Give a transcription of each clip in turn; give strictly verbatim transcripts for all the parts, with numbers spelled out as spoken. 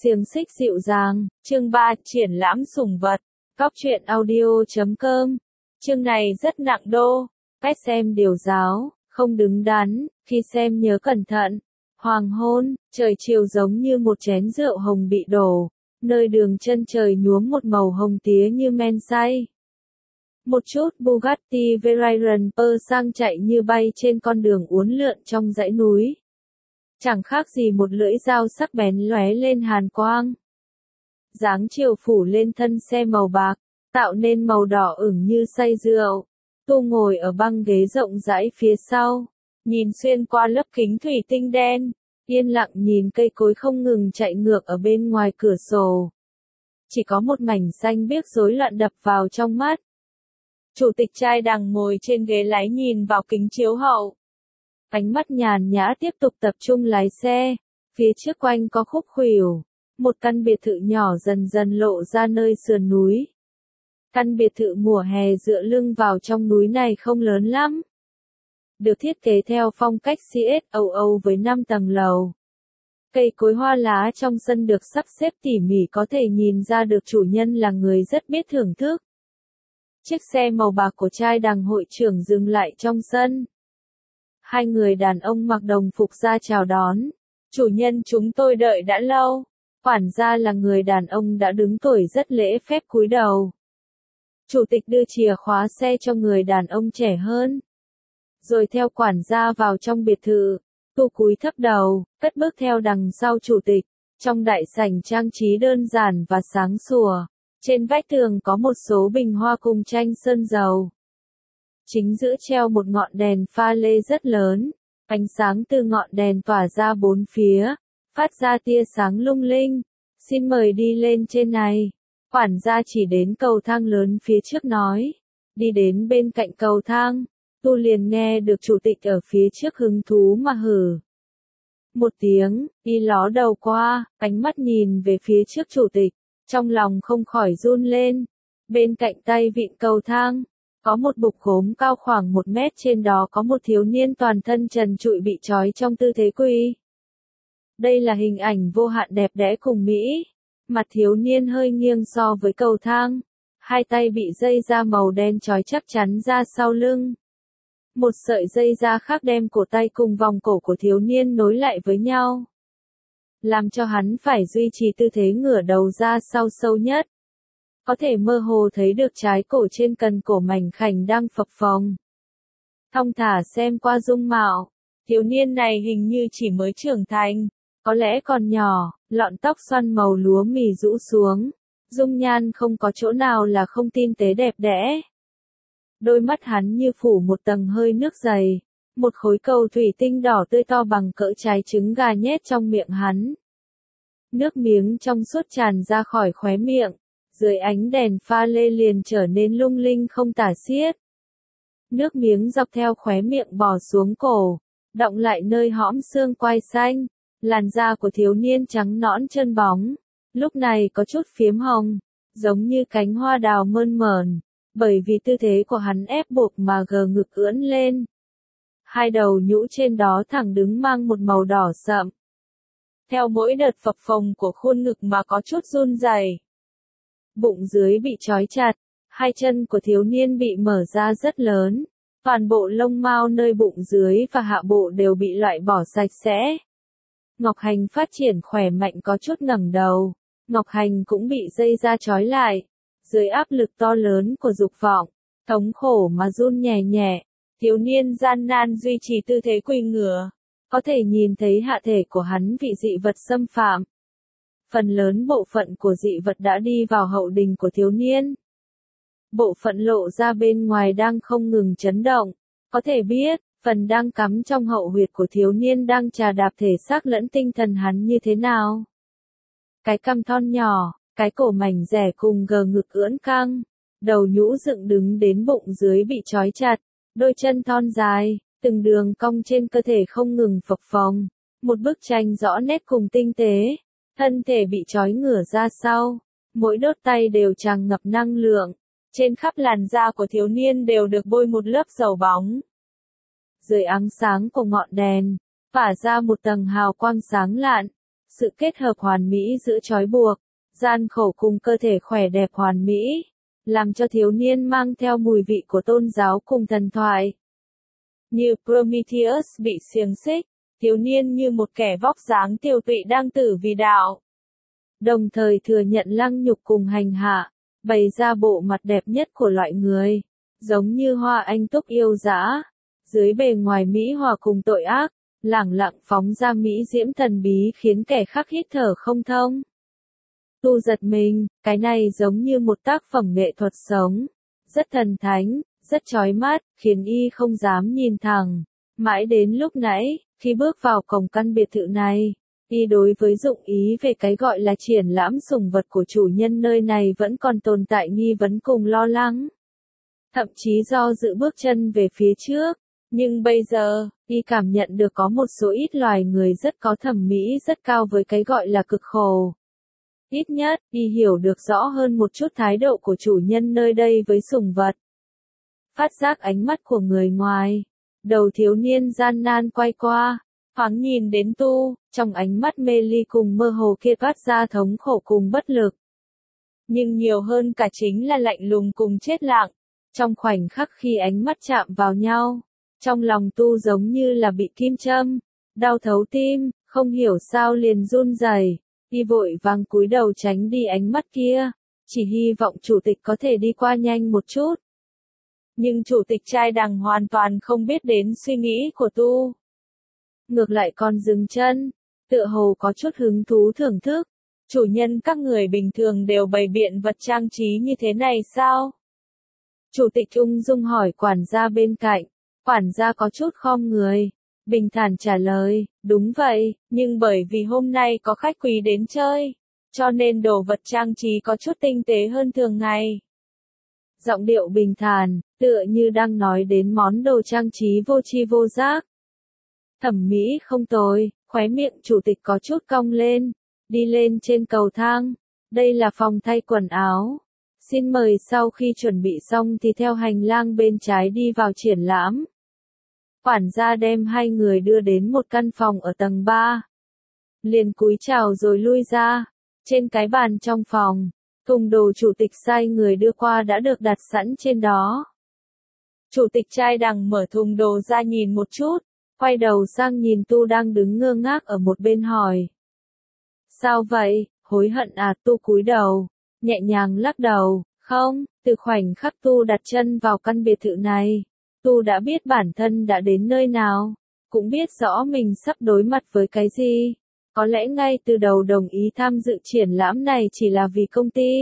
Xiềng xích dịu dàng, chương ba, triển lãm sủng vật, cóc truyện audio chấm com. Chương này rất nặng đô, cách xem điều giáo, không đứng đắn, khi xem nhớ cẩn thận. Hoàng hôn, trời chiều giống như một chén rượu hồng bị đổ, nơi đường chân trời nhuốm một màu hồng tía như men say. Một chút Bugatti Veyron sang chạy như bay trên con đường uốn lượn trong dãy núi. Chẳng khác gì một lưỡi dao sắc bén lóe lên hàn quang. Dáng chiều phủ lên thân xe màu bạc, tạo nên màu đỏ ửng như say rượu. Tu ngồi ở băng ghế rộng rãi phía sau, nhìn xuyên qua lớp kính thủy tinh đen, yên lặng nhìn cây cối không ngừng chạy ngược ở bên ngoài cửa sổ. Chỉ có một mảnh xanh biếc rối loạn đập vào trong mắt. Chủ tịch trai đằng ngồi trên ghế lái nhìn vào kính chiếu hậu. Ánh mắt nhàn nhã tiếp tục tập trung lái xe, phía trước quanh có khúc khuỷu, một căn biệt thự nhỏ dần dần lộ ra nơi sườn núi. Căn biệt thự mùa hè dựa lưng vào trong núi này không lớn lắm. Được thiết kế theo phong cách xê ét Âu Âu với năm tầng lầu. Cây cối hoa lá trong sân được sắp xếp tỉ mỉ có thể nhìn ra được chủ nhân là người rất biết thưởng thức. Chiếc xe màu bạc của trai đằng hội trưởng dừng lại trong sân. Hai người đàn ông mặc đồng phục ra chào đón. Chủ nhân chúng tôi đợi đã lâu. Quản gia là người đàn ông đã đứng tuổi rất lễ phép cúi đầu. Chủ tịch đưa chìa khóa xe cho người đàn ông trẻ hơn. Rồi theo quản gia vào trong biệt thự. Tu cúi thấp đầu, cất bước theo đằng sau chủ tịch. Trong đại sảnh trang trí đơn giản và sáng sủa. Trên vách tường có một số bình hoa cùng tranh sơn dầu. Chính giữa treo một ngọn đèn pha lê rất lớn, ánh sáng từ ngọn đèn tỏa ra bốn phía, phát ra tia sáng lung linh. Xin mời đi lên trên này. Quản gia chỉ đến cầu thang lớn phía trước nói. Đi đến bên cạnh cầu thang, Tu liền nghe được chủ tịch ở phía trước hứng thú mà hử. Một tiếng, đi ló đầu qua, ánh mắt nhìn về phía trước chủ tịch, trong lòng không khỏi run lên. Bên cạnh tay vịn cầu thang, có một bục gốm cao khoảng một mét, trên đó có một thiếu niên toàn thân trần trụi bị trói trong tư thế quỳ. Đây là hình ảnh vô hạn đẹp đẽ cùng mỹ. Mặt thiếu niên hơi nghiêng so với cầu thang. Hai tay bị dây da màu đen trói chắc chắn ra sau lưng. Một sợi dây da khác đem cổ tay cùng vòng cổ của thiếu niên nối lại với nhau. Làm cho hắn phải duy trì tư thế ngửa đầu ra sau sâu nhất. Có thể mơ hồ thấy được trái cổ trên cần cổ mảnh khảnh đang phập phồng. Thong thả xem qua dung mạo, thiếu niên này hình như chỉ mới trưởng thành, có lẽ còn nhỏ, lọn tóc xoăn màu lúa mì rũ xuống, dung nhan không có chỗ nào là không tinh tế đẹp đẽ. Đôi mắt hắn như phủ một tầng hơi nước dày, một khối cầu thủy tinh đỏ tươi to bằng cỡ trái trứng gà nhét trong miệng hắn. Nước miếng trong suốt tràn ra khỏi khóe miệng. Dưới ánh đèn pha lê liền trở nên lung linh không tả xiết. Nước miếng dọc theo khóe miệng bò xuống cổ, đọng lại nơi hõm xương quai xanh. Làn da của thiếu niên trắng nõn chân bóng, lúc này có chút phiếm hồng, giống như cánh hoa đào mơn mởn, bởi vì tư thế của hắn ép buộc mà gờ ngực ưỡn lên. Hai đầu nhũ trên đó thẳng đứng mang một màu đỏ sậm. Theo mỗi đợt phập phồng của khuôn ngực mà có chút run rẩy. Bụng dưới bị trói chặt, hai chân của thiếu niên bị mở ra rất lớn, toàn bộ lông mao nơi bụng dưới và hạ bộ đều bị loại bỏ sạch sẽ. Ngọc Hành phát triển khỏe mạnh có chút ngẩng đầu, Ngọc Hành cũng bị dây da trói lại, dưới áp lực to lớn của dục vọng, thống khổ mà run nhẹ nhẹ, thiếu niên gian nan duy trì tư thế quỳ ngửa, có thể nhìn thấy hạ thể của hắn bị dị vật xâm phạm. Phần lớn bộ phận của dị vật đã đi vào hậu đình của thiếu niên. Bộ phận lộ ra bên ngoài đang không ngừng chấn động, có thể biết, phần đang cắm trong hậu huyệt của thiếu niên đang trà đạp thể xác lẫn tinh thần hắn như thế nào. Cái cằm thon nhỏ, cái cổ mảnh rẻ cùng gờ ngực ưỡn căng, đầu nhũ dựng đứng đến bụng dưới bị trói chặt, đôi chân thon dài, từng đường cong trên cơ thể không ngừng phập phồng, một bức tranh rõ nét cùng tinh tế. Thân thể bị trói ngửa ra sau, mỗi đốt tay đều tràn ngập năng lượng, trên khắp làn da của thiếu niên đều được bôi một lớp dầu bóng. Dưới ánh sáng của ngọn đèn, phả ra một tầng hào quang sáng lạn, Sự kết hợp hoàn mỹ giữa trói buộc, gian khổ cùng cơ thể khỏe đẹp hoàn mỹ, làm cho thiếu niên mang theo mùi vị của tôn giáo cùng thần thoại. Như Prometheus bị xiềng xích, thiếu niên như một kẻ vóc dáng tiều tụy đang tử vì đạo. Đồng thời thừa nhận lăng nhục cùng hành hạ, bày ra bộ mặt đẹp nhất của loại người, giống như hoa anh túc yêu dã, dưới bề ngoài mỹ hòa cùng tội ác, lẳng lặng phóng ra mỹ diễm thần bí khiến kẻ khác hít thở không thông. Tu giật mình, cái này giống như một tác phẩm nghệ thuật sống, rất thần thánh, rất chói mắt, khiến y không dám nhìn thẳng. Mãi đến lúc nãy, khi bước vào cổng căn biệt thự này, y đối với dụng ý về cái gọi là triển lãm sủng vật của chủ nhân nơi này vẫn còn tồn tại nghi vấn cùng lo lắng. Thậm chí do dự bước chân về phía trước, nhưng bây giờ, y cảm nhận được có một số ít loài người rất có thẩm mỹ rất cao với cái gọi là cực khổ. Ít nhất, y hiểu được rõ hơn một chút thái độ của chủ nhân nơi đây với sủng vật. Phát giác ánh mắt của người ngoài, đầu thiếu niên gian nan quay qua, thoáng nhìn đến Tu, trong ánh mắt mê ly cùng mơ hồ kia phát ra thống khổ cùng bất lực. Nhưng nhiều hơn cả chính là lạnh lùng cùng chết lặng. Trong khoảnh khắc khi ánh mắt chạm vào nhau, trong lòng Tu giống như là bị kim châm, đau thấu tim, không hiểu sao liền run rẩy, y vội vàng cúi đầu tránh đi ánh mắt kia, chỉ hy vọng chủ tịch có thể đi qua nhanh một chút. Nhưng chủ tịch trai đằng hoàn toàn không biết đến suy nghĩ của Tu. Ngược lại còn dừng chân, tựa hồ có chút hứng thú thưởng thức. Chủ nhân các người bình thường đều bày biện vật trang trí như thế này sao? Chủ tịch ung dung hỏi quản gia bên cạnh, quản gia có chút khom người, bình thản trả lời, đúng vậy, nhưng bởi vì hôm nay có khách quý đến chơi, cho nên đồ vật trang trí có chút tinh tế hơn thường ngày. Giọng điệu bình thản, tựa như đang nói đến món đồ trang trí vô tri vô giác. Thẩm mỹ không tồi, khóe miệng chủ tịch có chút cong lên, đi lên trên cầu thang, đây là phòng thay quần áo. Xin mời sau khi chuẩn bị xong thì theo hành lang bên trái đi vào triển lãm. Quản gia đem hai người đưa đến một căn phòng ở tầng ba. Liền cúi chào rồi lui ra. Trên cái bàn trong phòng, thùng đồ chủ tịch sai người đưa qua đã được đặt sẵn trên đó. Chủ tịch trai đằng mở thùng đồ ra nhìn một chút, quay đầu sang nhìn Tu đang đứng ngơ ngác ở một bên hỏi. Sao vậy, hối hận à? Tu cúi đầu, nhẹ nhàng lắc đầu, không, từ khoảnh khắc Tu đặt chân vào căn biệt thự này, Tu đã biết bản thân đã đến nơi nào, cũng biết rõ mình sắp đối mặt với cái gì. Có lẽ ngay từ đầu đồng ý tham dự triển lãm này chỉ là vì công ty.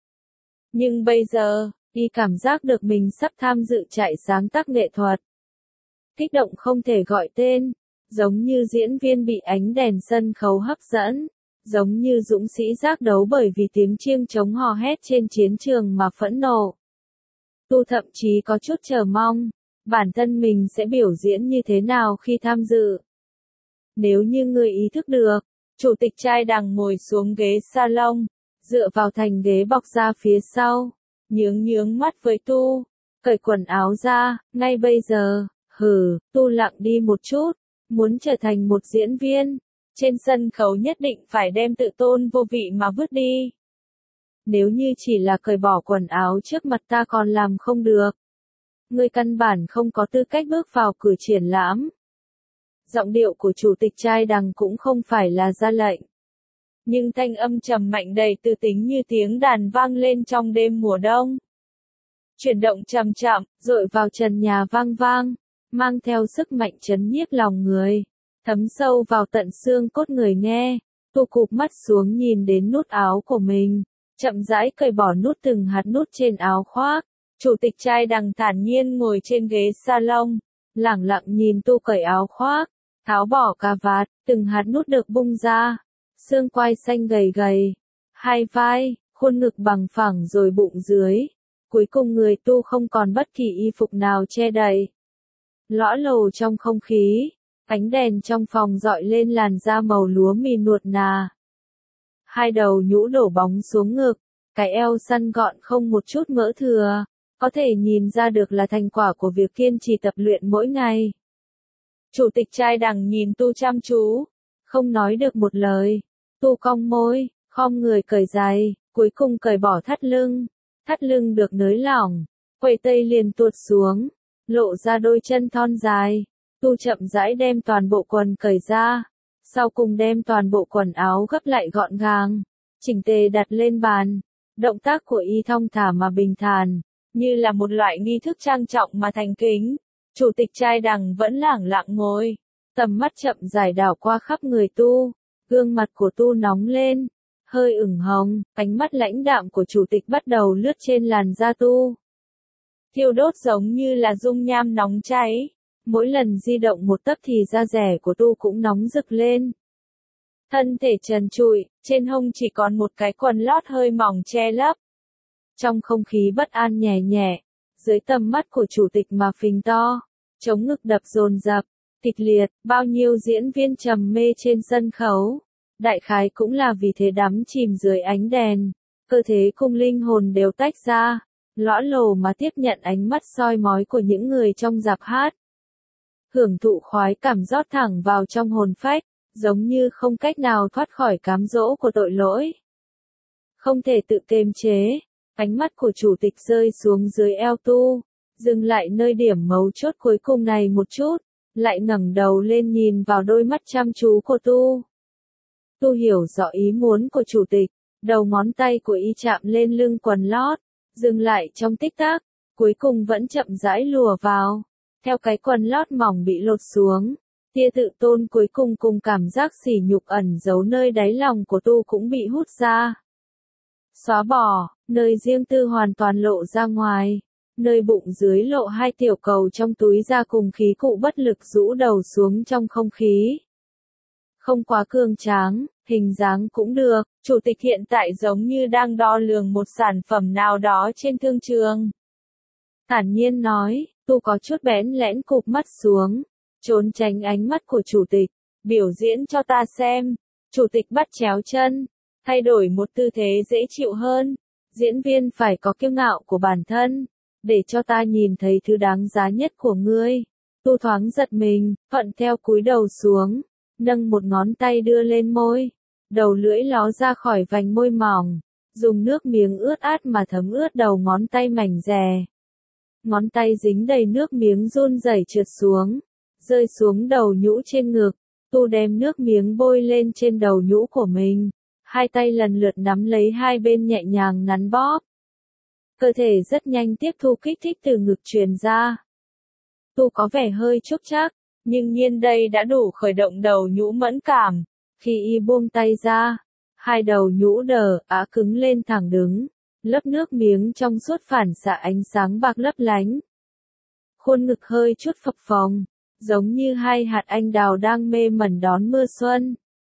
Nhưng bây giờ, y cảm giác được mình sắp tham dự chạy sáng tác nghệ thuật. Kích động không thể gọi tên, giống như diễn viên bị ánh đèn sân khấu hấp dẫn, giống như dũng sĩ giác đấu bởi vì tiếng chiêng trống hò hét trên chiến trường mà phẫn nộ. Tu thậm chí có chút chờ mong, bản thân mình sẽ biểu diễn như thế nào khi tham dự. Nếu như người ý thức được, chủ tịch trai đằng ngồi xuống ghế salon, dựa vào thành ghế bọc ra phía sau, nhướng nhướng mắt với Tu, cởi quần áo ra, ngay bây giờ, hừ, Tu lặng đi một chút, muốn trở thành một diễn viên, trên sân khấu nhất định phải đem tự tôn vô vị mà vứt đi. Nếu như chỉ là cởi bỏ quần áo trước mặt ta còn làm không được, ngươi căn bản không có tư cách bước vào cửa triển lãm. Giọng điệu của chủ tịch trai đằng cũng không phải là ra lệnh. Nhưng thanh âm trầm mạnh đầy tư tính như tiếng đàn vang lên trong đêm mùa đông. Chuyển động chậm chậm, dội vào trần nhà vang vang, mang theo sức mạnh chấn nhiếp lòng người, thấm sâu vào tận xương cốt người nghe. Tu cụp mắt xuống nhìn đến nút áo của mình, chậm rãi cởi bỏ nút từng hạt nút trên áo khoác. Chủ tịch trai đằng thản nhiên ngồi trên ghế salon, lẳng lặng nhìn Tu cởi áo khoác, tháo bỏ cà vạt, từng hạt nút được bung ra, xương quai xanh gầy gầy, hai vai, khuôn ngực bằng phẳng rồi bụng dưới, cuối cùng người Tu không còn bất kỳ y phục nào che đậy. Lõa lồ trong không khí, ánh đèn trong phòng dọi lên làn da màu lúa mì nuột nà. Hai đầu nhũ đổ bóng xuống ngực, cái eo săn gọn không một chút mỡ thừa, có thể nhìn ra được là thành quả của việc kiên trì tập luyện mỗi ngày. Chủ tịch trai đằng nhìn Tu chăm chú, không nói được một lời, Tu cong môi, khom người cởi giày, cuối cùng cởi bỏ thắt lưng. Thắt lưng được nới lỏng, quầy tây liền tuột xuống, lộ ra đôi chân thon dài. Tu chậm rãi đem toàn bộ quần cởi ra, sau cùng đem toàn bộ quần áo gấp lại gọn gàng, chỉnh tề đặt lên bàn. Động tác của y thong thả mà bình thản, như là một loại nghi thức trang trọng mà thành kính. Chủ tịch trai đằng vẫn lẳng lặng ngồi, tầm mắt chậm rãi đảo qua khắp người Tu, gương mặt của Tu nóng lên, hơi ửng hồng, ánh mắt lãnh đạm của chủ tịch bắt đầu lướt trên làn da Tu. Thiêu đốt giống như là dung nham nóng cháy, mỗi lần di động một tấc thì da rẻ của Tu cũng nóng rực lên. Thân thể trần trụi, trên hông chỉ còn một cái quần lót hơi mỏng che lấp. Trong không khí bất an nhẹ nhẹ, dưới tầm mắt của chủ tịch mà phình to, chống ngực đập dồn dập, kịch liệt, bao nhiêu diễn viên trầm mê trên sân khấu. Đại khái cũng là vì thế đắm chìm dưới ánh đèn, cơ thể cùng linh hồn đều tách ra, lõa lồ mà tiếp nhận ánh mắt soi mói của những người trong rạp hát. Hưởng thụ khoái cảm rót thẳng vào trong hồn phách, giống như không cách nào thoát khỏi cám dỗ của tội lỗi. Không thể tự kiềm chế, ánh mắt của chủ tịch rơi xuống dưới eo Tu, dừng lại nơi điểm mấu chốt cuối cùng này một chút, lại ngẩng đầu lên nhìn vào đôi mắt chăm chú của Tu. Tu hiểu rõ ý muốn của chủ tịch, đầu ngón tay của y chạm lên lưng quần lót, dừng lại trong tích tắc, cuối cùng vẫn chậm rãi lùa vào. Theo cái quần lót mỏng bị lột xuống, tia tự tôn cuối cùng cùng cảm giác sỉ nhục ẩn giấu nơi đáy lòng của Tu cũng bị hút ra. Xóa bỏ, nơi riêng tư hoàn toàn lộ ra ngoài, nơi bụng dưới lộ hai tiểu cầu trong túi da cùng khí cụ bất lực rũ đầu xuống trong không khí. Không quá cường tráng, hình dáng cũng được, chủ tịch hiện tại giống như đang đo lường một sản phẩm nào đó trên thương trường. Thản nhiên nói, Tu có chút bẽn lẽn cụp mắt xuống, trốn tránh ánh mắt của chủ tịch, biểu diễn cho ta xem. Chủ tịch bắt chéo chân, thay đổi một tư thế dễ chịu hơn. Diễn viên phải có kiêu ngạo của bản thân, để cho ta nhìn thấy thứ đáng giá nhất của ngươi. Tu thoáng giật mình, thuận theo cúi đầu xuống, nâng một ngón tay đưa lên môi, đầu lưỡi ló ra khỏi vành môi mỏng, dùng nước miếng ướt át mà thấm ướt đầu ngón tay mảnh dè. Ngón tay dính đầy nước miếng run rẩy trượt xuống, rơi xuống đầu nhũ trên ngực. Tu đem nước miếng bôi lên trên đầu nhũ của mình, hai tay lần lượt nắm lấy hai bên nhẹ nhàng nắn bóp. Cơ thể rất nhanh tiếp thu kích thích từ ngực truyền ra. Tu có vẻ hơi chúc chắc, nhưng nhiên đây đã đủ khởi động đầu nhũ mẫn cảm. Khi y buông tay ra, hai đầu nhũ đờ, á cứng lên thẳng đứng, lớp nước miếng trong suốt phản xạ ánh sáng bạc lấp lánh. Khuôn ngực hơi chút phập phồng, giống như hai hạt anh đào đang mê mẩn đón mưa xuân.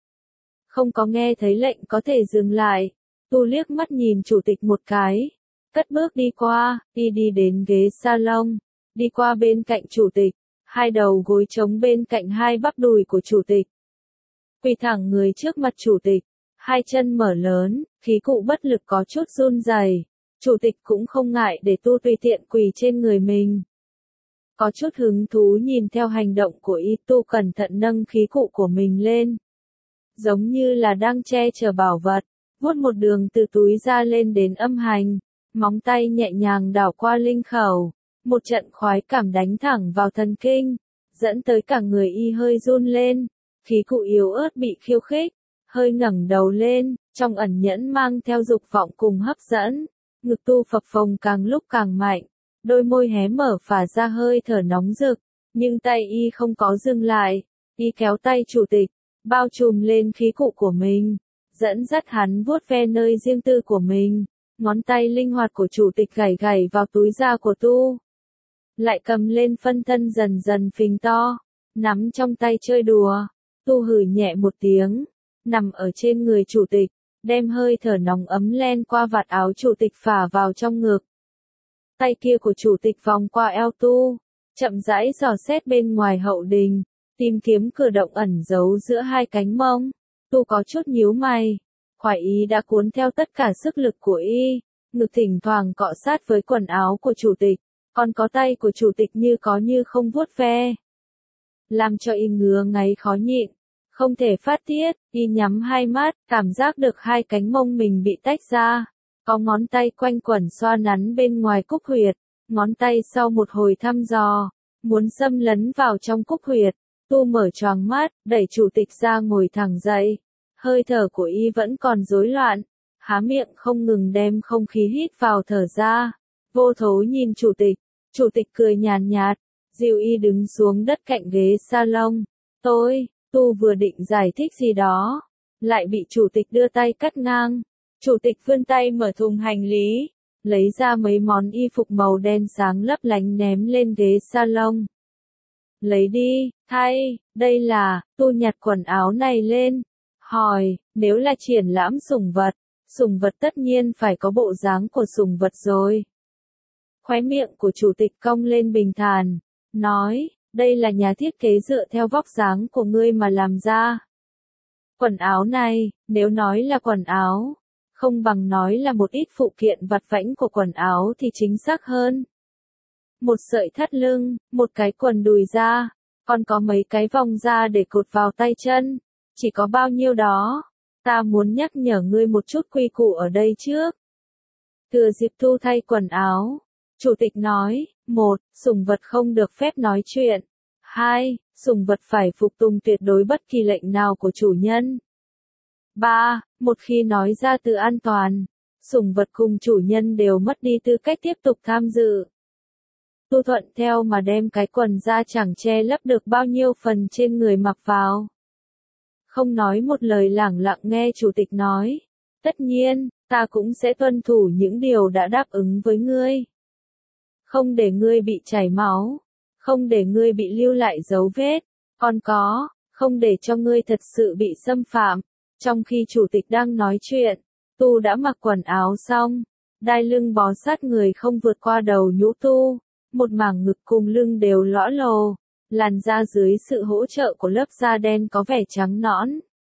Không có nghe thấy lệnh có thể dừng lại, Tu liếc mắt nhìn chủ tịch một cái, cất bước đi qua, y đi đến ghế salon, đi qua bên cạnh chủ tịch, hai đầu gối trống bên cạnh hai bắp đùi của chủ tịch. Quỳ thẳng người trước mặt chủ tịch, hai chân mở lớn, khí cụ bất lực có chút run rẩy. Chủ tịch cũng không ngại để Tu tùy tiện quỳ trên người mình. Có chút hứng thú nhìn theo hành động của y. Tu cẩn thận nâng khí cụ của mình lên, giống như là đang che chở bảo vật, vuốt một đường từ túi ra lên đến âm hành, móng tay nhẹ nhàng đảo qua linh khẩu, một trận khoái cảm đánh thẳng vào thần kinh, dẫn tới cả người y hơi run lên, khí cụ yếu ớt bị khiêu khích, hơi ngẩng đầu lên, trong ẩn nhẫn mang theo dục vọng cùng hấp dẫn, ngực Tu phập phồng càng lúc càng mạnh, đôi môi hé mở phả ra hơi thở nóng rực, nhưng tay y không có dừng lại, y kéo tay chủ tịch, bao trùm lên khí cụ của mình, dẫn dắt hắn vuốt ve nơi riêng tư của mình, ngón tay linh hoạt của chủ tịch gảy gảy vào túi da của Tu. Lại cầm lên phân thân dần dần phình to, nắm trong tay chơi đùa. Tu hừ nhẹ một tiếng, nằm ở trên người chủ tịch, đem hơi thở nóng ấm len qua vạt áo chủ tịch phả vào trong ngực. Tay kia của chủ tịch vòng qua eo Tu, chậm rãi dò xét bên ngoài hậu đình, tìm kiếm cửa động ẩn giấu giữa hai cánh mông. Tu có chút nhíu mày, khoái ý đã cuốn theo tất cả sức lực của y, ngực thỉnh thoảng cọ sát với quần áo của chủ tịch, còn có tay của chủ tịch như có như không vuốt ve, làm cho y ngứa ngáy khó nhịn, Không thể phát tiết, y nhắm hai mắt, cảm giác được hai cánh mông mình bị tách ra. Có ngón tay quanh quẩn xoa nắn bên ngoài cúc huyệt, ngón tay sau một hồi thăm dò, muốn xâm lấn vào trong cúc huyệt. Tu mở choàng mắt, đẩy chủ tịch ra ngồi thẳng dậy. Hơi thở của y vẫn còn rối loạn, há miệng không ngừng đem không khí hít vào thở ra. Vô thố nhìn chủ tịch, chủ tịch cười nhàn nhạt, dìu y đứng xuống đất cạnh ghế salon. Tôi, Tu vừa định giải thích gì đó, lại bị chủ tịch đưa tay cắt ngang. Chủ tịch vươn tay mở thùng hành lý, lấy ra mấy món y phục màu đen sáng lấp lánh ném lên ghế salon. Lấy đi, thay, đây là, Tu nhặt quần áo này lên, hỏi, nếu là triển lãm sủng vật, sủng vật tất nhiên phải có bộ dáng của sủng vật rồi. Khóe miệng của chủ tịch cong lên bình thản, nói, đây là nhà thiết kế dựa theo vóc dáng của ngươi mà làm ra. Quần áo này, nếu nói là quần áo, không bằng nói là một ít phụ kiện vặt vãnh của quần áo thì chính xác hơn. Một sợi thắt lưng, một cái quần đùi da, còn có mấy cái vòng da để cột vào tay chân, chỉ có bao nhiêu đó. Ta muốn nhắc nhở ngươi một chút quy củ ở đây trước. Thừa dịp Tu thay quần áo, chủ tịch nói, một, sủng vật không được phép nói chuyện. Hai, sủng vật phải phục tùng tuyệt đối bất kỳ lệnh nào của chủ nhân. Ba, một khi nói ra từ an toàn, sủng vật cùng chủ nhân đều mất đi tư cách tiếp tục tham dự. Tu thuận theo mà đem cái quần da chẳng che lấp được bao nhiêu phần trên người mặc vào. Không nói một lời, lẳng lặng nghe chủ tịch nói. Tất nhiên, ta cũng sẽ tuân thủ những điều đã đáp ứng với ngươi. Không để ngươi bị chảy máu, không để ngươi bị lưu lại dấu vết, còn có, không để cho ngươi thật sự bị xâm phạm. Trong khi chủ tịch đang nói chuyện, Tu đã mặc quần áo xong, đai lưng bó sát người không vượt qua đầu nhũ Tu, một mảng ngực cùng lưng đều lõa lồ, làn da dưới sự hỗ trợ của lớp da đen có vẻ trắng nõn.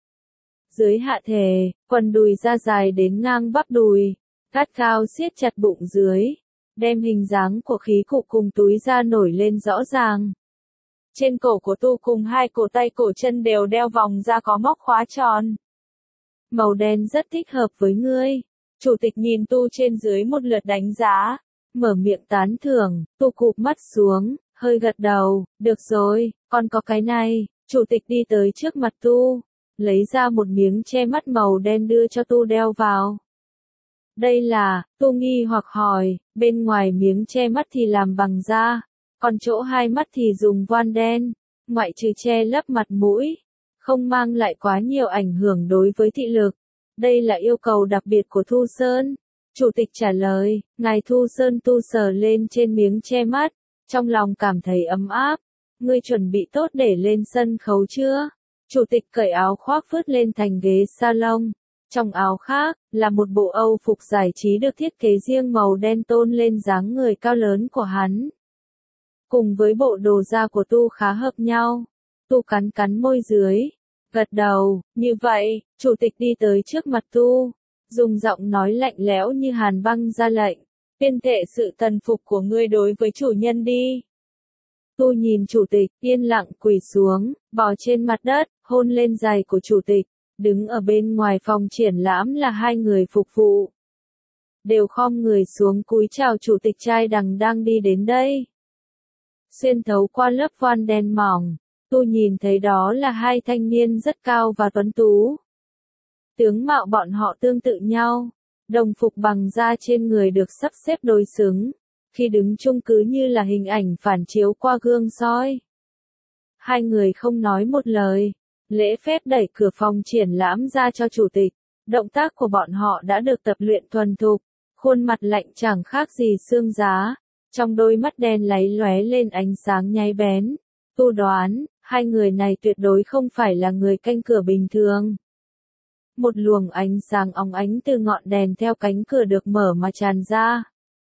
Dưới hạ thể, quần đùi da dài đến ngang bắp đùi, gắt gao siết chặt bụng dưới, đem hình dáng của khí cụ cùng túi da nổi lên rõ ràng. Trên cổ của Tu cùng hai cổ tay cổ chân đều đeo vòng da có móc khóa tròn. Màu đen rất thích hợp với ngươi. Chủ tịch nhìn Tu trên dưới một lượt đánh giá, mở miệng tán thưởng. Tu cụp mắt xuống, hơi gật đầu, được rồi, còn có cái này. Chủ tịch đi tới trước mặt Tu, lấy ra một miếng che mắt màu đen đưa cho Tu đeo vào. Đây là, Tu nghi hoặc hỏi, bên ngoài miếng che mắt thì làm bằng da, còn chỗ hai mắt thì dùng voan đen, ngoại trừ che lấp mặt mũi, không mang lại quá nhiều ảnh hưởng đối với thị lực. Đây là yêu cầu đặc biệt của Thu Sơn. Chủ tịch trả lời, ngài Thu Sơn Tu sờ lên trên miếng che mắt, trong lòng cảm thấy ấm áp. Ngươi chuẩn bị tốt để lên sân khấu chưa? Chủ tịch cởi áo khoác phớt lên thành ghế salon. Trong áo khác, là một bộ âu phục giải trí được thiết kế riêng màu đen tôn lên dáng người cao lớn của hắn. Cùng với bộ đồ da của Tu khá hợp nhau. Tu cắn cắn môi dưới, gật đầu, như vậy, chủ tịch đi tới trước mặt Tu, dùng giọng nói lạnh lẽo như hàn băng ra lệnh, tuyên thệ sự thần phục của ngươi đối với chủ nhân đi. Tu nhìn chủ tịch, yên lặng quỳ xuống, bò trên mặt đất, hôn lên giày của chủ tịch. Đứng ở bên ngoài phòng triển lãm là hai người phục vụ. Đều khom người xuống cúi chào chủ tịch trai đằng đang đi đến đây. Xuyên thấu qua lớp voan đen mỏng, Tu nhìn thấy đó là hai thanh niên rất cao và tuấn tú. Tướng mạo bọn họ tương tự nhau, đồng phục bằng da trên người được sắp xếp đối xứng, khi đứng chung cứ như là hình ảnh phản chiếu qua gương soi. Hai người không nói một lời, lễ phép đẩy cửa phòng triển lãm ra cho chủ tịch. Động tác của bọn họ đã được tập luyện thuần thục, khuôn mặt lạnh chẳng khác gì xương giá, trong đôi mắt đen láy lóe lên ánh sáng nháy bén. Tu đoán, hai người này tuyệt đối không phải là người canh cửa bình thường. Một luồng ánh sáng óng ánh từ ngọn đèn theo cánh cửa được mở mà tràn ra.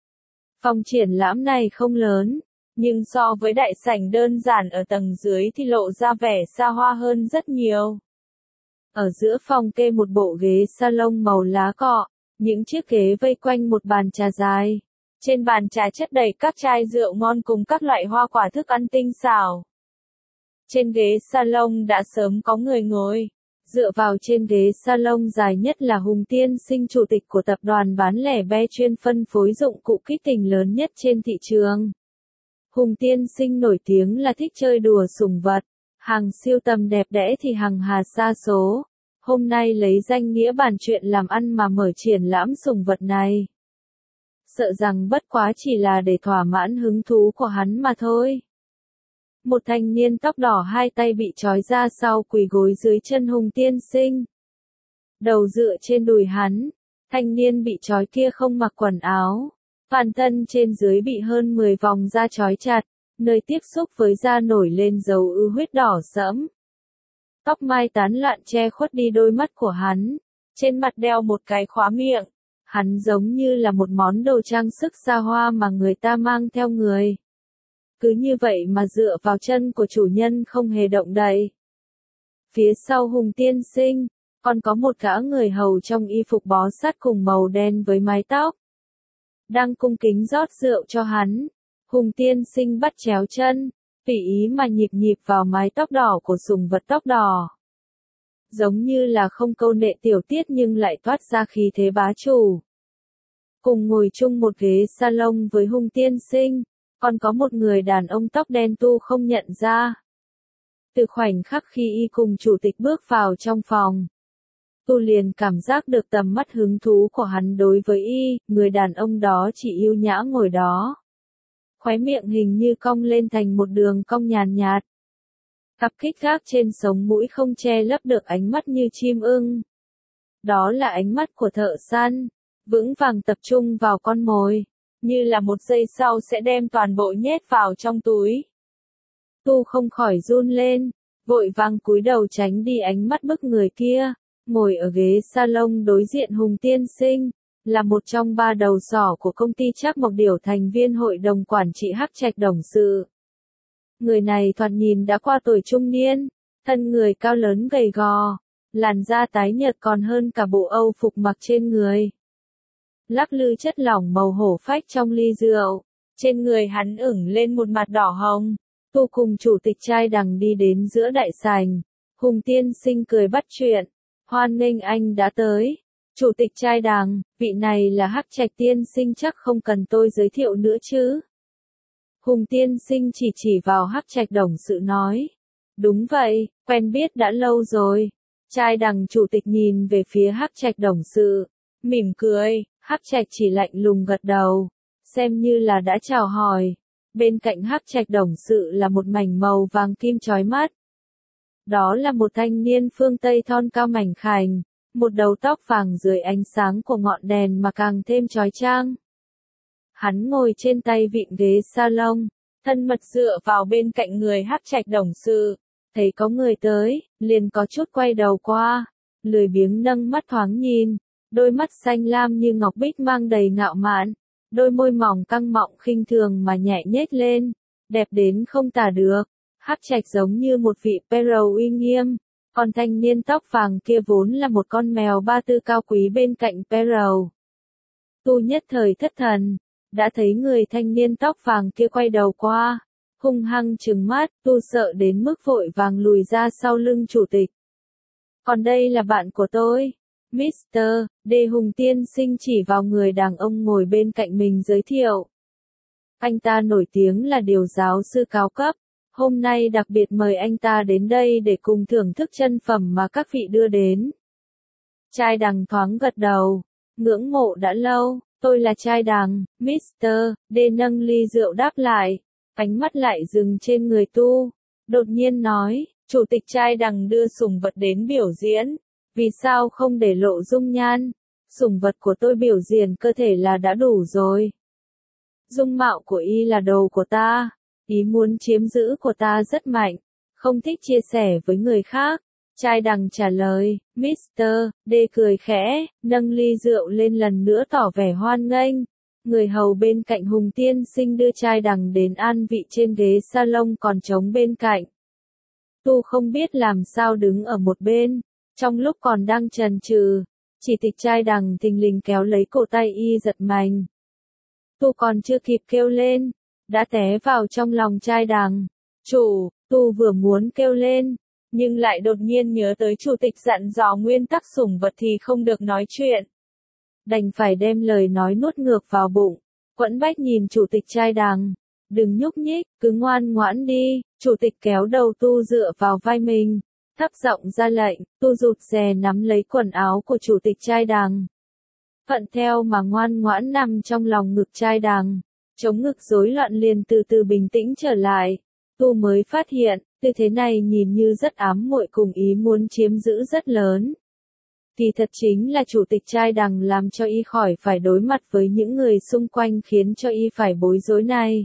Phòng triển lãm này không lớn, nhưng so với đại sảnh đơn giản ở tầng dưới thì lộ ra vẻ xa hoa hơn rất nhiều. Ở giữa phòng kê một bộ ghế salon màu lá cọ, những chiếc ghế vây quanh một bàn trà dài. Trên bàn trà chất đầy các chai rượu ngon cùng các loại hoa quả thức ăn tinh xảo. Trên ghế salon đã sớm có người ngồi. Dựa vào trên ghế salon dài nhất là Hùng Tiên Sinh, chủ tịch của tập đoàn bán lẻ Be chuyên phân phối dụng cụ kích tình lớn nhất trên thị trường. Hùng Tiên Sinh nổi tiếng là thích chơi đùa sủng vật, hàng siêu tầm đẹp đẽ thì hàng hà sa số. Hôm nay lấy danh nghĩa bàn chuyện làm ăn mà mở triển lãm sủng vật này. Sợ rằng bất quá chỉ là để thỏa mãn hứng thú của hắn mà thôi. Một thanh niên tóc đỏ hai tay bị trói ra sau quỳ gối dưới chân Hùng Tiên Sinh. Đầu dựa trên đùi hắn, thanh niên bị trói kia không mặc quần áo. Toàn thân trên dưới bị hơn mười vòng da trói chặt, nơi tiếp xúc với da nổi lên dấu ứ huyết đỏ sẫm. Tóc mai tán loạn che khuất đi đôi mắt của hắn, trên mặt đeo một cái khóa miệng. Hắn giống như là một món đồ trang sức xa hoa mà người ta mang theo người. Cứ như vậy mà dựa vào chân của chủ nhân không hề động đậy. Phía sau Hùng Tiên Sinh, còn có một gã người hầu trong y phục bó sát cùng màu đen với mái tóc. Đang cung kính rót rượu cho hắn. Hùng Tiên Sinh bắt chéo chân, tùy ý mà nhịp nhịp vào mái tóc đỏ của sủng vật tóc đỏ. Giống như là không câu nệ tiểu tiết nhưng lại toát ra khí thế bá chủ. Cùng ngồi chung một ghế salon với Hùng Tiên Sinh, còn có một người đàn ông tóc đen Tu không nhận ra. Từ khoảnh khắc khi y cùng chủ tịch bước vào trong phòng, Tu liền cảm giác được tầm mắt hứng thú của hắn đối với y, người đàn ông đó chỉ yêu nhã ngồi đó. Khóe miệng hình như cong lên thành một đường cong nhàn nhạt. Cặp kích gác trên sống mũi không che lấp được ánh mắt như chim ưng. Đó là ánh mắt của thợ săn, vững vàng tập trung vào con mồi, như là một giây sau sẽ đem toàn bộ nhét vào trong túi. Tu không khỏi run lên, vội vàng cúi đầu tránh đi ánh mắt bức người kia. Ngồi ở ghế salon đối diện Hùng Tiên Sinh, là một trong ba đầu sỏ của công ty Trác Mộc Điểu, thành viên hội đồng quản trị Hắc Trạch Đồng Sự. Người này thoạt nhìn đã qua tuổi trung niên, thân người cao lớn gầy gò, làn da tái nhợt còn hơn cả bộ âu phục mặc trên người. Lắc lư chất lỏng màu hổ phách trong ly rượu, trên người hắn ửng lên một mặt đỏ hồng. Tu cùng chủ tịch trai đằng đi đến giữa đại sảnh, Hùng Tiên Sinh cười bắt chuyện. Hoan nghênh anh đã tới. Chủ tịch trai đằng, vị này là Hắc Trạch Tiên Sinh, chắc không cần tôi giới thiệu nữa chứ. Hùng Tiên Sinh chỉ chỉ vào Hắc Trạch Đồng Sự nói. Đúng vậy, quen biết đã lâu rồi. Trai đằng chủ tịch nhìn về phía Hắc Trạch Đồng Sự, mỉm cười. Hắc Trạch chỉ lạnh lùng gật đầu, xem như là đã chào hỏi. Bên cạnh Hắc Trạch Đồng Sự là một mảnh màu vàng kim chói mắt. Đó là một thanh niên phương Tây thon cao mảnh khảnh, một đầu tóc vàng dưới ánh sáng của ngọn đèn mà càng thêm chói chang. Hắn ngồi trên tay vịn ghế salon, thân mật dựa vào bên cạnh người Hắc Trạch Đồng Sự, thấy có người tới, liền có chút quay đầu qua, lười biếng nâng mắt thoáng nhìn, đôi mắt xanh lam như ngọc bích mang đầy ngạo mạn, đôi môi mỏng căng mọng khinh thường mà nhẹ nhếch lên, đẹp đến không tả được. Hắc Trạch giống như một vị pharaoh uy nghiêm, còn thanh niên tóc vàng kia vốn là một con mèo ba tư cao quý bên cạnh pharaoh. Tu nhất thời thất thần, đã thấy người thanh niên tóc vàng kia quay đầu qua, hung hăng trừng mắt. Tu sợ đến mức vội vàng lùi ra sau lưng chủ tịch. Còn đây là bạn của tôi, mít tơ D. Hùng Tiên Sinh chỉ vào người đàn ông ngồi bên cạnh mình giới thiệu. Anh ta nổi tiếng là điều giáo sư cao cấp. Hôm nay đặc biệt mời anh ta đến đây để cùng thưởng thức chân phẩm mà các vị đưa đến. Trai đằng thoáng gật đầu, ngưỡng mộ đã lâu, tôi là trai đằng, mít tơ D nâng ly rượu đáp lại, ánh mắt lại dừng trên người Tu, đột nhiên nói, chủ tịch trai đằng đưa sủng vật đến biểu diễn, vì sao không để lộ dung nhan, sủng vật của tôi biểu diễn cơ thể là đã đủ rồi. Dung mạo của y là đồ của ta. Ý muốn chiếm giữ của ta rất mạnh, không thích chia sẻ với người khác. Trai đằng trả lời, mít tơ D cười khẽ, nâng ly rượu lên lần nữa tỏ vẻ hoan nghênh. Người hầu bên cạnh Hùng Tiên Sinh đưa trai đằng đến an vị trên ghế salon còn trống bên cạnh. Tu không biết làm sao đứng ở một bên, trong lúc còn đang chần chừ, chỉ tịch trai đằng thình lình kéo lấy cổ tay y giật mạnh. Tu còn chưa kịp kêu lên, đã té vào trong lòng trai đằng. Chủ, Tu vừa muốn kêu lên, nhưng lại đột nhiên nhớ tới chủ tịch dặn dò nguyên tắc sủng vật thì không được nói chuyện. Đành phải đem lời nói nuốt ngược vào bụng. Quẫn Bách nhìn chủ tịch trai đằng. Đừng nhúc nhích, cứ ngoan ngoãn đi. Chủ tịch kéo đầu Tu dựa vào vai mình. Thấp giọng ra lệnh, Tu rụt rè nắm lấy quần áo của chủ tịch trai đằng. Thuận theo mà ngoan ngoãn nằm trong lòng ngực trai đằng. Chống ngực rối loạn liền từ từ bình tĩnh trở lại. Tu mới phát hiện, tư thế này nhìn như rất ám muội cùng ý muốn chiếm giữ rất lớn. Thì thật chính là chủ tịch trai đằng làm cho y khỏi phải đối mặt với những người xung quanh khiến cho y phải bối rối này.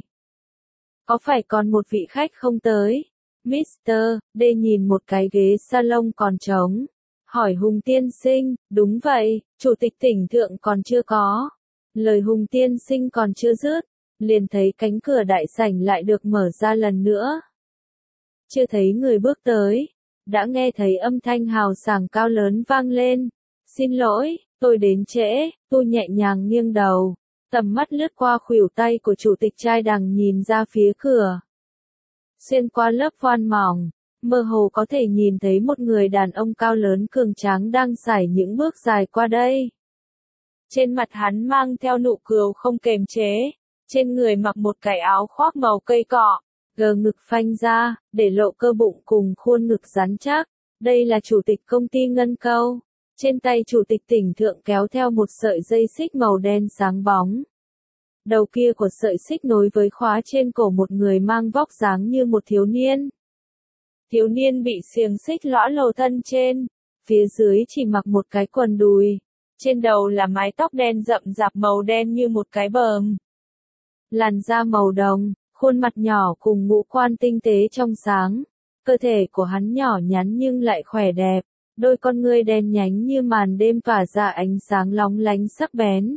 Có phải còn một vị khách không tới? mít tơ D nhìn một cái ghế salon còn trống. Hỏi Hùng tiên sinh, đúng vậy, chủ tịch tỉnh thượng còn chưa có. Lời Hùng tiên sinh còn chưa dứt, liền thấy cánh cửa đại sảnh lại được mở ra lần nữa. Chưa thấy người bước tới, đã nghe thấy âm thanh hào sảng cao lớn vang lên. Xin lỗi, tôi đến trễ. Tu nhẹ nhàng nghiêng đầu, tầm mắt lướt qua khuỷu tay của chủ tịch trai đằng nhìn ra phía cửa. Xuyên qua lớp voan mỏng, mơ hồ có thể nhìn thấy một người đàn ông cao lớn cường tráng đang sải những bước dài qua đây. Trên mặt hắn mang theo nụ cười không kềm chế, trên người mặc một cái áo khoác màu cây cọ, gờ ngực phanh ra, để lộ cơ bụng cùng khuôn ngực rắn chắc. Đây là chủ tịch công ty Ngân Câu. Trên tay chủ tịch tỉnh thượng kéo theo một sợi dây xích màu đen sáng bóng. Đầu kia của sợi xích nối với khóa trên cổ một người mang vóc dáng như một thiếu niên. Thiếu niên bị xiềng xích lõa lồ thân trên, phía dưới chỉ mặc một cái quần đùi. Trên đầu là mái tóc đen rậm rạp màu đen như một cái bờm. Làn da màu đồng, khuôn mặt nhỏ cùng ngũ quan tinh tế trong sáng. Cơ thể của hắn nhỏ nhắn nhưng lại khỏe đẹp. Đôi con ngươi đen nhánh như màn đêm tỏa ra ánh sáng lóng lánh sắc bén.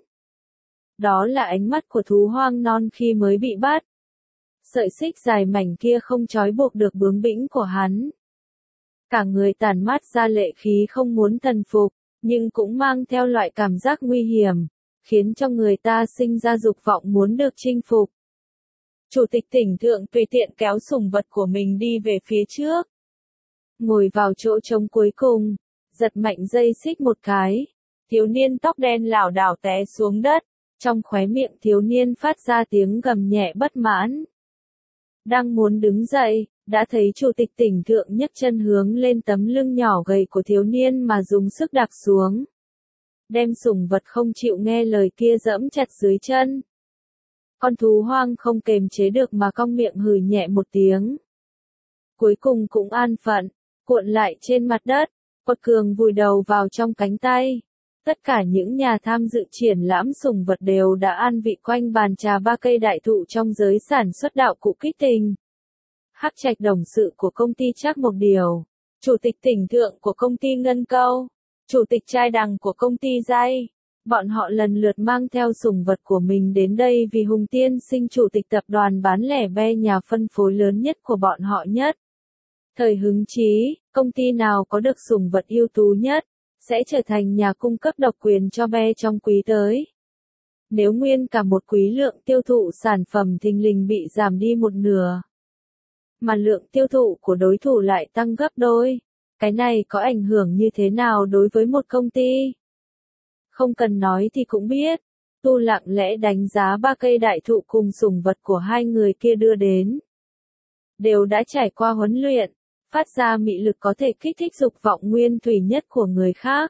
Đó là ánh mắt của thú hoang non khi mới bị bắt. Sợi xích dài mảnh kia không trói buộc được bướng bĩnh của hắn. Cả người tản mát ra lệ khí không muốn thần phục, nhưng cũng mang theo loại cảm giác nguy hiểm, khiến cho người ta sinh ra dục vọng muốn được chinh phục. Chủ tịch tỉnh thượng tùy tiện kéo sủng vật của mình đi về phía trước. Ngồi vào chỗ trống cuối cùng, giật mạnh dây xích một cái. Thiếu niên tóc đen lảo đảo té xuống đất, trong khóe miệng thiếu niên phát ra tiếng gầm nhẹ bất mãn. Đang muốn đứng dậy, đã thấy chủ tịch tỉnh thượng nhấc chân hướng lên tấm lưng nhỏ gầy của thiếu niên mà dùng sức đạp xuống. Đem sủng vật không chịu nghe lời kia giẫm chặt dưới chân. Con thú hoang không kềm chế được mà cong miệng hừ nhẹ một tiếng. Cuối cùng cũng an phận, cuộn lại trên mặt đất, quật cường vùi đầu vào trong cánh tay. Tất cả những nhà tham dự triển lãm sủng vật đều đã an vị quanh bàn trà ba cây đại thụ trong giới sản xuất đạo cụ kích tình. Hắc Trạch đồng sự của công ty Trác Mộc Điều, chủ tịch tỉnh thượng của công ty Ngân Câu, chủ tịch trai đằng của công ty Dây. Bọn họ lần lượt mang theo sủng vật của mình đến đây vì Hùng tiên sinh chủ tịch tập đoàn bán lẻ be nhà phân phối lớn nhất của bọn họ nhất. Thời hứng chí, công ty nào có được sủng vật ưu tú nhất, sẽ trở thành nhà cung cấp độc quyền cho be trong quý tới. Nếu nguyên cả một quý lượng tiêu thụ sản phẩm thình lình bị giảm đi một nửa, mà lượng tiêu thụ của đối thủ lại tăng gấp đôi, cái này có ảnh hưởng như thế nào đối với một công ty? Không cần nói thì cũng biết. Tu lặng lẽ đánh giá ba cây đại thụ cùng sủng vật của hai người kia đưa đến. Đều đã trải qua huấn luyện, phát ra mị lực có thể kích thích dục vọng nguyên thủy nhất của người khác.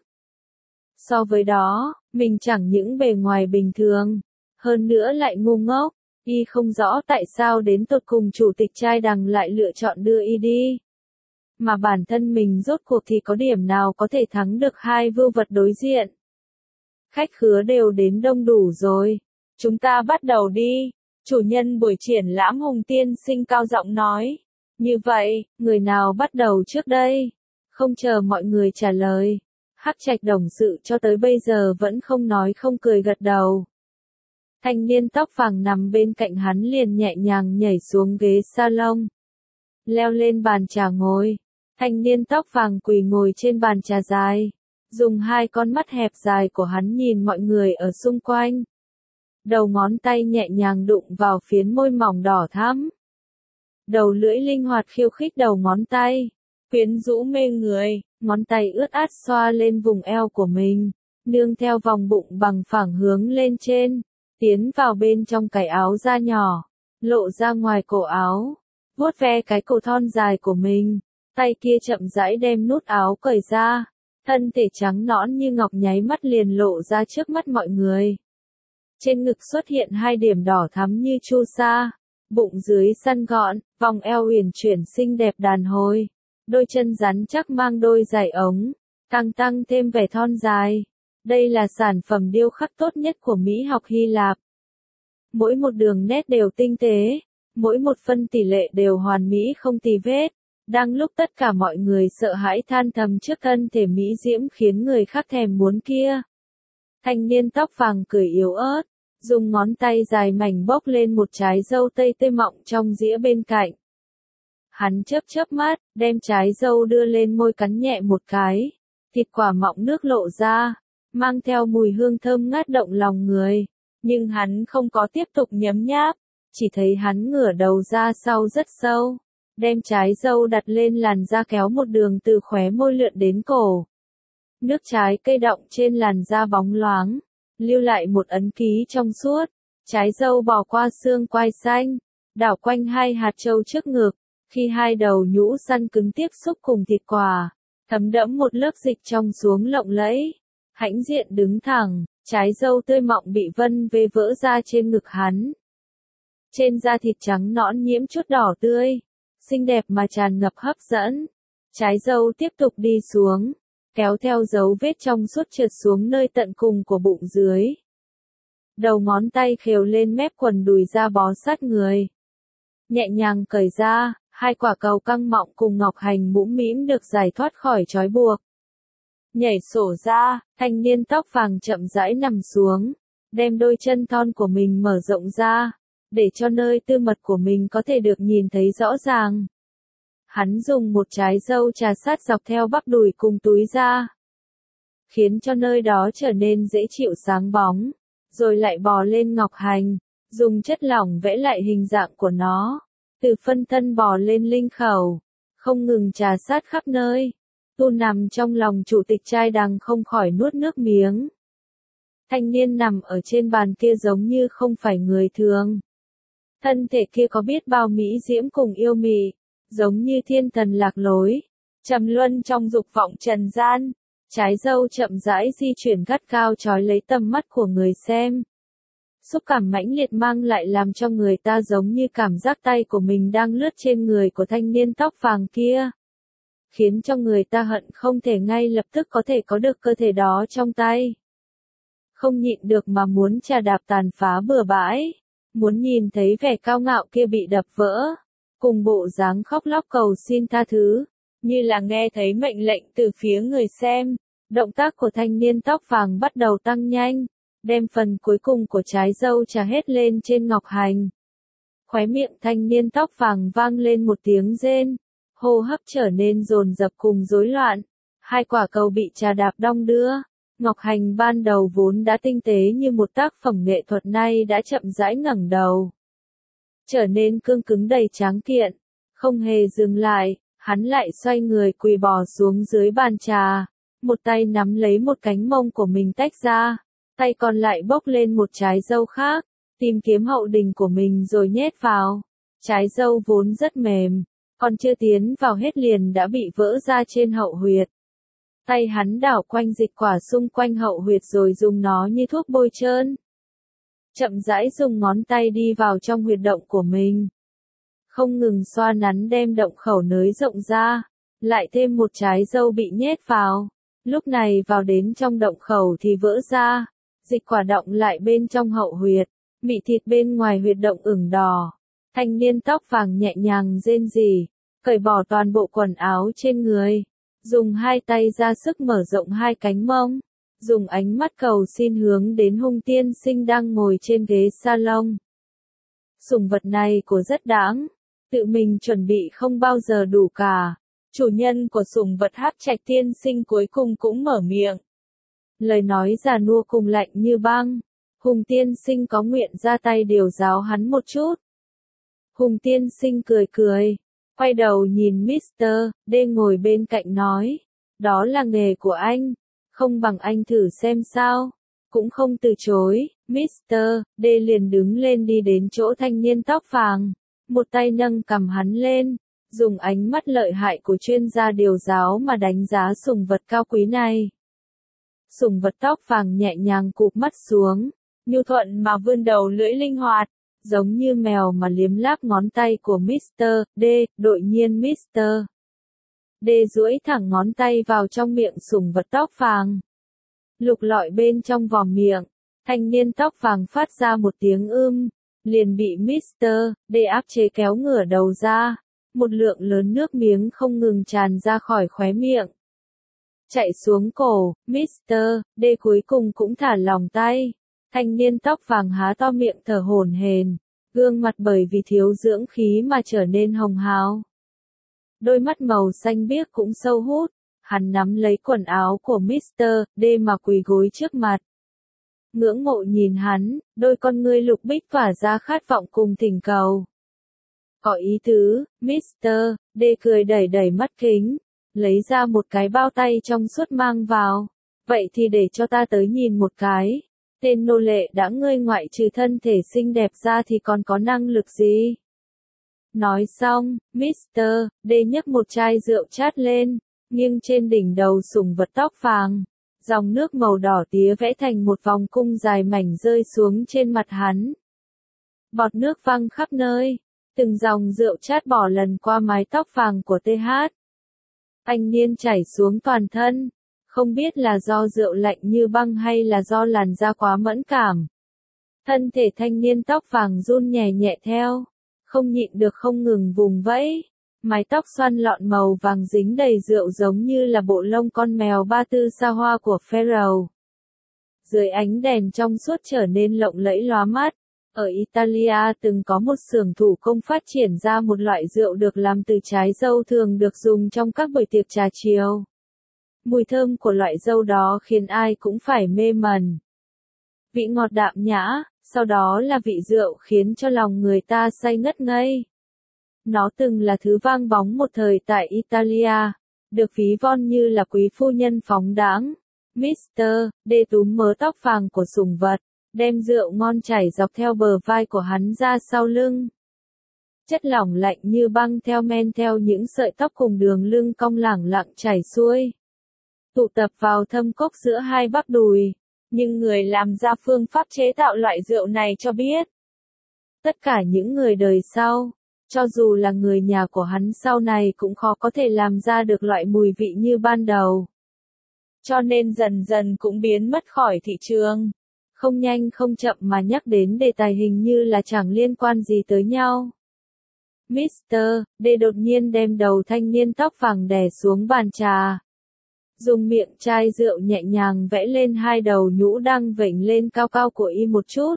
So với đó, mình chẳng những bề ngoài bình thường, hơn nữa lại ngu ngốc, y không rõ tại sao đến tột cùng chủ tịch trai đằng lại lựa chọn đưa y đi. Mà bản thân mình rốt cuộc thì có điểm nào có thể thắng được hai vưu vật đối diện. Khách khứa đều đến đông đủ rồi. Chúng ta bắt đầu đi. Chủ nhân buổi triển lãm Hùng tiên sinh cao giọng nói. Như vậy, người nào bắt đầu trước đây? Không chờ mọi người trả lời. Hắc Trạch đồng sự cho tới bây giờ vẫn không nói không cười gật đầu. Thanh niên tóc vàng nằm bên cạnh hắn liền nhẹ nhàng nhảy xuống ghế salon. Leo lên bàn trà ngồi. Thanh niên tóc vàng quỳ ngồi trên bàn trà dài. Dùng hai con mắt hẹp dài của hắn nhìn mọi người ở xung quanh. Đầu ngón tay nhẹ nhàng đụng vào phiến môi mỏng đỏ thắm. đầu lưỡi linh hoạt khiêu khích đầu ngón tay, quyến rũ mê người, ngón tay ướt át xoa lên vùng eo của mình, nương theo vòng bụng bằng phẳng hướng lên trên, tiến vào bên trong cái áo da nhỏ, lộ ra ngoài cổ áo, vuốt ve cái cổ thon dài của mình, tay kia chậm rãi đem nút áo cởi ra, thân thể trắng nõn như ngọc nháy mắt liền lộ ra trước mắt mọi người. Trên ngực xuất hiện hai điểm đỏ thắm như chu sa, bụng dưới săn gọn, vòng eo uyển chuyển xinh đẹp đàn hồi, đôi chân rắn chắc mang đôi giày ống, tăng tăng thêm vẻ thon dài. Đây là sản phẩm điêu khắc tốt nhất của mỹ học Hy Lạp. Mỗi một đường nét đều tinh tế, mỗi một phân tỷ lệ đều hoàn mỹ không tì vết. Đang lúc tất cả mọi người sợ hãi than thầm trước thân thể mỹ diễm khiến người khác thèm muốn kia. Thanh niên tóc vàng cười yếu ớt, dùng ngón tay dài mảnh bốc lên một trái dâu tây tươi mọng trong dĩa bên cạnh. Hắn chớp chớp mắt, đem trái dâu đưa lên môi cắn nhẹ một cái, thịt quả mọng nước lộ ra, mang theo mùi hương thơm ngát động lòng người. Nhưng hắn không có tiếp tục nhấm nháp, chỉ thấy hắn ngửa đầu ra sau rất sâu, đem trái dâu đặt lên làn da kéo một đường từ khóe môi lượn đến cổ. Nước trái cây đọng trên làn da bóng loáng, lưu lại một ấn ký trong suốt, trái dâu bò qua xương quai xanh, đảo quanh hai hạt châu trước ngực, khi hai đầu nhũ săn cứng tiếp xúc cùng thịt quả, thấm đẫm một lớp dịch trong xuống lộng lẫy, hãnh diện đứng thẳng, trái dâu tươi mọng bị vân vê vỡ ra trên ngực hắn. Trên da thịt trắng nõn nhiễm chút đỏ tươi, xinh đẹp mà tràn ngập hấp dẫn. Trái dâu tiếp tục đi xuống, kéo theo dấu vết trong suốt trượt xuống nơi tận cùng của bụng dưới. Đầu ngón tay khều lên mép quần đùi ra bó sát người. Nhẹ nhàng cởi ra, hai quả cầu căng mọng cùng ngọc hành mũm mĩm được giải thoát khỏi trói buộc. Nhảy sổ ra, thanh niên tóc vàng chậm rãi nằm xuống, đem đôi chân thon của mình mở rộng ra, để cho nơi tư mật của mình có thể được nhìn thấy rõ ràng. Hắn dùng một trái dâu trà sát dọc theo bắp đùi cùng túi da, khiến cho nơi đó trở nên dễ chịu sáng bóng, rồi lại bò lên ngọc hành, dùng chất lỏng vẽ lại hình dạng của nó, từ phân thân bò lên linh khẩu, không ngừng trà sát khắp nơi. Tu nằm trong lòng chủ tịch trai đằng không khỏi nuốt nước miếng. Thanh niên nằm ở trên bàn kia giống như không phải người thường. Thân thể kia có biết bao mỹ diễm cùng yêu mị, giống như thiên thần lạc lối, trầm luân trong dục vọng trần gian. Trái dâu chậm rãi di chuyển gắt cao trói lấy tầm mắt của người xem. Xúc cảm mãnh liệt mang lại làm cho người ta giống như cảm giác tay của mình đang lướt trên người của thanh niên tóc vàng kia, khiến cho người ta hận không thể ngay lập tức có thể có được cơ thể đó trong tay. Không nhịn được mà muốn trà đạp tàn phá bừa bãi, muốn nhìn thấy vẻ cao ngạo kia bị đập vỡ, cùng bộ dáng khóc lóc cầu xin tha thứ, như là nghe thấy mệnh lệnh từ phía người xem. Động tác của thanh niên tóc vàng bắt đầu tăng nhanh, đem phần cuối cùng của trái dâu trà hết lên trên ngọc hành. Khóe miệng thanh niên tóc vàng vang lên một tiếng rên, hô hấp trở nên dồn dập cùng rối loạn, hai quả cầu bị trà đạp đong đưa. Ngọc hành ban đầu vốn đã tinh tế như một tác phẩm nghệ thuật nay đã chậm rãi ngẩng đầu, trở nên cương cứng đầy tráng kiện, không hề dừng lại, hắn lại xoay người quỳ bò xuống dưới bàn trà, một tay nắm lấy một cánh mông của mình tách ra, tay còn lại bốc lên một trái dâu khác, tìm kiếm hậu đình của mình rồi nhét vào. Trái dâu vốn rất mềm, còn chưa tiến vào hết liền đã bị vỡ ra trên hậu huyệt. Tay hắn đảo quanh dịch quả xung quanh hậu huyệt rồi dùng nó như thuốc bôi trơn. Chậm rãi dùng ngón tay đi vào trong huyệt động của mình, không ngừng xoa nắn đem động khẩu nới rộng ra, lại thêm một trái dâu bị nhét vào. Lúc này vào đến trong động khẩu thì vỡ ra, dịch quả động lại bên trong hậu huyệt, mị thịt bên ngoài huyệt động ửng đỏ. Thanh niên tóc vàng nhẹ nhàng rên rỉ, cởi bỏ toàn bộ quần áo trên người, dùng hai tay ra sức mở rộng hai cánh mông, dùng ánh mắt cầu xin hướng đến hung tiên sinh đang ngồi trên ghế salon. Sủng vật này của rất đáng, tự mình chuẩn bị không bao giờ đủ cả. Chủ nhân của sủng vật Hắc Trạch tiên sinh cuối cùng cũng mở miệng. Lời nói già nua cùng lạnh như băng. Hùng tiên sinh có nguyện ra tay điều giáo hắn một chút. Hùng tiên sinh cười cười, quay đầu nhìn mít tơ D ngồi bên cạnh nói, đó là nghề của anh, không bằng anh thử xem sao. Cũng không từ chối, mít tơ D liền đứng lên đi đến chỗ thanh niên tóc vàng, một tay nâng cầm hắn lên, dùng ánh mắt lợi hại của chuyên gia điều giáo mà đánh giá sùng vật cao quý này. Sùng vật tóc vàng nhẹ nhàng cụp mắt xuống, nhu thuận mà vươn đầu lưỡi linh hoạt, giống như mèo mà liếm láp ngón tay của mít tơ D, đột nhiên mít tơ D duỗi thẳng ngón tay vào trong miệng sùng vật tóc vàng. Lục lọi bên trong vòm miệng, thanh niên tóc vàng phát ra một tiếng ưm, liền bị mít tơ D áp chế kéo ngửa đầu ra, một lượng lớn nước miếng không ngừng tràn ra khỏi khóe miệng. Chạy xuống cổ, mít tơ D cuối cùng cũng thả lỏng tay. Thanh niên tóc vàng há to miệng thở hổn hển, gương mặt bởi vì thiếu dưỡng khí mà trở nên hồng hào. Đôi mắt màu xanh biếc cũng sâu hút, hắn nắm lấy quần áo của mít tơ D mà quỳ gối trước mặt. Ngưỡng mộ nhìn hắn, đôi con ngươi lục bích tỏa ra khát vọng cùng thỉnh cầu. Có ý tứ, mít tơ D cười đẩy đẩy mắt kính, lấy ra một cái bao tay trong suốt mang vào. Vậy thì để cho ta tới nhìn một cái. Tên nô lệ đã ngươi ngoại trừ thân thể xinh đẹp ra thì còn có năng lực gì? Nói xong, mít tơ D nhấc một chai rượu chát lên, nghiêng trên đỉnh đầu sùng vật tóc vàng. Dòng nước màu đỏ tía vẽ thành một vòng cung dài mảnh rơi xuống trên mặt hắn. Bọt nước văng khắp nơi, từng dòng rượu chát bỏ lần qua mái tóc vàng của tê hát. Anh niên chảy xuống toàn thân. Không biết là do rượu lạnh như băng hay là do làn da quá mẫn cảm. Thân thể thanh niên tóc vàng run nhẹ nhẹ theo, không nhịn được không ngừng vùng vẫy. Mái tóc xoăn lọn màu vàng dính đầy rượu giống như là bộ lông con mèo ba tư xa hoa của Pharaoh. Dưới ánh đèn trong suốt trở nên lộng lẫy lóa mắt. Ở Italia từng có một xưởng thủ công phát triển ra một loại rượu được làm từ trái dâu thường được dùng trong các buổi tiệc trà chiều. Mùi thơm của loại dâu đó khiến ai cũng phải mê mẩn. Vị ngọt đạm nhã, sau đó là vị rượu khiến cho lòng người ta say ngất ngây. Nó từng là thứ vang bóng một thời tại Italia, được ví von như là quý phu nhân phóng đãng. mít tơ D túm mớ tóc vàng của sùng vật, đem rượu ngon chảy dọc theo bờ vai của hắn ra sau lưng. Chất lỏng lạnh như băng theo men theo những sợi tóc cùng đường lưng cong lẳng lặng chảy xuôi, tụ tập vào thâm cốc giữa hai bắp đùi. Nhưng người làm ra phương pháp chế tạo loại rượu này cho biết, tất cả những người đời sau, cho dù là người nhà của hắn sau này cũng khó có thể làm ra được loại mùi vị như ban đầu. Cho nên dần dần cũng biến mất khỏi thị trường. Không nhanh không chậm mà nhắc đến đề tài hình như là chẳng liên quan gì tới nhau. mít tơ D đột nhiên đem đầu thanh niên tóc vàng đè xuống bàn trà. Dùng miệng chai rượu nhẹ nhàng vẽ lên hai đầu nhũ đang vểnh lên cao cao của y một chút.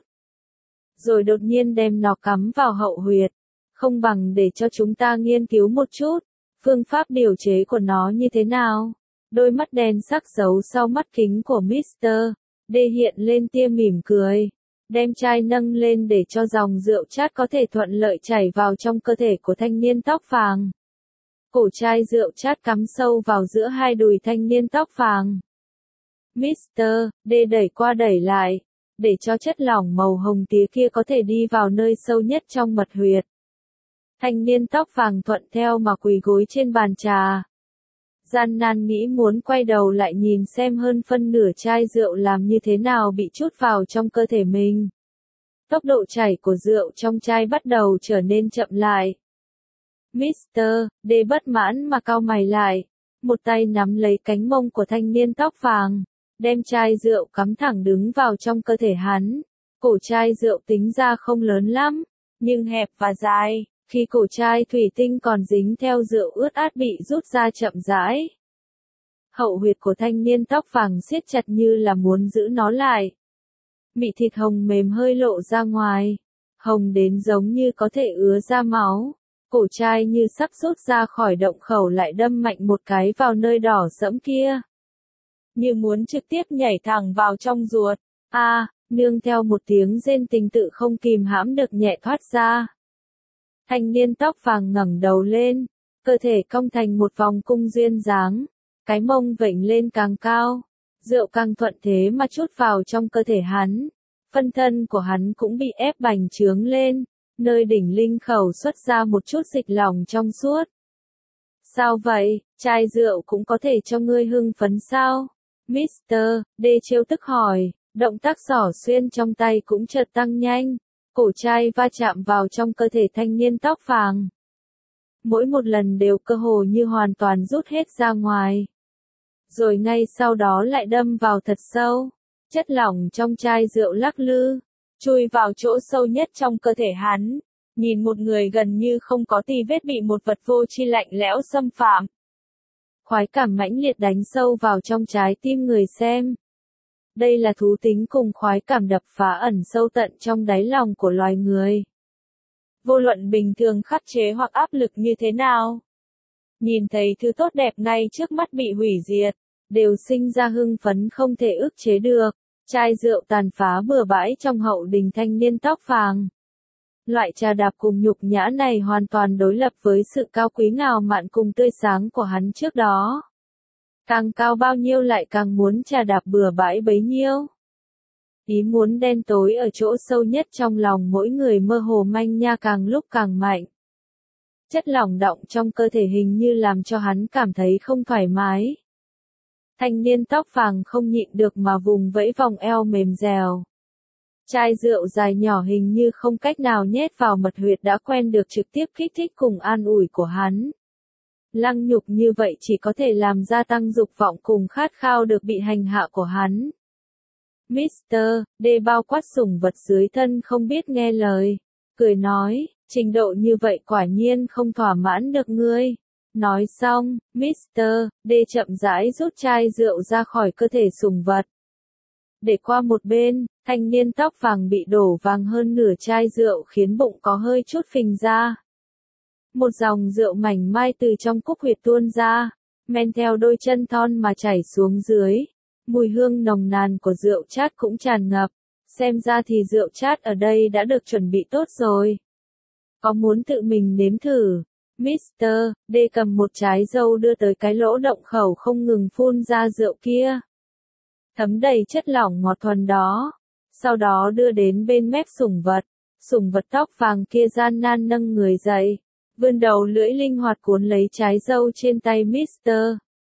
Rồi đột nhiên đem nó cắm vào hậu huyệt. Không bằng để cho chúng ta nghiên cứu một chút, phương pháp điều chế của nó như thế nào. Đôi mắt đen sắc giấu sau mắt kính của mít tơ D hiện lên tia mỉm cười. Đem chai nâng lên để cho dòng rượu chát có thể thuận lợi chảy vào trong cơ thể của thanh niên tóc vàng. Cổ chai rượu chát cắm sâu vào giữa hai đùi thanh niên tóc vàng. mít tơ D đẩy qua đẩy lại, để cho chất lỏng màu hồng tía kia có thể đi vào nơi sâu nhất trong mật huyệt. Thanh niên tóc vàng thuận theo mà quỳ gối trên bàn trà. Gian nan nghĩ muốn quay đầu lại nhìn xem hơn phân nửa chai rượu làm như thế nào bị trút vào trong cơ thể mình. Tốc độ chảy của rượu trong chai bắt đầu trở nên chậm lại. mít tơ D bất mãn mà cau mày lại, một tay nắm lấy cánh mông của thanh niên tóc vàng, đem chai rượu cắm thẳng đứng vào trong cơ thể hắn. Cổ chai rượu tính ra không lớn lắm, nhưng hẹp và dài, khi cổ chai thủy tinh còn dính theo rượu ướt át bị rút ra chậm rãi. Hậu huyệt của thanh niên tóc vàng siết chặt như là muốn giữ nó lại. Mị thịt hồng mềm hơi lộ ra ngoài, hồng đến giống như có thể ứa ra máu. Cổ chai như sắp rút ra khỏi động khẩu lại đâm mạnh một cái vào nơi đỏ sẫm kia. Như muốn trực tiếp nhảy thẳng vào trong ruột. A, à, nương theo một tiếng rên tình tự không kìm hãm được nhẹ thoát ra. Thanh niên tóc vàng ngẩng đầu lên, cơ thể cong thành một vòng cung duyên dáng, cái mông vểnh lên càng cao, rượu càng thuận thế mà trút vào trong cơ thể hắn. Phân thân của hắn cũng bị ép bành trướng lên, nơi đỉnh linh khẩu xuất ra một chút dịch lỏng trong suốt. Sao vậy, chai rượu cũng có thể cho ngươi hưng phấn sao? mít tơ D trêu tức hỏi, động tác xỏ xuyên trong tay cũng chợt tăng nhanh, cổ chai va chạm vào trong cơ thể thanh niên tóc vàng. Mỗi một lần đều cơ hồ như hoàn toàn rút hết ra ngoài. Rồi ngay sau đó lại đâm vào thật sâu. Chất lỏng trong chai rượu lắc lư, chui vào chỗ sâu nhất trong cơ thể hắn. Nhìn một người gần như không có tì vết bị một vật vô tri lạnh lẽo xâm phạm. Khoái cảm mãnh liệt đánh sâu vào trong trái tim người xem. Đây là thú tính cùng khoái cảm đập phá ẩn sâu tận trong đáy lòng của loài người. Vô luận bình thường khắc chế hoặc áp lực như thế nào. Nhìn thấy thứ tốt đẹp ngay trước mắt bị hủy diệt, đều sinh ra hưng phấn không thể ức chế được. Chai rượu tàn phá bừa bãi trong hậu đình thanh niên tóc vàng. Loại trà đạp cùng nhục nhã này hoàn toàn đối lập với sự cao quý ngạo mạn cùng tươi sáng của hắn trước đó. Càng cao bao nhiêu lại càng muốn trà đạp bừa bãi bấy nhiêu. Ý muốn đen tối ở chỗ sâu nhất trong lòng mỗi người mơ hồ manh nha càng lúc càng mạnh. Chất lỏng đọng trong cơ thể hình như làm cho hắn cảm thấy không thoải mái. Thanh niên tóc vàng không nhịn được mà vùng vẫy vòng eo mềm dẻo. Chai rượu dài nhỏ hình như không cách nào nhét vào mật huyệt đã quen được trực tiếp kích thích cùng an ủi của hắn. Lăng nhục như vậy chỉ có thể làm gia tăng dục vọng cùng khát khao được bị hành hạ của hắn. mít tơ D bao quát sủng vật dưới thân không biết nghe lời, cười nói, trình độ như vậy quả nhiên không thỏa mãn được ngươi. Nói xong, mít tơ D chậm rãi rút chai rượu ra khỏi cơ thể sủng vật. Để qua một bên, thanh niên tóc vàng bị đổ vàng hơn nửa chai rượu khiến bụng có hơi chút phình ra. Một dòng rượu mảnh mai từ trong cúc huyệt tuôn ra, men theo đôi chân thon mà chảy xuống dưới. Mùi hương nồng nàn của rượu chát cũng tràn ngập, xem ra thì rượu chát ở đây đã được chuẩn bị tốt rồi. Có muốn tự mình nếm thử? mít tơ D cầm một trái dâu đưa tới cái lỗ động khẩu không ngừng phun ra rượu kia. Thấm đầy chất lỏng ngọt thuần đó. Sau đó đưa đến bên mép sủng vật. Sủng vật tóc vàng kia gian nan nâng người dậy. Vươn đầu lưỡi linh hoạt cuốn lấy trái dâu trên tay mít tơ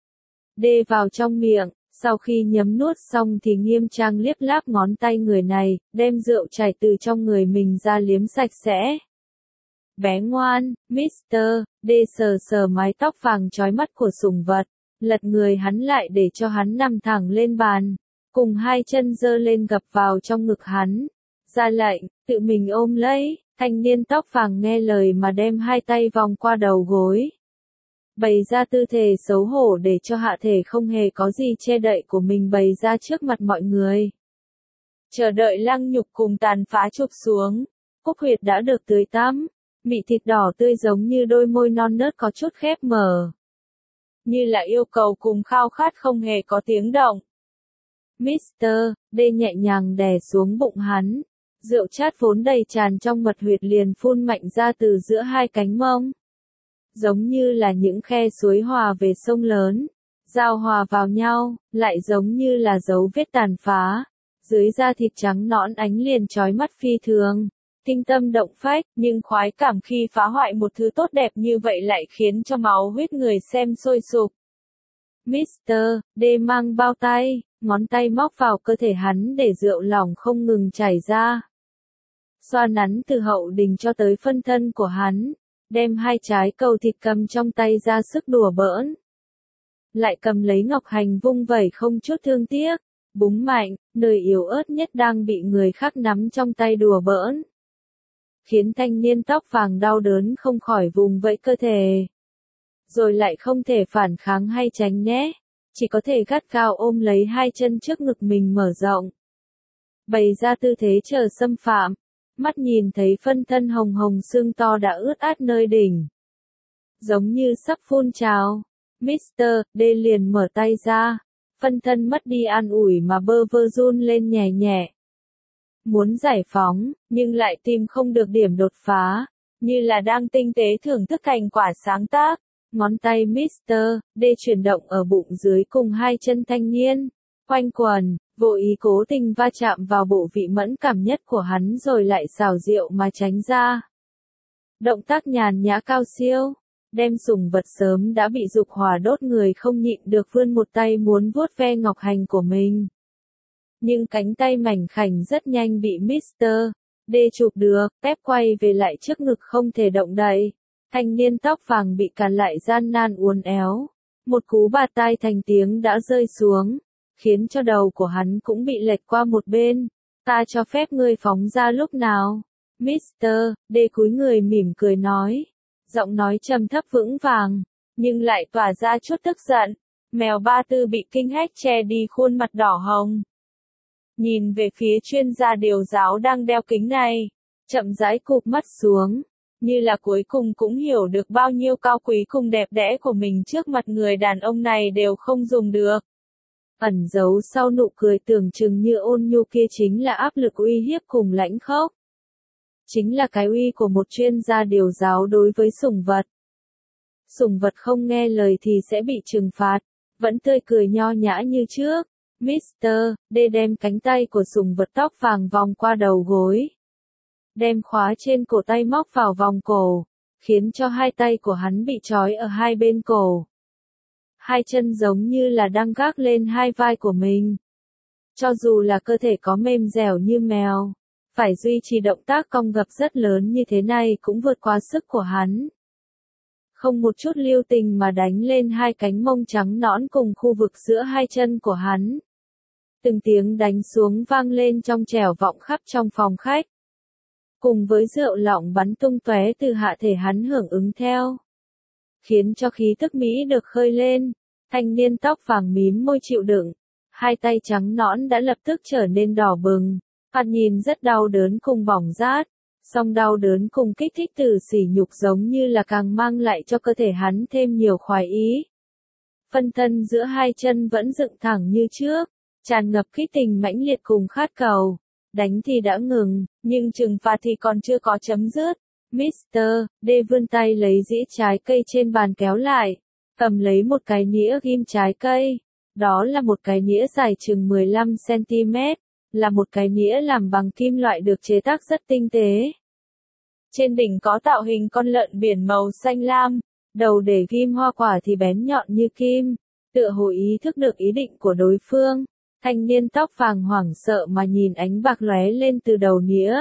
D vào trong miệng. Sau khi nhấm nuốt xong thì nghiêm trang liếp láp ngón tay người này, đem rượu chảy từ trong người mình ra liếm sạch sẽ. Bé ngoan, mít tơ D sờ sờ mái tóc vàng chói mắt của sủng vật, lật người hắn lại để cho hắn nằm thẳng lên bàn, cùng hai chân giơ lên gập vào trong ngực hắn. Ra lệnh, tự mình ôm lấy, thanh niên tóc vàng nghe lời mà đem hai tay vòng qua đầu gối. Bày ra tư thế xấu hổ để cho hạ thể không hề có gì che đậy của mình bày ra trước mặt mọi người. Chờ đợi lăng nhục cùng tàn phá chụp xuống, cúc huyệt đã được tưới tắm, mị thịt đỏ tươi giống như đôi môi non nớt có chút khép mở. Như là yêu cầu cùng khao khát không hề có tiếng động. mít tơ D nhẹ nhàng đè xuống bụng hắn, rượu chát vốn đầy tràn trong mật huyệt liền phun mạnh ra từ giữa hai cánh mông. Giống như là những khe suối hòa về sông lớn, giao hòa vào nhau, lại giống như là dấu vết tàn phá. Dưới da thịt trắng nõn ánh liền chói mắt phi thường, kinh tâm động phách, nhưng khoái cảm khi phá hoại một thứ tốt đẹp như vậy lại khiến cho máu huyết người xem sôi sục. mít tơ D mang bao tay, ngón tay móc vào cơ thể hắn để rượu lỏng không ngừng chảy ra. Xoa nắn từ hậu đình cho tới phân thân của hắn. Đem hai trái cầu thịt cầm trong tay ra sức đùa bỡn. Lại cầm lấy ngọc hành vung vẩy không chút thương tiếc, búng mạnh, nơi yếu ớt nhất đang bị người khác nắm trong tay đùa bỡn. Khiến thanh niên tóc vàng đau đớn không khỏi vùng vẫy cơ thể. Rồi lại không thể phản kháng hay tránh né, chỉ có thể gắt gao ôm lấy hai chân trước ngực mình mở rộng. Bày ra tư thế chờ xâm phạm. Mắt nhìn thấy phân thân hồng hồng xương to đã ướt át nơi đỉnh. Giống như sắp phun trào. mít tơ D liền mở tay ra. Phân thân mất đi an ủi mà bơ vơ run lên nhẹ nhẹ. Muốn giải phóng, nhưng lại tìm không được điểm đột phá. như là đang tinh tế thưởng thức thành quả sáng tác. Ngón tay mít tơ D chuyển động ở bụng dưới cùng hai chân thanh niên, quanh quần, vô ý cố tình va chạm vào bộ vị mẫn cảm nhất của hắn rồi lại xảo diệu mà tránh ra. Động tác nhàn nhã cao siêu, đem sủng vật sớm đã bị dục hỏa đốt người không nhịn được vươn một tay muốn vuốt ve ngọc hành của mình. Nhưng cánh tay mảnh khảnh rất nhanh bị mít tơ D chụp được, ép quay về lại trước ngực không thể động đậy. Thanh niên tóc vàng bị cản lại gian nan uốn éo. Một cú bạt tai thành tiếng đã rơi xuống, khiến cho đầu của hắn cũng bị lệch qua một bên. Ta cho phép ngươi phóng ra lúc nào? mít tơ D cúi người mỉm cười nói. Giọng nói trầm thấp vững vàng, nhưng lại tỏa ra chút tức giận. Mèo ba tư bị kinh hách che đi khuôn mặt đỏ hồng. Nhìn về phía chuyên gia điều giáo đang đeo kính này, chậm rãi cụp mắt xuống, như là cuối cùng cũng hiểu được bao nhiêu cao quý cùng đẹp đẽ của mình trước mặt người đàn ông này đều không dùng được. Ẩn giấu sau nụ cười tưởng chừng như ôn nhu kia chính là áp lực uy hiếp cùng lãnh khốc. Chính là cái uy của một chuyên gia điều giáo đối với sủng vật. Sủng vật không nghe lời thì sẽ bị trừng phạt, vẫn tươi cười nho nhã như trước. mít tơ D đem cánh tay của sủng vật tóc vàng vòng qua đầu gối. Đem khóa trên cổ tay móc vào vòng cổ, khiến cho hai tay của hắn bị trói ở hai bên cổ. Hai chân giống như là đang gác lên hai vai của mình. Cho dù là cơ thể có mềm dẻo như mèo, phải duy trì động tác cong gập rất lớn như thế này cũng vượt qua sức của hắn. Không một chút lưu tình mà đánh lên hai cánh mông trắng nõn cùng khu vực giữa hai chân của hắn. Từng tiếng đánh xuống vang lên trong trẻo vọng khắp trong phòng khách. Cùng với rượu lọng bắn tung tóe từ hạ thể hắn hưởng ứng theo. Khiến cho khí tức Mỹ được khơi lên, thanh niên tóc vàng mím môi chịu đựng. Hai tay trắng nõn đã lập tức trở nên đỏ bừng, mặt nhìn rất đau đớn cùng bỏng rát. Song đau đớn cùng kích thích từ sỉ nhục giống như là càng mang lại cho cơ thể hắn thêm nhiều khoái ý. Phân thân giữa hai chân vẫn dựng thẳng như trước, tràn ngập kích tình mãnh liệt cùng khát cầu. Đánh thì đã ngừng, nhưng trừng phạt thì còn chưa có chấm dứt. mít tơ D vươn tay lấy dĩa trái cây trên bàn kéo lại, cầm lấy một cái nĩa ghim trái cây. Đó là một cái nĩa dài chừng mười lăm xăng-ti-mét, là một cái nĩa làm bằng kim loại được chế tác rất tinh tế. Trên đỉnh có tạo hình con lợn biển màu xanh lam, đầu để ghim hoa quả thì bén nhọn như kim, tựa hồ ý thức được ý định của đối phương. Thanh niên tóc vàng hoảng sợ mà nhìn ánh bạc lóe lên từ đầu nĩa.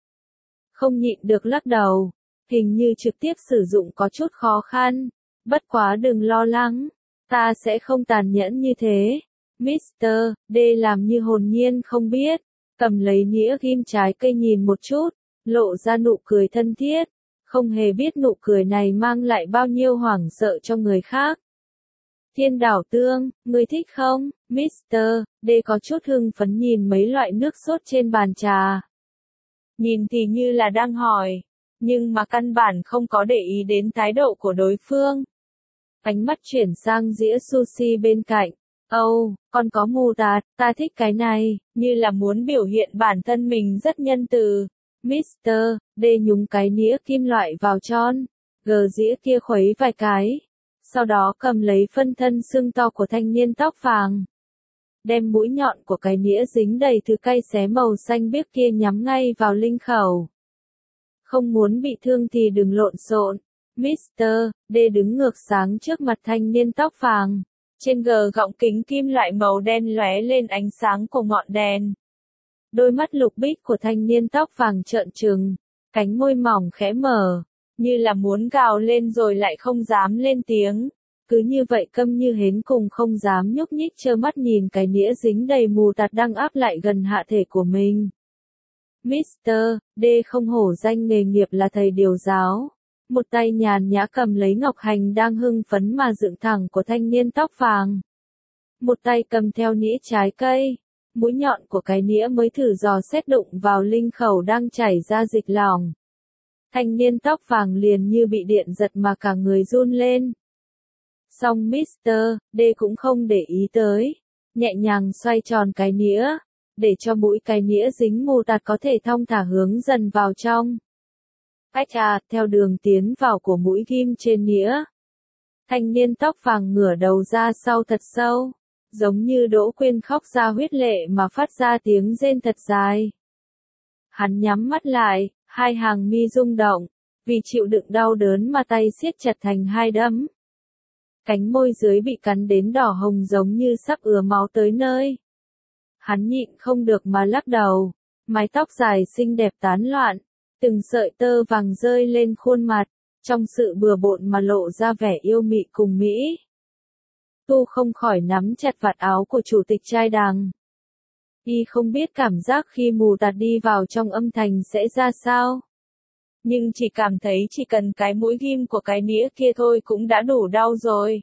Không nhịn được lắc đầu, hình như trực tiếp sử dụng có chút khó khăn. Bất quá đừng lo lắng, ta sẽ không tàn nhẫn như thế. mít tơ D làm như hồn nhiên không biết, cầm lấy nĩa ghim trái cây nhìn một chút, lộ ra nụ cười thân thiết, không hề biết nụ cười này mang lại bao nhiêu hoảng sợ cho người khác. Thiên đảo tương, ngươi thích không? mít tơ D có chút hưng phấn nhìn mấy loại nước sốt trên bàn trà. Nhìn thì như là đang hỏi, nhưng mà căn bản không có để ý đến thái độ của đối phương. Ánh mắt chuyển sang dĩa sushi bên cạnh. Âu, oh, con có mù tạt, ta thích cái này, như là muốn biểu hiện bản thân mình rất nhân từ. mít tơ D nhúng cái nĩa kim loại vào tròn, gờ dĩa kia khuấy vài cái. Sau đó cầm lấy phân thân xương to của thanh niên tóc vàng. Đem mũi nhọn của cái nĩa dính đầy thứ cay xé màu xanh biếc kia nhắm ngay vào linh khẩu. Không muốn bị thương thì đừng lộn xộn. mít tơ D đứng ngược sáng trước mặt thanh niên tóc vàng. Trên gờ gọng kính kim loại màu đen lóe lên ánh sáng của ngọn đèn. Đôi mắt lục bích của thanh niên tóc vàng trợn trừng, cánh môi mỏng khẽ mở, như là muốn gào lên rồi lại không dám lên tiếng. Cứ như vậy câm như hến cùng không dám nhúc nhích trơ mắt nhìn cái nĩa dính đầy mù tạt đang áp lại gần hạ thể của mình. mít tơ D không hổ danh nghề nghiệp là thầy điều giáo. Một tay nhàn nhã cầm lấy ngọc hành đang hưng phấn mà dựng thẳng của thanh niên tóc vàng. Một tay cầm theo nĩa trái cây. Mũi nhọn của cái nĩa mới thử dò xét đụng vào linh khẩu đang chảy ra dịch lỏng. Thanh niên tóc vàng liền như bị điện giật mà cả người run lên. Song mít tơ D cũng không để ý tới, nhẹ nhàng xoay tròn cái nĩa, để cho mũi cái nĩa dính mù tạt có thể thong thả hướng dần vào trong. Ách à, theo đường tiến vào của mũi ghim trên nĩa. Thanh niên tóc vàng ngửa đầu ra sau thật sâu, giống như Đỗ Quyên khóc ra huyết lệ mà phát ra tiếng rên thật dài. Hắn nhắm mắt lại, hai hàng mi rung động, vì chịu đựng đau đớn mà tay siết chặt thành hai đấm. Cánh môi dưới bị cắn đến đỏ hồng giống như sắp ứa máu tới nơi. Hắn nhịn không được mà lắc đầu, mái tóc dài xinh đẹp tán loạn, từng sợi tơ vàng rơi lên khuôn mặt, trong sự bừa bộn mà lộ ra vẻ yêu mị cùng mỹ. Tu không khỏi nắm chặt vạt áo của chủ tịch trai đằng. Y không biết cảm giác khi mù tạt đi vào trong âm thành sẽ ra sao. Nhưng chỉ cảm thấy chỉ cần cái mũi ghim của cái nĩa kia thôi cũng đã đủ đau rồi.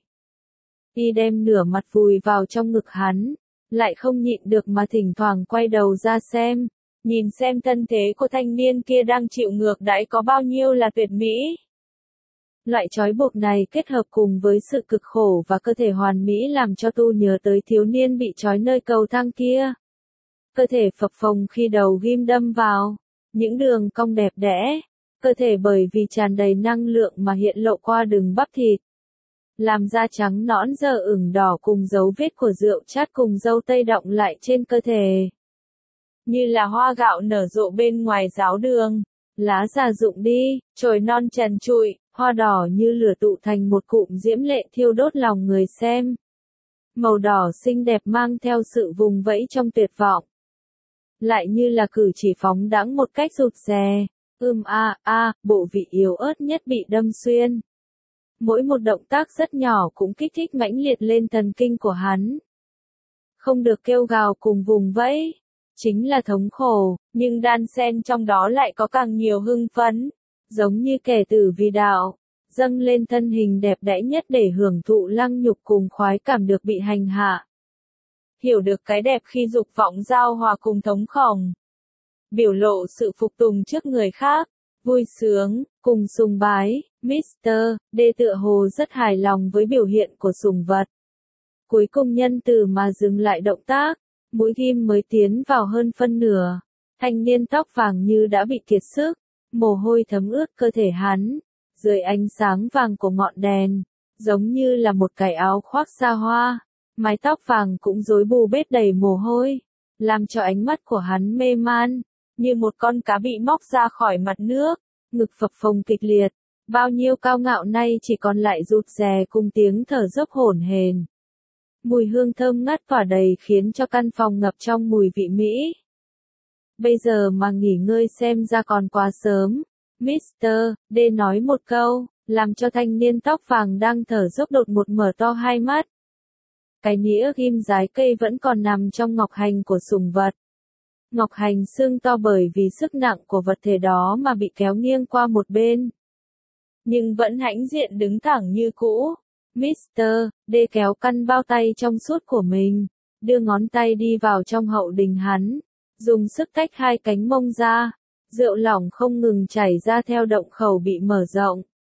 Y đem nửa mặt vùi vào trong ngực hắn, lại không nhịn được mà thỉnh thoảng quay đầu ra xem, nhìn xem thân thế của thanh niên kia đang chịu ngược đãi có bao nhiêu là tuyệt mỹ. Loại trói buộc này kết hợp cùng với sự cực khổ và cơ thể hoàn mỹ làm cho Tu nhớ tới thiếu niên bị trói nơi cầu thang kia. Cơ thể phập phồng khi đầu ghim đâm vào, những đường cong đẹp đẽ, cơ thể bởi vì tràn đầy năng lượng mà hiện lộ qua đường bắp thịt. Làm da trắng nõn giờ ửng đỏ cùng dấu vết của rượu chát cùng dâu tây đọng lại trên cơ thể. Như là hoa gạo nở rộ bên ngoài giáo đường, lá già rụng đi, chồi non trần trụi, hoa đỏ như lửa tụ thành một cụm diễm lệ thiêu đốt lòng người xem. Màu đỏ xinh đẹp mang theo sự vùng vẫy trong tuyệt vọng. Lại như là cử chỉ phóng đãng một cách rụt rè, ưm a a, bộ vị yếu ớt nhất bị đâm xuyên. Mỗi một động tác rất nhỏ cũng kích thích mãnh liệt lên thần kinh của hắn. Không được kêu gào cùng vùng vẫy, chính là thống khổ, nhưng đan xen trong đó lại có càng nhiều hưng phấn, giống như kẻ tử vì đạo, dâng lên thân hình đẹp đẽ nhất để hưởng thụ lăng nhục cùng khoái cảm được bị hành hạ. Hiểu được cái đẹp khi dục vọng giao hòa cùng thống khổ. Biểu lộ sự phục tùng trước người khác, vui sướng, cùng sùng bái, mít tơ D tựa hồ rất hài lòng với biểu hiện của sùng vật. Cuối cùng nhân từ mà dừng lại động tác, mũi ghim mới tiến vào hơn phân nửa. Thanh niên tóc vàng như đã bị kiệt sức, mồ hôi thấm ướt cơ thể hắn, dưới ánh sáng vàng của ngọn đèn, giống như là một cái áo khoác xa hoa. Mái tóc vàng cũng rối bù bết đầy mồ hôi, làm cho ánh mắt của hắn mê man, như một con cá bị móc ra khỏi mặt nước, ngực phập phồng kịch liệt, bao nhiêu cao ngạo nay chỉ còn lại rụt rè cùng tiếng thở dốc hổn hển. Mùi hương thơm ngát tỏa đầy khiến cho căn phòng ngập trong mùi vị mỹ. Bây giờ mà nghỉ ngơi xem ra còn quá sớm, mít tơ D nói một câu, làm cho thanh niên tóc vàng đang thở dốc đột ngột mở to hai mắt. Cái nĩa ghim dái cây vẫn còn nằm trong ngọc hành của sùng vật. Ngọc hành xương to bởi vì sức nặng của vật thể đó mà bị kéo nghiêng qua một bên. Nhưng vẫn hãnh diện đứng thẳng như cũ. mít tơ D kéo căn bao tay trong suốt của mình, đưa ngón tay đi vào trong hậu đình hắn, dùng sức tách hai cánh mông ra, rượu lỏng không ngừng chảy ra theo động khẩu bị mở rộng.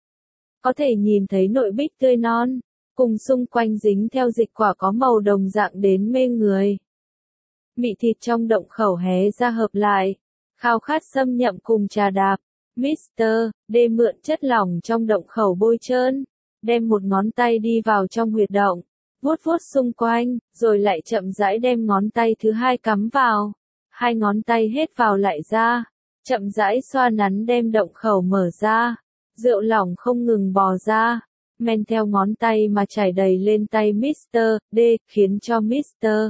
Có thể nhìn thấy nội bích tươi non, cùng xung quanh dính theo dịch quả có màu đồng dạng đến mê người. Mị thịt trong động khẩu hé ra hợp lại, khao khát xâm nhậm cùng trà đạp. mít tơ D mượn chất lỏng trong động khẩu bôi trơn, đem một ngón tay đi vào trong huyệt động, vuốt vuốt xung quanh, rồi lại chậm rãi đem ngón tay thứ hai cắm vào, hai ngón tay hết vào lại ra, chậm rãi xoa nắn đem động khẩu mở ra, rượu lỏng không ngừng bò ra, men theo ngón tay mà chảy đầy lên tay mít tơ D, khiến cho mít tơ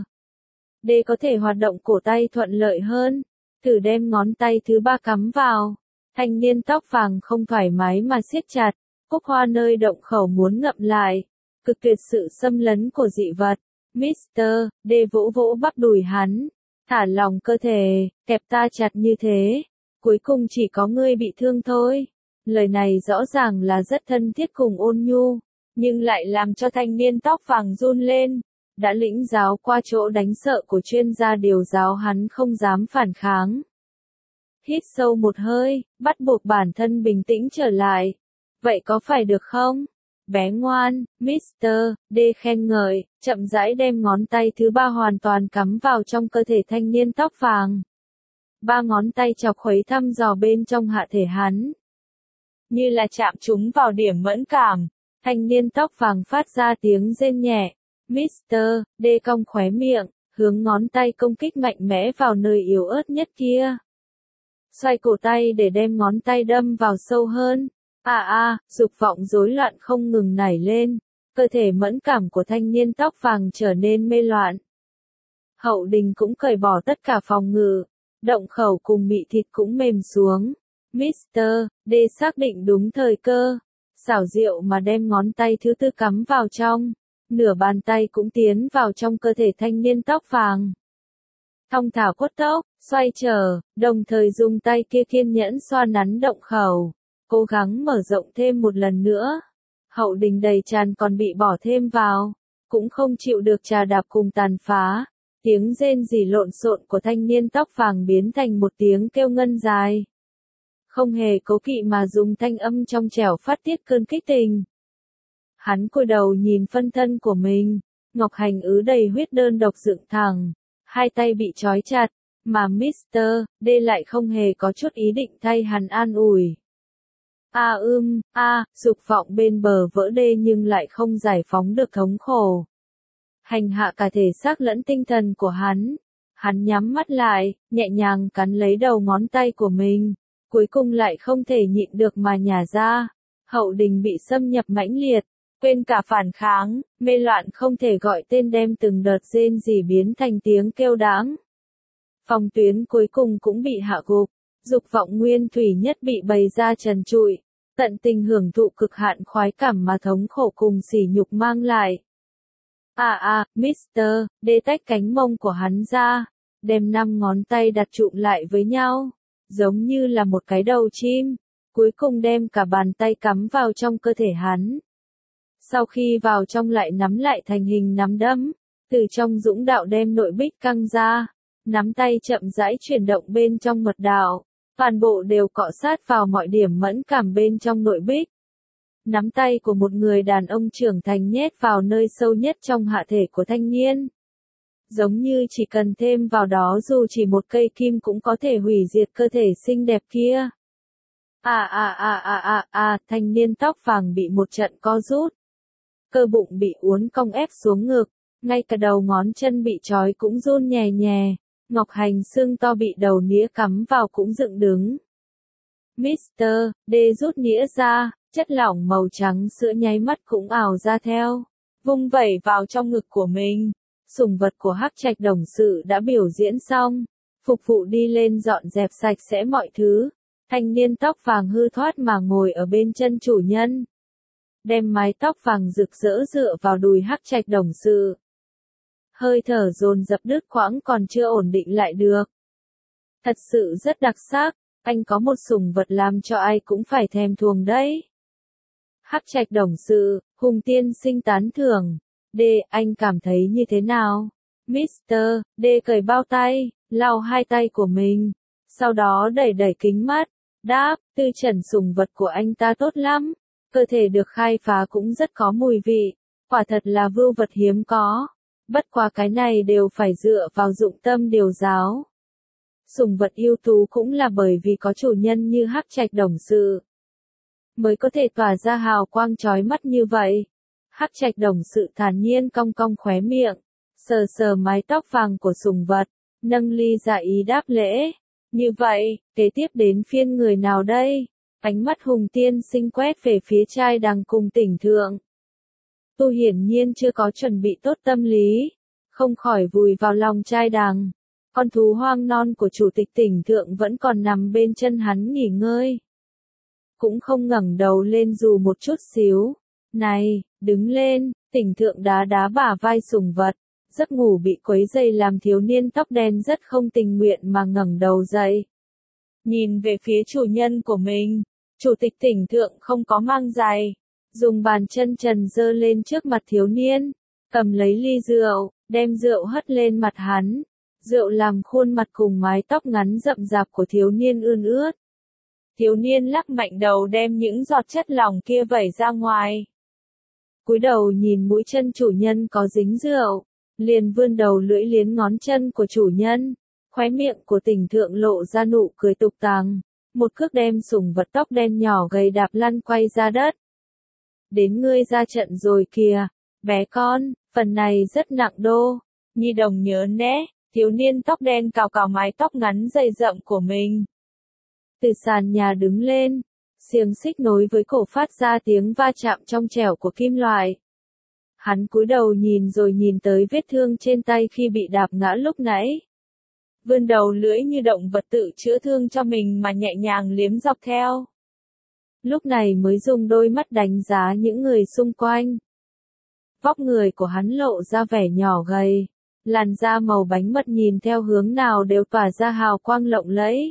D có thể hoạt động cổ tay thuận lợi hơn. Thử đem ngón tay thứ ba cắm vào, thanh niên tóc vàng không thoải mái mà siết chặt, cúc hoa nơi động khẩu muốn ngậm lại, cực tuyệt sự xâm lấn của dị vật. mít tơ D vỗ vỗ bắp đùi hắn, thả lỏng cơ thể, kẹp ta chặt như thế, cuối cùng chỉ có ngươi bị thương thôi. Lời này rõ ràng là rất thân thiết cùng ôn nhu, nhưng lại làm cho thanh niên tóc vàng run lên. Đã lĩnh giáo qua chỗ đánh sợ của chuyên gia điều giáo hắn không dám phản kháng. Hít sâu một hơi, bắt buộc bản thân bình tĩnh trở lại. Vậy có phải được không? Bé ngoan, mít tơ D khen ngợi, chậm rãi đem ngón tay thứ ba hoàn toàn cắm vào trong cơ thể thanh niên tóc vàng. Ba ngón tay chọc khuấy thăm dò bên trong hạ thể hắn. như là chạm chúng vào điểm mẫn cảm. Thanh niên tóc vàng phát ra tiếng rên nhẹ. mít tơ D cong khóe miệng, hướng ngón tay công kích mạnh mẽ vào nơi yếu ớt nhất kia. Xoay cổ tay để đem ngón tay đâm vào sâu hơn. À à, dục vọng rối loạn không ngừng nảy lên. Cơ thể mẫn cảm của thanh niên tóc vàng trở nên mê loạn. Hậu Đình cũng cởi bỏ tất cả phòng ngự. Động khẩu cùng mị thịt cũng mềm xuống. mít tơ D xác định đúng thời cơ. Xảo diệu mà đem ngón tay thứ tư cắm vào trong. Nửa bàn tay cũng tiến vào trong cơ thể thanh niên tóc vàng. Thong thả quất tóc, xoay trở, đồng thời dùng tay kia kiên nhẫn xoa nắn động khẩu. Cố gắng mở rộng thêm một lần nữa. Hậu Đình đầy tràn còn bị bỏ thêm vào. Cũng không chịu được trà đạp cùng tàn phá. Tiếng rên rỉ lộn xộn của thanh niên tóc vàng biến thành một tiếng kêu ngân dài. Không hề cố kỵ mà dùng thanh âm trong trẻo phát tiết cơn kích tình. Hắn cúi đầu nhìn phân thân của mình, ngọc hành ứ đầy huyết đơn độc dựng thẳng, hai tay bị trói chặt, mà mít tơ D lại không hề có chút ý định thay hắn an ủi. A ưm, a, dục vọng bên bờ vỡ đê nhưng lại không giải phóng được thống khổ. Hành hạ cả thể xác lẫn tinh thần của hắn. Hắn nhắm mắt lại, nhẹ nhàng cắn lấy đầu ngón tay của mình. Cuối cùng lại không thể nhịn được mà nhả ra. Hậu Đình bị xâm nhập mãnh liệt, quên cả phản kháng, mê loạn không thể gọi tên đem từng đợt rên rỉ biến thành tiếng kêu đáng. Phòng tuyến cuối cùng cũng bị hạ gục, dục vọng nguyên thủy nhất bị bày ra trần trụi, tận tình hưởng thụ cực hạn khoái cảm mà thống khổ cùng sỉ nhục mang lại. À à, mít tơ D tách cánh mông của hắn ra, đem năm ngón tay đặt trụm lại với nhau, giống như là một cái đầu chim, cuối cùng đem cả bàn tay cắm vào trong cơ thể hắn. Sau khi vào trong lại nắm lại thành hình nắm đấm, từ trong dũng đạo đem nội bích căng ra, nắm tay chậm rãi chuyển động bên trong mật đạo, toàn bộ đều cọ sát vào mọi điểm mẫn cảm bên trong nội bích. Nắm tay của một người đàn ông trưởng thành nhét vào nơi sâu nhất trong hạ thể của thanh niên. Giống như chỉ cần thêm vào đó dù chỉ một cây kim cũng có thể hủy diệt cơ thể xinh đẹp kia. À à à à à à, thanh niên tóc vàng bị một trận co rút. Cơ bụng bị uốn cong ép xuống ngực, ngay cả đầu ngón chân bị trói cũng run nhè nhè, ngọc hành xương to bị đầu nĩa cắm vào cũng dựng đứng. mít tơ D rút nĩa ra, chất lỏng màu trắng sữa nháy mắt cũng ảo ra theo, vung vẩy vào trong ngực của mình. Sủng vật của Hắc Trạch Đồng Sự đã biểu diễn xong, phục vụ đi lên dọn dẹp sạch sẽ mọi thứ. Thanh niên tóc vàng hư thoát mà ngồi ở bên chân chủ nhân, đem mái tóc vàng rực rỡ dựa vào đùi Hắc Trạch Đồng Sự. Hơi thở dồn dập đứt quãng còn chưa ổn định lại được. Thật sự rất đặc sắc, anh có một sủng vật làm cho ai cũng phải thèm thuồng đấy. Hắc Trạch Đồng Sự, Hùng Tiên Sinh tán thưởng. D, anh cảm thấy như thế nào? mít tơ D cởi bao tay, lau hai tay của mình, sau đó đẩy đẩy kính mắt, đáp, tư trần sủng vật của anh ta tốt lắm, cơ thể được khai phá cũng rất có mùi vị, quả thật là vưu vật hiếm có, bất quá cái này đều phải dựa vào dụng tâm điều giáo. Sủng vật ưu tú cũng là bởi vì có chủ nhân như Hắc Trạch Đồng Sự, mới có thể tỏa ra hào quang chói mắt như vậy. Hắc Trạch Đồng Sự thản nhiên cong cong khóe miệng, sờ sờ mái tóc vàng của sủng vật, nâng ly dạ ý đáp lễ. Như vậy, kế tiếp đến phiên người nào đây? Ánh mắt Hùng Tiên Sinh quét về phía trai đằng cùng Tỉnh Thượng. Tu hiển nhiên chưa có chuẩn bị tốt tâm lý, không khỏi vùi vào lòng trai đằng. Con thú hoang non của chủ tịch Tỉnh Thượng vẫn còn nằm bên chân hắn nghỉ ngơi, cũng không ngẩng đầu lên dù một chút xíu. Này, đứng lên, Tỉnh Thượng đá đá bả vai sủng vật, giấc ngủ bị quấy dày làm thiếu niên tóc đen rất không tình nguyện mà ngẩng đầu dậy. Nhìn về phía chủ nhân của mình, chủ tịch Tỉnh Thượng không có mang giày, dùng bàn chân trần giơ lên trước mặt thiếu niên, cầm lấy ly rượu, đem rượu hất lên mặt hắn, rượu làm khuôn mặt cùng mái tóc ngắn rậm rạp của thiếu niên ươn ướt. Thiếu niên lắc mạnh đầu đem những giọt chất lỏng kia vẩy ra ngoài. Cúi đầu nhìn mũi chân chủ nhân có dính rượu, liền vươn đầu lưỡi liếm ngón chân của chủ nhân, khóe miệng của Tỉnh Thượng lộ ra nụ cười tục tằng, một cước đem sủng vật tóc đen nhỏ gầy đạp lăn quay ra đất. Đến ngươi ra trận rồi kìa, bé con, phần này rất nặng đô. Nhi đồng nhớ nhé, thiếu niên tóc đen cào cào mái tóc ngắn dày rậm của mình. Từ sàn nhà đứng lên, xiềng xích nối với cổ phát ra tiếng va chạm trong trẻo của kim loại. Hắn cúi đầu nhìn rồi nhìn tới vết thương trên tay khi bị đạp ngã lúc nãy. Vươn đầu lưỡi như động vật tự chữa thương cho mình mà nhẹ nhàng liếm dọc theo. Lúc này mới dùng đôi mắt đánh giá những người xung quanh. Vóc người của hắn lộ ra vẻ nhỏ gầy, làn da màu bánh mật nhìn theo hướng nào đều tỏa ra hào quang lộng lẫy.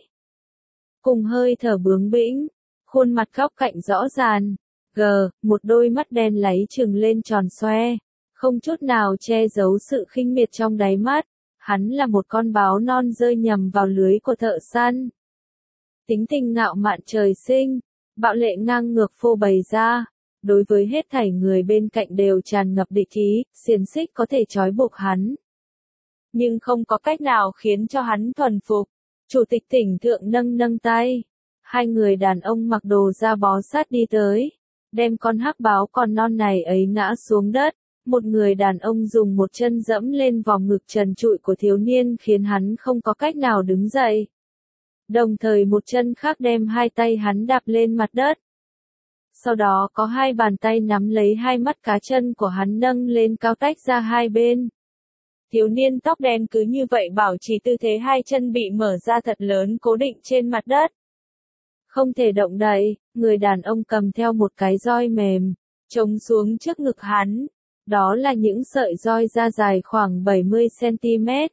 Cùng hơi thở bướng bĩnh, khuôn mặt góc cạnh rõ ràng, gờ, một đôi mắt đen láy trừng lên tròn xoe, không chút nào che giấu sự khinh miệt trong đáy mắt. Hắn là một con báo non rơi nhầm vào lưới của thợ săn. Tính tình ngạo mạn trời sinh, bạo lệ ngang ngược phô bày ra, đối với hết thảy người bên cạnh đều tràn ngập địch ý, xiềng xích có thể trói buộc hắn. Nhưng không có cách nào khiến cho hắn thuần phục. Chủ tịch tỉnh thượng nâng nâng tay. Hai người đàn ông mặc đồ da bó sát đi tới, đem con hắc báo con non này ấy ngã xuống đất. Một người đàn ông dùng một chân dẫm lên vòng ngực trần trụi của thiếu niên khiến hắn không có cách nào đứng dậy. Đồng thời một chân khác đem hai tay hắn đạp lên mặt đất. Sau đó có hai bàn tay nắm lấy hai mắt cá chân của hắn nâng lên cao tách ra hai bên. Thiếu niên tóc đen cứ như vậy bảo trì tư thế hai chân bị mở ra thật lớn cố định trên mặt đất. Không thể động đậy, người đàn ông cầm theo một cái roi mềm, chống xuống trước ngực hắn. Đó là những sợi roi da dài khoảng bảy mươi xăng-ti-mét.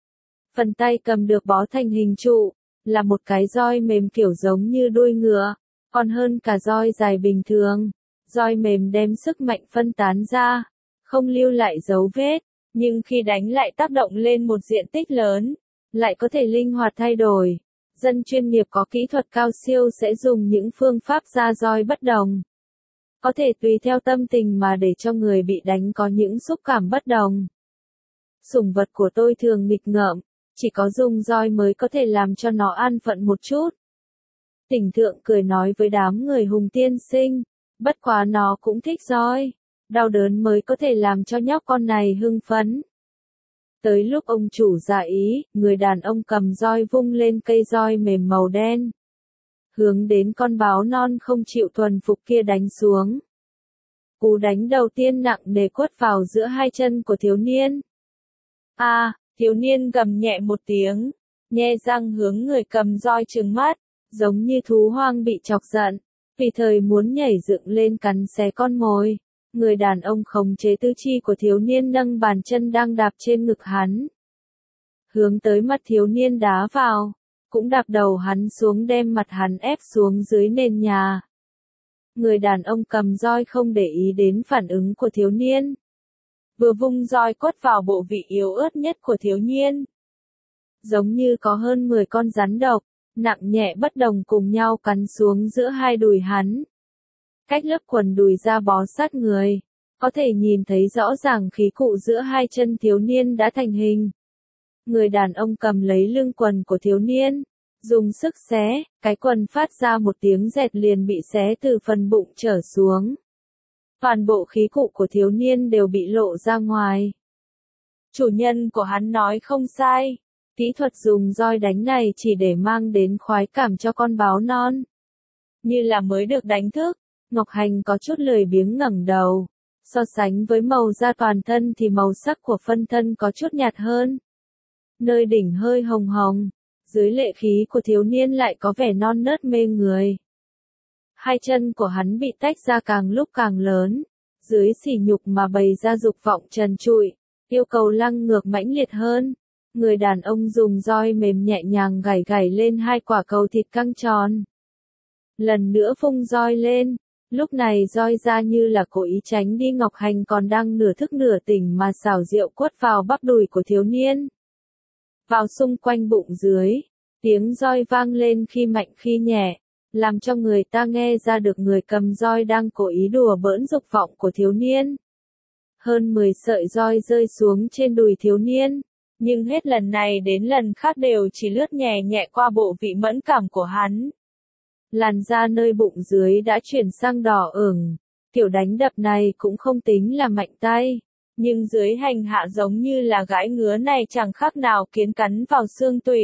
Phần tay cầm được bó thành hình trụ, là một cái roi mềm kiểu giống như đuôi ngựa, còn hơn cả roi dài bình thường. Roi mềm đem sức mạnh phân tán ra, không lưu lại dấu vết, nhưng khi đánh lại tác động lên một diện tích lớn, lại có thể linh hoạt thay đổi. Dân chuyên nghiệp có kỹ thuật cao siêu sẽ dùng những phương pháp ra roi bất đồng. Có thể tùy theo tâm tình mà để cho người bị đánh có những xúc cảm bất đồng. Sủng vật của tôi thường nghịch ngợm, chỉ có dùng roi mới có thể làm cho nó an phận một chút. Tỉnh thượng cười nói với đám người Hùng tiên sinh, bất quá nó cũng thích roi, đau đớn mới có thể làm cho nhóc con này hưng phấn. Tới lúc ông chủ dạ ý, người đàn ông cầm roi vung lên cây roi mềm màu đen. Hướng đến con báo non không chịu thuần phục kia đánh xuống. Cú đánh đầu tiên nặng nề quất vào giữa hai chân của thiếu niên. A, à, thiếu niên gầm nhẹ một tiếng, nhe răng hướng người cầm roi trừng mắt, giống như thú hoang bị chọc giận, vì thời muốn nhảy dựng lên cắn xé con mồi. Người đàn ông khống chế tứ chi của thiếu niên nâng bàn chân đang đạp trên ngực hắn. Hướng tới mặt thiếu niên đá vào. Cũng đạp đầu hắn xuống đem mặt hắn ép xuống dưới nền nhà. Người đàn ông cầm roi không để ý đến phản ứng của thiếu niên. Vừa vung roi quất vào bộ vị yếu ớt nhất của thiếu niên. Giống như có hơn mười con rắn độc, nặng nhẹ bất đồng cùng nhau cắn xuống giữa hai đùi hắn. Cách lớp quần đùi da bó sát người, có thể nhìn thấy rõ ràng khí cụ giữa hai chân thiếu niên đã thành hình. Người đàn ông cầm lấy lưng quần của thiếu niên, dùng sức xé, cái quần phát ra một tiếng rẹt liền bị xé từ phần bụng trở xuống. Toàn bộ khí cụ của thiếu niên đều bị lộ ra ngoài. Chủ nhân của hắn nói không sai, kỹ thuật dùng roi đánh này chỉ để mang đến khoái cảm cho con báo non. Như là mới được đánh thức, Ngọc Hành có chút lười biếng ngẩng đầu. So sánh với màu da toàn thân thì màu sắc của phân thân có chút nhạt hơn. Nơi đỉnh hơi hồng hồng, dưới lệ khí của thiếu niên lại có vẻ non nớt mê người. Hai chân của hắn bị tách ra càng lúc càng lớn, dưới sỉ nhục mà bày ra dục vọng trần trụi, yêu cầu lăng ngược mãnh liệt hơn. Người đàn ông dùng roi mềm nhẹ nhàng gảy gảy lên hai quả cầu thịt căng tròn. Lần nữa phung roi lên, lúc này roi ra như là cố ý tránh đi Ngọc Hành còn đang nửa thức nửa tỉnh mà xảo diệu quất vào bắp đùi của thiếu niên. Vào xung quanh bụng dưới, tiếng roi vang lên khi mạnh khi nhẹ, làm cho người ta nghe ra được người cầm roi đang cố ý đùa bỡn dục vọng của thiếu niên. Hơn mười sợi roi rơi xuống trên đùi thiếu niên, nhưng hết lần này đến lần khác đều chỉ lướt nhẹ nhẹ qua bộ vị mẫn cảm của hắn. Làn da nơi bụng dưới đã chuyển sang đỏ ửng. Kiểu đánh đập này cũng không tính là mạnh tay, nhưng dưới hành hạ giống như là gãi ngứa này chẳng khác nào kiến cắn vào xương tủy.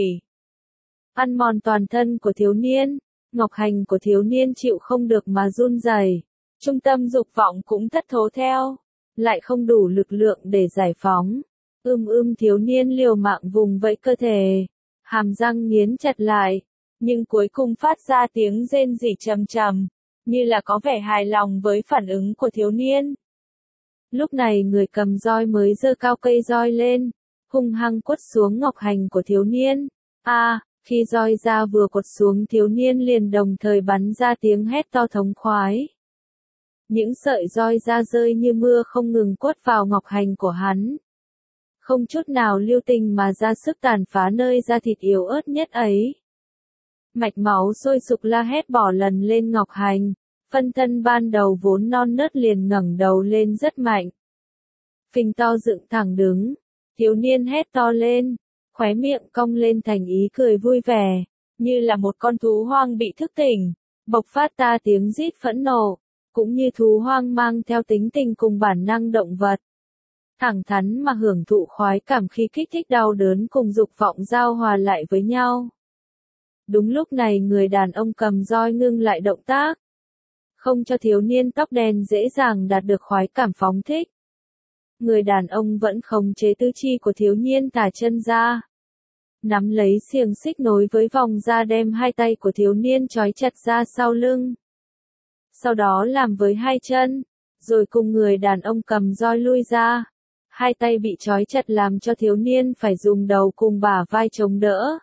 Ăn mòn toàn thân của thiếu niên, ngọc hành của thiếu niên chịu không được mà run rẩy. Trung tâm dục vọng cũng thất thố theo, lại không đủ lực lượng để giải phóng. Ưm ưm thiếu niên liều mạng vùng vẫy cơ thể, hàm răng nghiến chặt lại, nhưng cuối cùng phát ra tiếng rên rỉ trầm trầm, như là có vẻ hài lòng với phản ứng của thiếu niên. Lúc này người cầm roi mới giơ cao cây roi lên, hung hăng quất xuống ngọc hành của thiếu niên. A, à, khi roi ra vừa quật xuống thiếu niên liền đồng thời bắn ra tiếng hét to thống khoái. Những sợi roi ra rơi như mưa không ngừng quất vào ngọc hành của hắn. Không chút nào lưu tình mà ra sức tàn phá nơi da thịt yếu ớt nhất ấy. Mạch máu sôi sục la hét bỏ lần lên ngọc hành, phân thân ban đầu vốn non nớt liền ngẩng đầu lên rất mạnh. Phình to dựng thẳng đứng, thiếu niên hét to lên, khóe miệng cong lên thành ý cười vui vẻ, như là một con thú hoang bị thức tỉnh, bộc phát ta tiếng rít phẫn nộ, cũng như thú hoang mang theo tính tình cùng bản năng động vật. Thẳng thắn mà hưởng thụ khoái cảm khi kích thích đau đớn cùng dục vọng giao hòa lại với nhau. Đúng lúc này người đàn ông cầm roi ngưng lại động tác, không cho thiếu niên tóc đen dễ dàng đạt được khoái cảm phóng thích. Người đàn ông vẫn khống chế tứ chi của thiếu niên thả chân ra, nắm lấy xiềng xích nối với vòng da đem hai tay của thiếu niên trói chặt ra sau lưng. Sau đó làm với hai chân, rồi cùng người đàn ông cầm roi lui ra. Hai tay bị trói chặt làm cho thiếu niên phải dùng đầu cùng bả vai chống đỡ.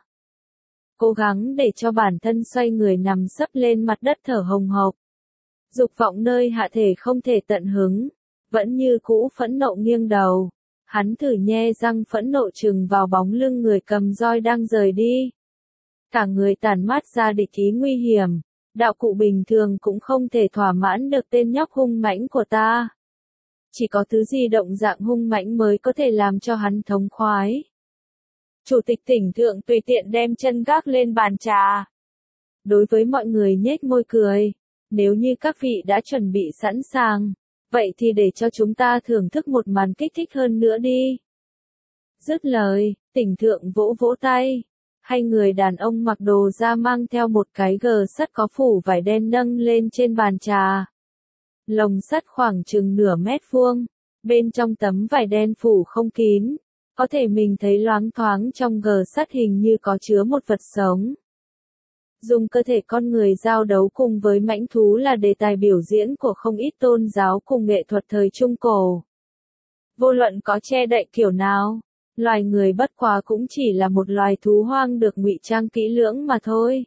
Cố gắng để cho bản thân xoay người nằm sấp lên mặt đất thở hồng hộc. Dục vọng nơi hạ thể không thể tận hứng, vẫn như cũ phẫn nộ nghiêng đầu. Hắn thử nhe răng phẫn nộ trừng vào bóng lưng người cầm roi đang rời đi. Cả người tản mát ra địch ý nguy hiểm, đạo cụ bình thường cũng không thể thỏa mãn được tên nhóc hung mãnh của ta. Chỉ có thứ gì động dạng hung mãnh mới có thể làm cho hắn thống khoái. Chủ tịch tỉnh thượng tùy tiện đem chân gác lên bàn trà. Đối với mọi người nhếch môi cười, nếu như các vị đã chuẩn bị sẵn sàng, vậy thì để cho chúng ta thưởng thức một màn kích thích hơn nữa đi. Dứt lời, tỉnh thượng vỗ vỗ tay, hai người đàn ông mặc đồ da mang theo một cái gờ sắt có phủ vải đen nâng lên trên bàn trà. Lồng sắt khoảng chừng nửa mét vuông, bên trong tấm vải đen phủ không kín, có thể mình thấy loáng thoáng trong gờ sắt hình như có chứa một vật sống. Dùng cơ thể con người giao đấu cùng với mãnh thú là đề tài biểu diễn của không ít tôn giáo cùng nghệ thuật thời Trung Cổ. Vô luận có che đậy kiểu nào, loài người bất quá cũng chỉ là một loài thú hoang được ngụy trang kỹ lưỡng mà thôi.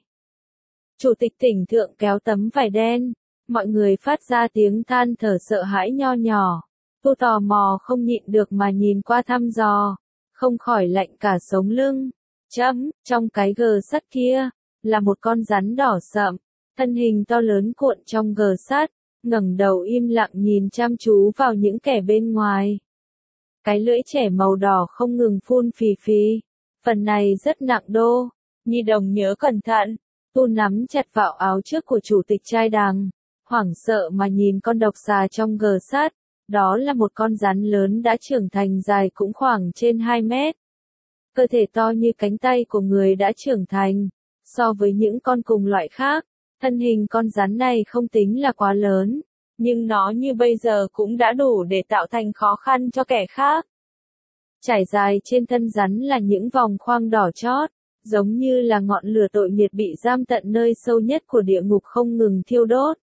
Chủ tịch tỉnh thượng kéo tấm vải đen. Mọi người phát ra tiếng than thở sợ hãi nho nhỏ. Tôi tò mò không nhịn được mà nhìn qua thăm dò, không khỏi lạnh cả sống lưng. Chấm, trong cái gờ sắt kia, là một con rắn đỏ sậm, thân hình to lớn cuộn trong gờ sắt, ngẩng đầu im lặng nhìn chăm chú vào những kẻ bên ngoài. Cái lưỡi trẻ màu đỏ không ngừng phun phì phì. Phần này rất nặng đô. Nhi đồng nhớ cẩn thận. Tu nắm chặt vào áo trước của chủ tịch trai đằng. Hoảng sợ mà nhìn con độc xà trong gờ sắt, đó là một con rắn lớn đã trưởng thành dài cũng khoảng trên hai mét. Cơ thể to như cánh tay của người đã trưởng thành, so với những con cùng loại khác, thân hình con rắn này không tính là quá lớn, nhưng nó như bây giờ cũng đã đủ để tạo thành khó khăn cho kẻ khác. Trải dài trên thân rắn là những vòng khoang đỏ chót, giống như là ngọn lửa tội nghiệp bị giam tận nơi sâu nhất của địa ngục không ngừng thiêu đốt.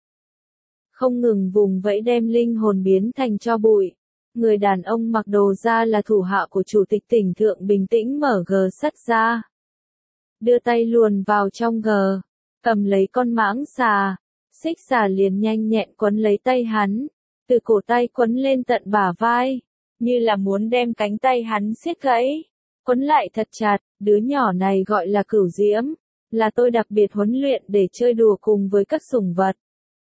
Không ngừng vùng vẫy đem linh hồn biến thành tro bụi. Người đàn ông mặc đồ da là thủ hạ của chủ tịch tỉnh thượng bình tĩnh mở gờ sắt ra. Đưa tay luồn vào trong gờ, cầm lấy con mãng xà, xích xà liền nhanh nhẹn quấn lấy tay hắn, từ cổ tay quấn lên tận bả vai, như là muốn đem cánh tay hắn siết gãy, quấn lại thật chặt. Đứa nhỏ này gọi là Cửu Diễm, là tôi đặc biệt huấn luyện để chơi đùa cùng với các sủng vật.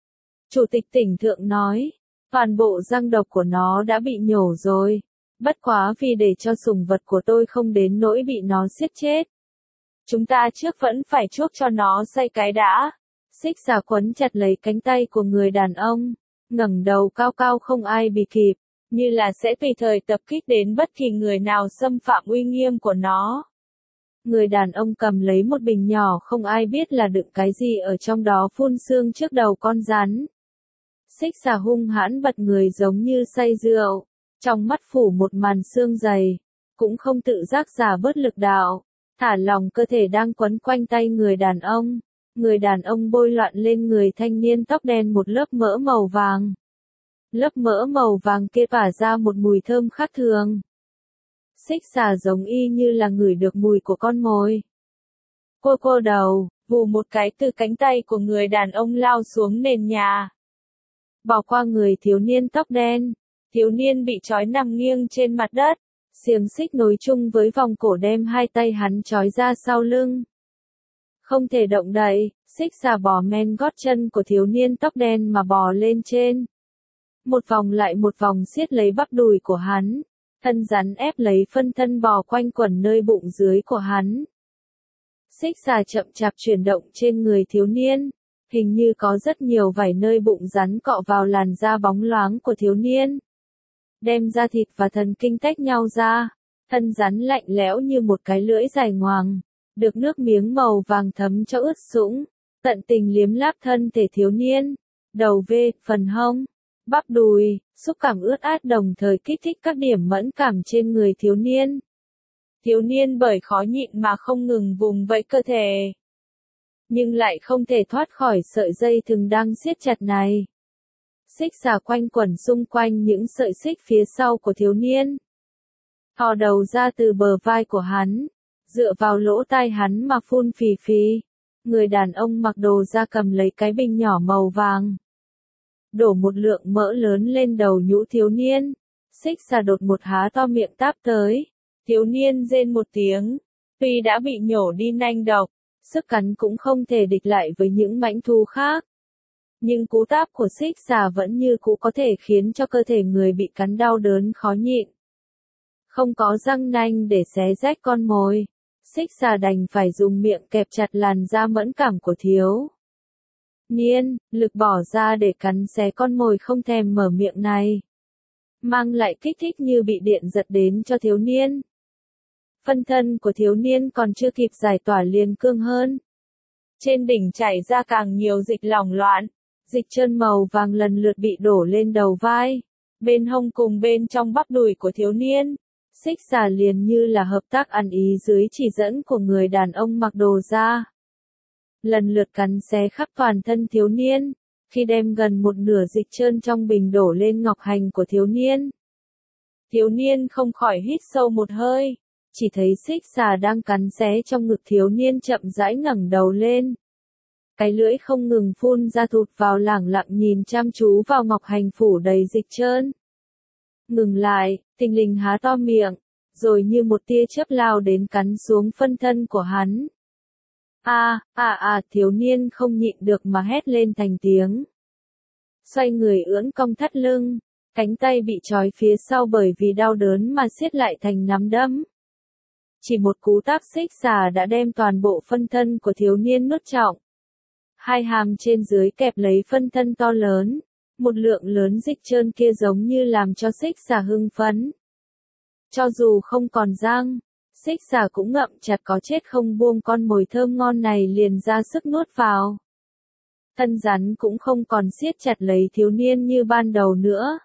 Chủ tịch tỉnh thượng nói, toàn bộ răng độc của nó đã bị nhổ rồi, bất quá vì để cho sủng vật của tôi không đến nỗi bị nó giết chết. Chúng ta trước vẫn phải chuốc cho nó say cái đã, Xích xà quấn chặt lấy cánh tay của người đàn ông, ngẩng đầu cao cao không ai bì kịp, như là sẽ tùy thời tập kích đến bất kỳ người nào xâm phạm uy nghiêm của nó. Người đàn ông cầm lấy một bình nhỏ không ai biết là đựng cái gì ở trong đó phun sương trước đầu con rắn. Xích xà hung hãn bật người giống như say rượu, trong mắt phủ một màn sương dày, cũng không tự giác giả bớt lực đạo, thả lòng cơ thể đang quấn quanh tay người đàn ông. Người đàn ông bôi loạn lên người thanh niên tóc đen một lớp mỡ màu vàng. Lớp mỡ màu vàng kia tỏa ra một mùi thơm khác thường. Xích xà giống y như là ngửi được mùi của con mồi. Cô cô đầu, vù một cái từ cánh tay của người đàn ông lao xuống nền nhà. Bỏ qua người thiếu niên tóc đen, thiếu niên bị trói nằm nghiêng trên mặt đất, xiềng xích nối chung với vòng cổ đem hai tay hắn trói ra sau lưng. Không thể động đậy, xích xà bò men gót chân của thiếu niên tóc đen mà bò lên trên. Một vòng lại một vòng siết lấy bắp đùi của hắn, thân rắn ép lấy phân thân bò quanh quẩn nơi bụng dưới của hắn. Xích xà chậm chạp chuyển động trên người thiếu niên, hình như có rất nhiều vảy nơi bụng rắn cọ vào làn da bóng loáng của thiếu niên. Đem da thịt và thần kinh tách nhau ra, thân rắn lạnh lẽo như một cái lưỡi dài ngoằng, được nước miếng màu vàng thấm cho ướt sũng, tận tình liếm láp thân thể thiếu niên, đầu vê, phần hông, bắp đùi, xúc cảm ướt át đồng thời kích thích các điểm mẫn cảm trên người thiếu niên. Thiếu niên bởi khó nhịn mà không ngừng vùng vẫy cơ thể, nhưng lại không thể thoát khỏi sợi dây thừng đang siết chặt này. Xích xà quanh quẩn xung quanh những sợi xích phía sau của thiếu niên, thò đầu ra từ bờ vai của hắn, dựa vào lỗ tai hắn mà phun phì phì. Người đàn ông mặc đồ da cầm lấy cái bình nhỏ màu vàng, đổ một lượng mỡ lớn lên đầu nhũ thiếu niên. Xích xà đột một há to miệng táp tới, thiếu niên rên một tiếng, tuy đã bị nhổ đi nanh độc, sức cắn cũng không thể địch lại với những mãnh thú khác. Nhưng cú táp của xích xà vẫn như cũ có thể khiến cho cơ thể người bị cắn đau đớn khó nhịn. Không có răng nanh để xé rách con mồi, xích xà đành phải dùng miệng kẹp chặt làn da mẫn cảm của thiếu niên, lực bỏ ra để cắn xé con mồi không thèm mở miệng này, mang lại kích thích như bị điện giật đến cho thiếu niên. Phân thân của thiếu niên còn chưa kịp giải tỏa liền cương hơn. Trên đỉnh chảy ra càng nhiều dịch lỏng loạn, dịch trơn màu vàng lần lượt bị đổ lên đầu vai, bên hông cùng bên trong bắp đùi của thiếu niên. Xích xà liền như là hợp tác ăn ý dưới chỉ dẫn của người đàn ông mặc đồ da. Lần lượt cắn xé khắp toàn thân thiếu niên, khi đem gần một nửa dịch trơn trong bình đổ lên ngọc hành của thiếu niên. Thiếu niên không khỏi hít sâu một hơi, chỉ thấy xích xà đang cắn xé trong ngực thiếu niên chậm rãi ngẩng đầu lên. Cái lưỡi không ngừng phun ra thụt vào lẳng lặng nhìn chăm chú vào ngọc hành phủ đầy dịch trơn. Ngừng lại, thình lình há to miệng, rồi như một tia chớp lao đến cắn xuống phân thân của hắn. A, a a, thiếu niên không nhịn được mà hét lên thành tiếng. Xoay người ưỡn cong thắt lưng, cánh tay bị trói phía sau bởi vì đau đớn mà siết lại thành nắm đấm. Chỉ một cú táp xích xà đã đem toàn bộ phân thân của thiếu niên nuốt trọn. Hai hàm trên dưới kẹp lấy phân thân to lớn. Một lượng lớn dịch trơn kia giống như làm cho xích xà hưng phấn. Cho dù không còn răng, xích xà cũng ngậm chặt có chết không buông con mồi thơm ngon này liền ra sức nuốt vào. Thân rắn cũng không còn siết chặt lấy thiếu niên như ban đầu nữa.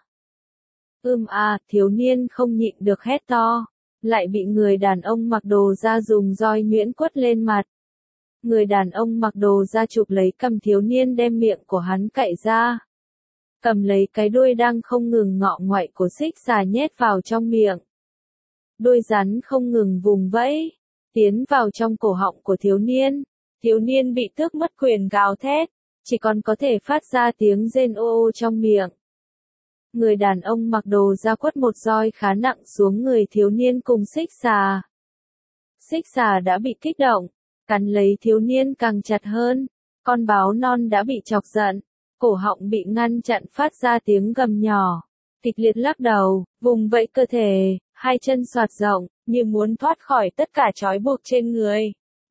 Ưm à, thiếu niên không nhịn được hét to, lại bị người đàn ông mặc đồ da dùng roi nhuyễn quất lên mặt. Người đàn ông mặc đồ da chụp lấy cầm thiếu niên đem miệng của hắn cạy ra. Cầm lấy cái đuôi đang không ngừng ngọ ngoại của xích xà nhét vào trong miệng. Đuôi rắn không ngừng vùng vẫy, tiến vào trong cổ họng của thiếu niên. Thiếu niên bị tước mất quyền gào thét, chỉ còn có thể phát ra tiếng rên ô ô trong miệng. Người đàn ông mặc đồ da quất một roi khá nặng xuống người thiếu niên cùng xích xà. Xích xà đã bị kích động, cắn lấy thiếu niên càng chặt hơn. Con báo non đã bị chọc giận, cổ họng bị ngăn chặn phát ra tiếng gầm nhỏ. Kịch liệt lắc đầu, vùng vẫy cơ thể, hai chân xoạt rộng, như muốn thoát khỏi tất cả trói buộc trên người.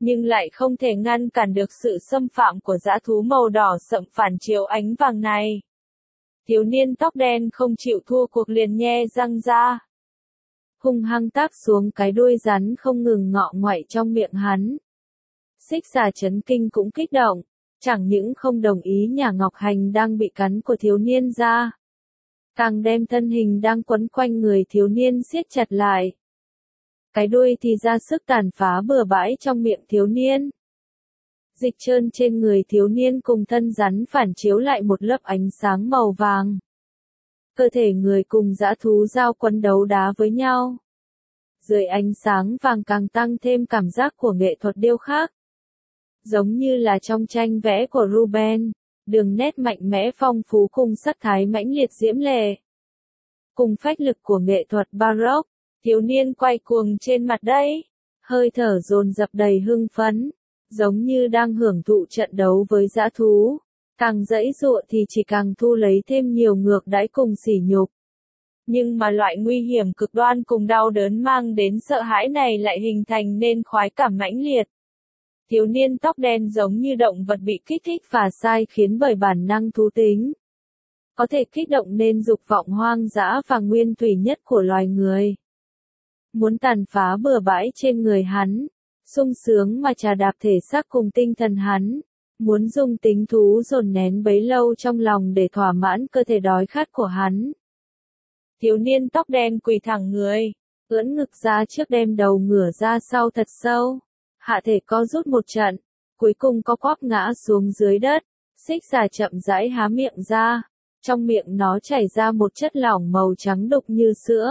nhưng lại không thể ngăn cản được sự xâm phạm của dã thú màu đỏ sậm phản chiếu ánh vàng này. Thiếu niên tóc đen không chịu thua cuộc liền nhe răng ra, hung hăng tác xuống cái đuôi rắn không ngừng ngọ ngoại trong miệng hắn. Xích xà chấn kinh cũng kích động, chẳng những không đồng ý nhả Ngọc Hành đang bị cắn của thiếu niên ra, càng đem thân hình đang quấn quanh người thiếu niên siết chặt lại. Cái đuôi thì ra sức tàn phá bừa bãi trong miệng thiếu niên. Dịch trơn trên người thiếu niên cùng thân rắn phản chiếu lại một lớp ánh sáng màu vàng. Cơ thể người cùng dã thú giao quấn đấu đá với nhau. Dưới ánh sáng vàng càng tăng thêm cảm giác của nghệ thuật điêu khắc. Giống như là trong tranh vẽ của Ruben, đường nét mạnh mẽ phong phú cùng sắc thái mãnh liệt diễm lệ. Cùng phách lực của nghệ thuật Baroque, thiếu niên quay cuồng trên mặt đất, hơi thở dồn dập đầy hưng phấn, giống như đang hưởng thụ trận đấu với dã thú. Càng giãy giụa thì chỉ càng thu lấy thêm nhiều ngược đãi cùng sỉ nhục. Nhưng mà loại nguy hiểm cực đoan cùng đau đớn mang đến sợ hãi này lại hình thành nên khoái cảm mãnh liệt. Thiếu niên tóc đen giống như động vật bị kích thích và sai khiến bởi bản năng thú tính. Có thể kích động nên dục vọng hoang dã và nguyên thủy nhất của loài người. Muốn tàn phá bừa bãi trên người hắn, sung sướng mà trà đạp thể xác cùng tinh thần hắn. Muốn dùng tính thú dồn nén bấy lâu trong lòng để thỏa mãn cơ thể đói khát của hắn. Thiếu niên tóc đen quỳ thẳng người, ưỡn ngực ra trước đem đầu ngửa ra sau thật sâu, hạ thể co rút một trận, cuối cùng co quắp ngã xuống dưới đất, xích xà chậm rãi há miệng ra, trong miệng nó chảy ra một chất lỏng màu trắng đục như sữa.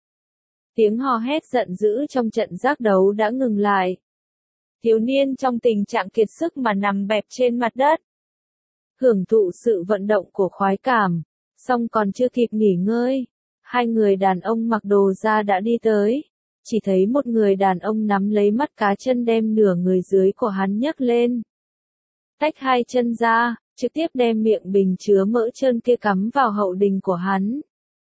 Tiếng hò hét giận dữ trong trận giác đấu đã ngừng lại. Thiếu niên trong tình trạng kiệt sức mà nằm bẹp trên mặt đất. Hưởng thụ sự vận động của khoái cảm, song còn chưa kịp nghỉ ngơi. Hai người đàn ông mặc đồ da đã đi tới. Chỉ thấy một người đàn ông nắm lấy mắt cá chân đem nửa người dưới của hắn nhấc lên. Tách hai chân ra, trực tiếp đem miệng bình chứa mỡ trơn kia cắm vào hậu đình của hắn.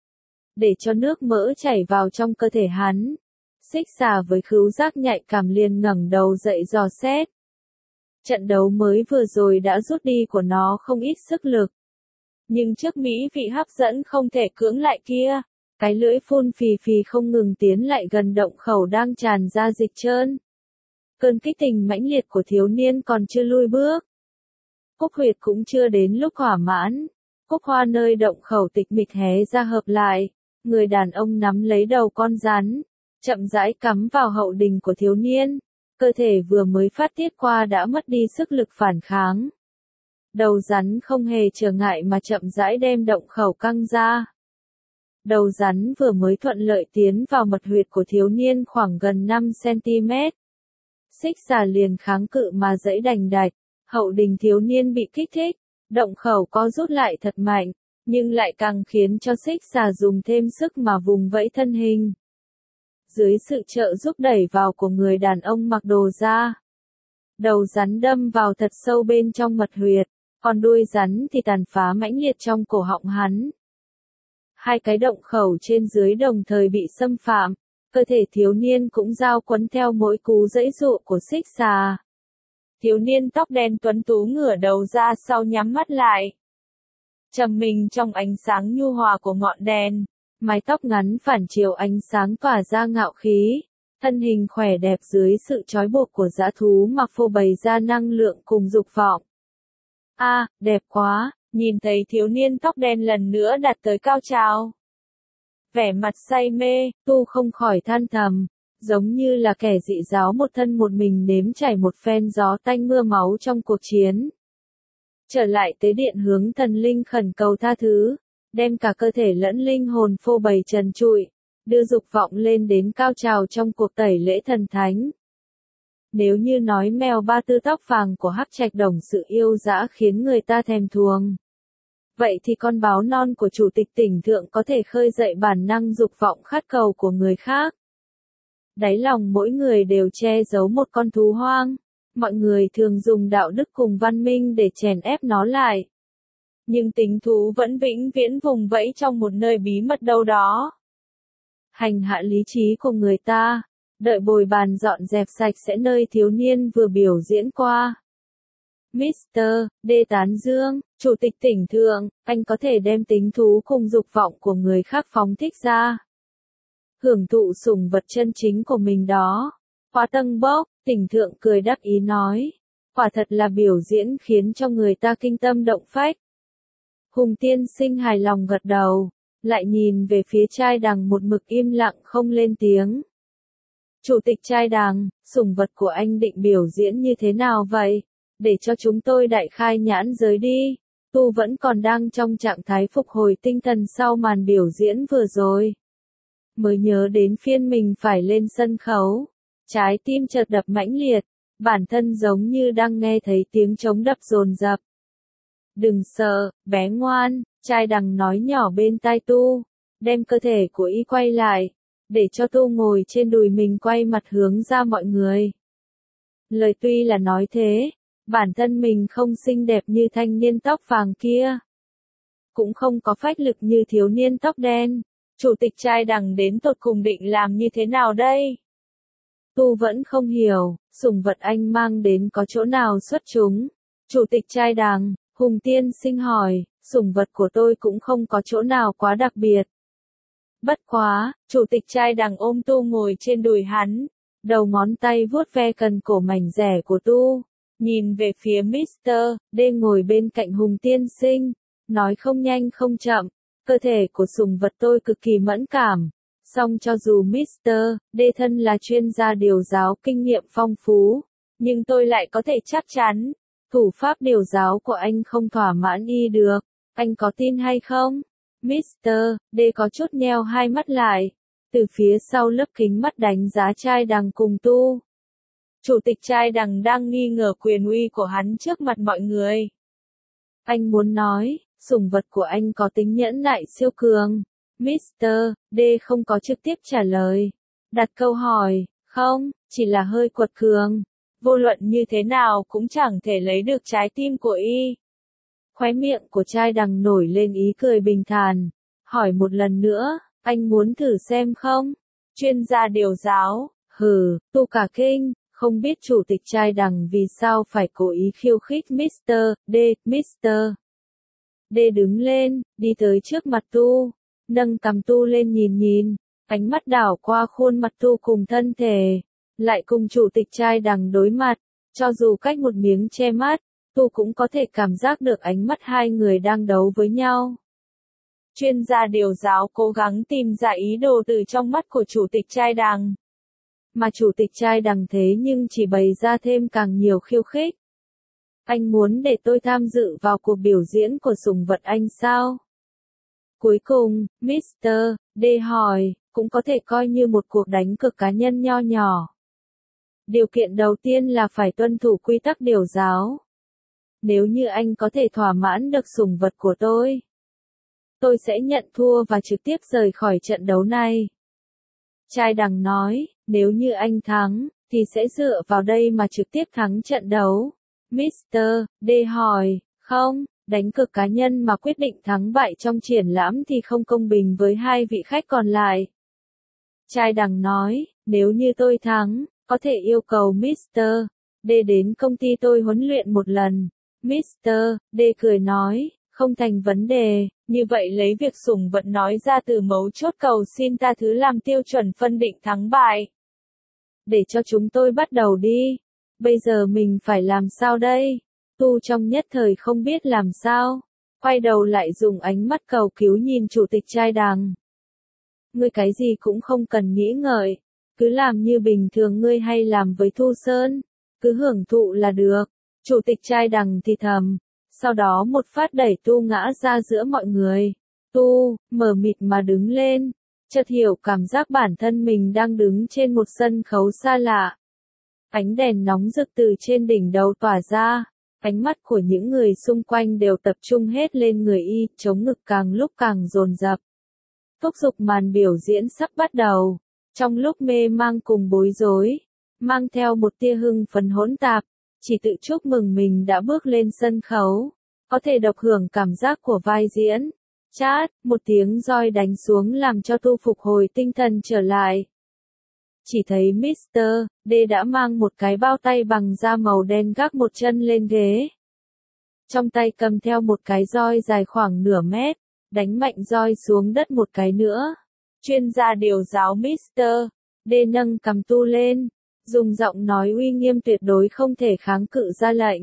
Để cho nước mỡ chảy vào trong cơ thể hắn. Xích xà với khứu giác nhạy cảm liền ngẩng đầu dậy dò xét. Trận đấu mới vừa rồi đã rút đi của nó không ít sức lực. Nhưng trước mỹ vị hấp dẫn không thể cưỡng lại kia, cái lưỡi phun phì phì không ngừng tiến lại gần động khẩu đang tràn ra dịch trơn. Cơn kích tình mãnh liệt của thiếu niên còn chưa lui bước. Cúc huyệt cũng chưa đến lúc hỏa mãn. Cúc hoa nơi động khẩu tịch mịch hé ra hợp lại. Người đàn ông nắm lấy đầu con rắn, chậm rãi cắm vào hậu đình của thiếu niên. Cơ thể vừa mới phát tiết qua đã mất đi sức lực phản kháng. Đầu rắn không hề trở ngại mà chậm rãi đem động khẩu căng ra. Đầu rắn vừa mới thuận lợi tiến vào mật huyệt của thiếu niên khoảng gần năm xăng-ti-mét. Xích xà liền kháng cự mà giãy đành đạch, hậu đình thiếu niên bị kích thích, động khẩu co rút lại thật mạnh, nhưng lại càng khiến cho xích xà dùng thêm sức mà vùng vẫy thân hình. Dưới sự trợ giúp đẩy vào của người đàn ông mặc đồ da, đầu rắn đâm vào thật sâu bên trong mật huyệt, còn đuôi rắn thì tàn phá mãnh liệt trong cổ họng hắn. Hai cái động khẩu trên dưới đồng thời bị xâm phạm, cơ thể thiếu niên cũng giao quấn theo mỗi cú giãy giụa của xích xà. Thiếu niên tóc đen tuấn tú ngửa đầu ra sau nhắm mắt lại. Trầm mình trong ánh sáng nhu hòa của ngọn đèn, mái tóc ngắn phản chiếu ánh sáng tỏa ra ngạo khí, thân hình khỏe đẹp dưới sự trói buộc của dã thú mà phô bày ra năng lượng cùng dục vọng. A, à, đẹp quá, nhìn thấy thiếu niên tóc đen lần nữa đạt tới cao trào. Vẻ mặt say mê, Tu không khỏi than thầm, giống như là kẻ dị giáo một thân một mình nếm trải một phen gió tanh mưa máu trong cuộc chiến. Trở lại tế điện hướng thần linh khẩn cầu tha thứ, đem cả cơ thể lẫn linh hồn phô bày trần trụi, đưa dục vọng lên đến cao trào trong cuộc tẩy lễ thần thánh. Nếu như nói mèo ba tư tóc vàng của Hắc Trạch Đồng sự yêu dã khiến người ta thèm thuồng, vậy thì con báo non của chủ tịch tỉnh thượng có thể khơi dậy bản năng dục vọng khát cầu của người khác. Đáy lòng mỗi người đều che giấu một con thú hoang, mọi người thường dùng đạo đức cùng văn minh để chèn ép nó lại. Nhưng tính thú vẫn vĩnh viễn vùng vẫy trong một nơi bí mật đâu đó. Hành hạ lý trí của người ta, đợi bồi bàn dọn dẹp sạch sẽ nơi thiếu niên vừa biểu diễn qua. mít tơ D tán dương, Chủ tịch tỉnh thượng, anh có thể đem tính thú cùng dục vọng của người khác phóng thích ra. Hưởng thụ sủng vật chân chính của mình đó. Hoa Tân Bốc, tỉnh thượng cười đắc ý nói. Quả thật là biểu diễn khiến cho người ta kinh tâm động phách. Hùng tiên sinh hài lòng gật đầu, lại nhìn về phía trai đằng một mực im lặng không lên tiếng. Chủ tịch trai đằng, sủng vật của anh định biểu diễn như thế nào vậy? Để cho chúng tôi đại khai nhãn giới đi. Tu vẫn còn đang trong trạng thái phục hồi tinh thần sau màn biểu diễn vừa rồi. Mới nhớ đến phiên mình phải lên sân khấu. Trái tim chợt đập mãnh liệt, bản thân giống như đang nghe thấy tiếng trống đập dồn dập. Đừng sợ, bé ngoan, trai đằng nói nhỏ bên tai Tu, đem cơ thể của y quay lại, để cho Tu ngồi trên đùi mình quay mặt hướng ra mọi người. Lời tuy là nói thế, bản thân mình không xinh đẹp như thanh niên tóc vàng kia, cũng không có phách lực như thiếu niên tóc đen. Chủ tịch trai đằng đến tột cùng định làm như thế nào đây? Tu vẫn không hiểu, sủng vật anh mang đến có chỗ nào xuất chúng. Chủ tịch trai đằng, Hùng tiên sinh hỏi, sủng vật của tôi cũng không có chỗ nào quá đặc biệt. Bất quá, chủ tịch trai đằng ôm Tu ngồi trên đùi hắn, đầu ngón tay vuốt ve cần cổ mảnh rẻ của Tu, nhìn về phía mít tơ D ngồi bên cạnh Hùng tiên sinh, nói không nhanh không chậm, cơ thể của sủng vật tôi cực kỳ mẫn cảm. Song cho dù mít tơ D thân là chuyên gia điều giáo kinh nghiệm phong phú, nhưng tôi lại có thể chắc chắn, thủ pháp điều giáo của anh không thỏa mãn y được. Anh có tin hay không? mít tơ D có chút nheo hai mắt lại, từ phía sau lớp kính mắt đánh giá trai đằng cùng Tu. Chủ tịch trai đằng đang nghi ngờ quyền uy của hắn trước mặt mọi người. Anh muốn nói, sủng vật của anh có tính nhẫn nại siêu cường. mít tơ D không có trực tiếp trả lời. Đặt câu hỏi, không, chỉ là hơi quật cường. Vô luận như thế nào cũng chẳng thể lấy được trái tim của y. Khóe miệng của trai đằng nổi lên ý cười bình thản. Hỏi một lần nữa, anh muốn thử xem không? Chuyên gia điều giáo, hừ, Tu cả kinh, không biết chủ tịch trai đằng vì sao phải cố ý khiêu khích mít tơ D. mít tơ D đứng lên, đi tới trước mặt Tu, nâng cằm Tu lên nhìn nhìn, ánh mắt đảo qua khuôn mặt Tu cùng thân thể, lại cùng chủ tịch trai đằng đối mặt, cho dù cách một miếng che mắt, Tu cũng có thể cảm giác được ánh mắt hai người đang đấu với nhau. Chuyên gia điều giáo cố gắng tìm ra ý đồ từ trong mắt của chủ tịch trai đằng. Mà chủ tịch trai đằng thế nhưng chỉ bày ra thêm càng nhiều khiêu khích. Anh muốn để tôi tham dự vào cuộc biểu diễn của sủng vật anh sao? Cuối cùng, mít tơ D hỏi, cũng có thể coi như một cuộc đánh cược cá nhân nho nhỏ. Điều kiện đầu tiên là phải tuân thủ quy tắc điều giáo. Nếu như anh có thể thỏa mãn được sủng vật của tôi, tôi sẽ nhận thua và trực tiếp rời khỏi trận đấu này. Trai đằng nói, nếu như anh thắng, thì sẽ dựa vào đây mà trực tiếp thắng trận đấu. mít tơ D hỏi, không, đánh cược cá nhân mà quyết định thắng bại trong triển lãm thì không công bình với hai vị khách còn lại. Trai đằng nói, nếu như tôi thắng, có thể yêu cầu mít tơ D đến công ty tôi huấn luyện một lần. mít tơ D cười nói, không thành vấn đề, như vậy lấy việc sủng vật nói ra từ mấu chốt cầu xin tha thứ làm tiêu chuẩn phân định thắng bại. Để cho chúng tôi bắt đầu đi. Bây giờ mình phải làm sao đây? Tu trong nhất thời không biết làm sao. Quay đầu lại dùng ánh mắt cầu cứu nhìn chủ tịch trai đằng. Ngươi cái gì cũng không cần nghĩ ngợi. Cứ làm như bình thường ngươi hay làm với Thu Sơn. Cứ hưởng thụ là được. Chủ tịch trai đằng thì thầm. Sau đó một phát đẩy Tu ngã ra giữa mọi người. Tu, mờ mịt mà đứng lên. Chợt hiểu cảm giác bản thân mình đang đứng trên một sân khấu xa lạ. Ánh đèn nóng rực từ trên đỉnh đầu tỏa ra. Ánh mắt của những người xung quanh đều tập trung hết lên người y, chống ngực càng lúc càng dồn dập. Thúc giục màn biểu diễn sắp bắt đầu. Trong lúc mê mang cùng bối rối, mang theo một tia hưng phấn hỗn tạp, chỉ tự chúc mừng mình đã bước lên sân khấu, có thể độc hưởng cảm giác của vai diễn. Chát, một tiếng roi đánh xuống làm cho Tu phục hồi tinh thần trở lại. chỉ thấy mít tơ D đã mang một cái bao tay bằng da màu đen gác một chân lên ghế. Trong tay cầm theo một cái roi dài khoảng nửa mét, đánh mạnh roi xuống đất một cái nữa. Chuyên gia điều giáo mít tơ D nâng cầm Tu lên, dùng giọng nói uy nghiêm tuyệt đối không thể kháng cự ra lệnh.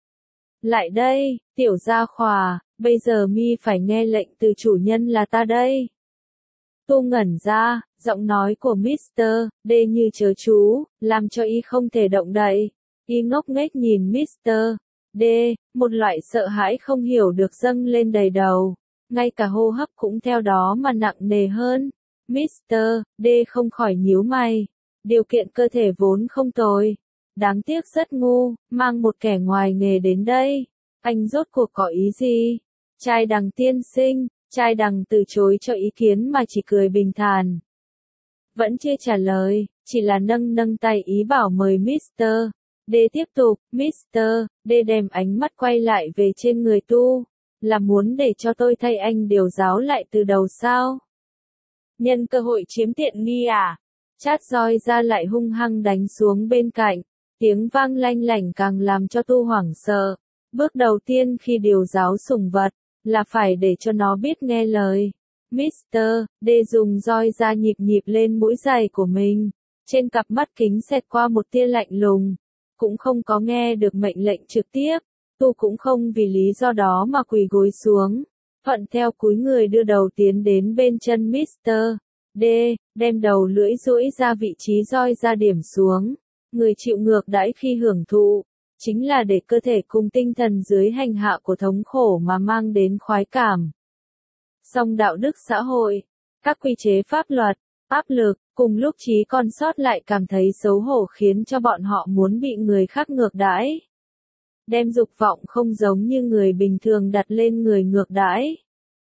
Lại đây, tiểu gia khỏa, bây giờ mi phải nghe lệnh từ chủ nhân là ta đây. Tu ngẩn ra, giọng nói của mít tơ D như chớ chú, làm cho y không thể động đậy. Y ngốc nghếch nhìn mít tơ D, một loại sợ hãi không hiểu được dâng lên đầy đầu. Ngay cả hô hấp cũng theo đó mà nặng nề hơn. mít tơ D không khỏi nhíu mày. Điều kiện cơ thể vốn không tồi. Đáng tiếc rất ngu, mang một kẻ ngoài nghề đến đây. Anh rốt cuộc có ý gì? Trai đằng tiên sinh, trai đằng từ chối cho ý kiến mà chỉ cười bình thản. Vẫn chưa trả lời, chỉ là nâng nâng tay ý bảo mời mít tơ D tiếp tục. mít tơ D đem ánh mắt quay lại về trên người Tu. Là muốn để cho tôi thay anh điều giáo lại từ đầu sao? Nhân cơ hội chiếm tiện nghi à? Chát roi ra lại hung hăng đánh xuống bên cạnh. Tiếng vang lanh lảnh càng làm cho Tu hoảng sợ. Bước đầu tiên khi điều giáo sủng vật, là phải để cho nó biết nghe lời. mít tơ D dùng roi ra nhịp nhịp lên mũi giày của mình. Trên cặp mắt kính xẹt qua một tia lạnh lùng. Cũng không có nghe được mệnh lệnh trực tiếp. Tu cũng không vì lý do đó mà quỳ gối xuống. Thuận theo cúi người đưa đầu tiến đến bên chân mít tơ D, đem đầu lưỡi duỗi ra vị trí roi ra điểm xuống. Người chịu ngược đãi khi hưởng thụ, chính là để cơ thể cùng tinh thần dưới hành hạ của thống khổ mà mang đến khoái cảm. Song đạo đức xã hội, các quy chế pháp luật, áp lực, cùng lúc trí còn sót lại cảm thấy xấu hổ khiến cho bọn họ muốn bị người khác ngược đãi. Đem dục vọng không giống như người bình thường đặt lên người ngược đãi.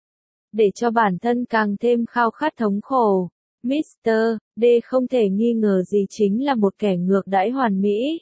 Để cho bản thân càng thêm khao khát thống khổ, mít tơ D không thể nghi ngờ gì chính là một kẻ ngược đãi hoàn mỹ.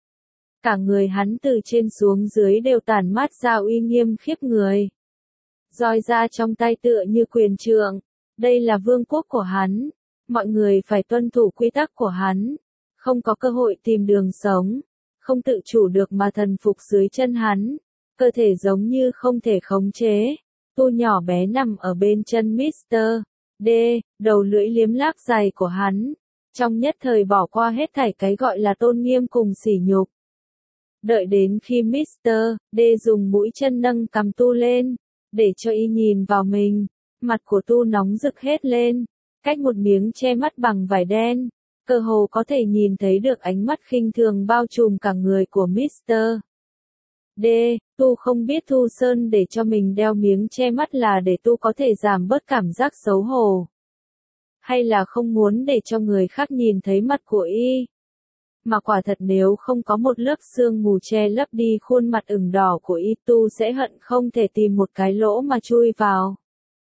Cả người hắn từ trên xuống dưới đều tản mát ra uy nghiêm khiếp người. Roi ra trong tay tựa như quyền trượng, đây là vương quốc của hắn, mọi người phải tuân thủ quy tắc của hắn, không có cơ hội tìm đường sống, không tự chủ được mà thần phục dưới chân hắn, cơ thể giống như không thể khống chế. Tu nhỏ bé nằm ở bên chân mít tơ D, đầu lưỡi liếm láp giày của hắn, trong nhất thời bỏ qua hết thảy cái gọi là tôn nghiêm cùng sỉ nhục. Đợi đến khi mít tơ D dùng mũi chân nâng cằm Tu lên, để cho y nhìn vào mình, mặt của Tu nóng rực hết lên, cách một miếng che mắt bằng vải đen, cơ hồ có thể nhìn thấy được ánh mắt khinh thường bao trùm cả người của mít tơ D. Tu không biết Thu Sơn để cho mình đeo miếng che mắt là để Tu có thể giảm bớt cảm giác xấu hổ, hay là không muốn để cho người khác nhìn thấy mặt của y. Mà quả thật nếu không có một lớp sương mù che lấp đi khuôn mặt ửng đỏ của y, Tu sẽ hận không thể tìm một cái lỗ mà chui vào.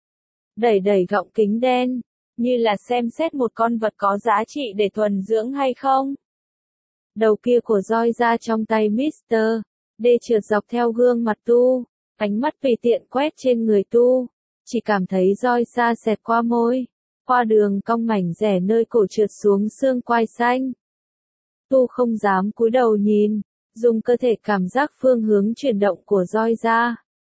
Đẩy đẩy gọng kính đen, như là xem xét một con vật có giá trị để thuần dưỡng hay không. Đầu kia của roi ra trong tay mít tơ D trượt dọc theo gương mặt Tu, ánh mắt tùy tiện quét trên người Tu, chỉ cảm thấy roi xa xẹt qua môi, qua đường cong mảnh rẻ nơi cổ trượt xuống xương quai xanh. Tu không dám cúi đầu nhìn, dùng cơ thể cảm giác phương hướng chuyển động của roi ra.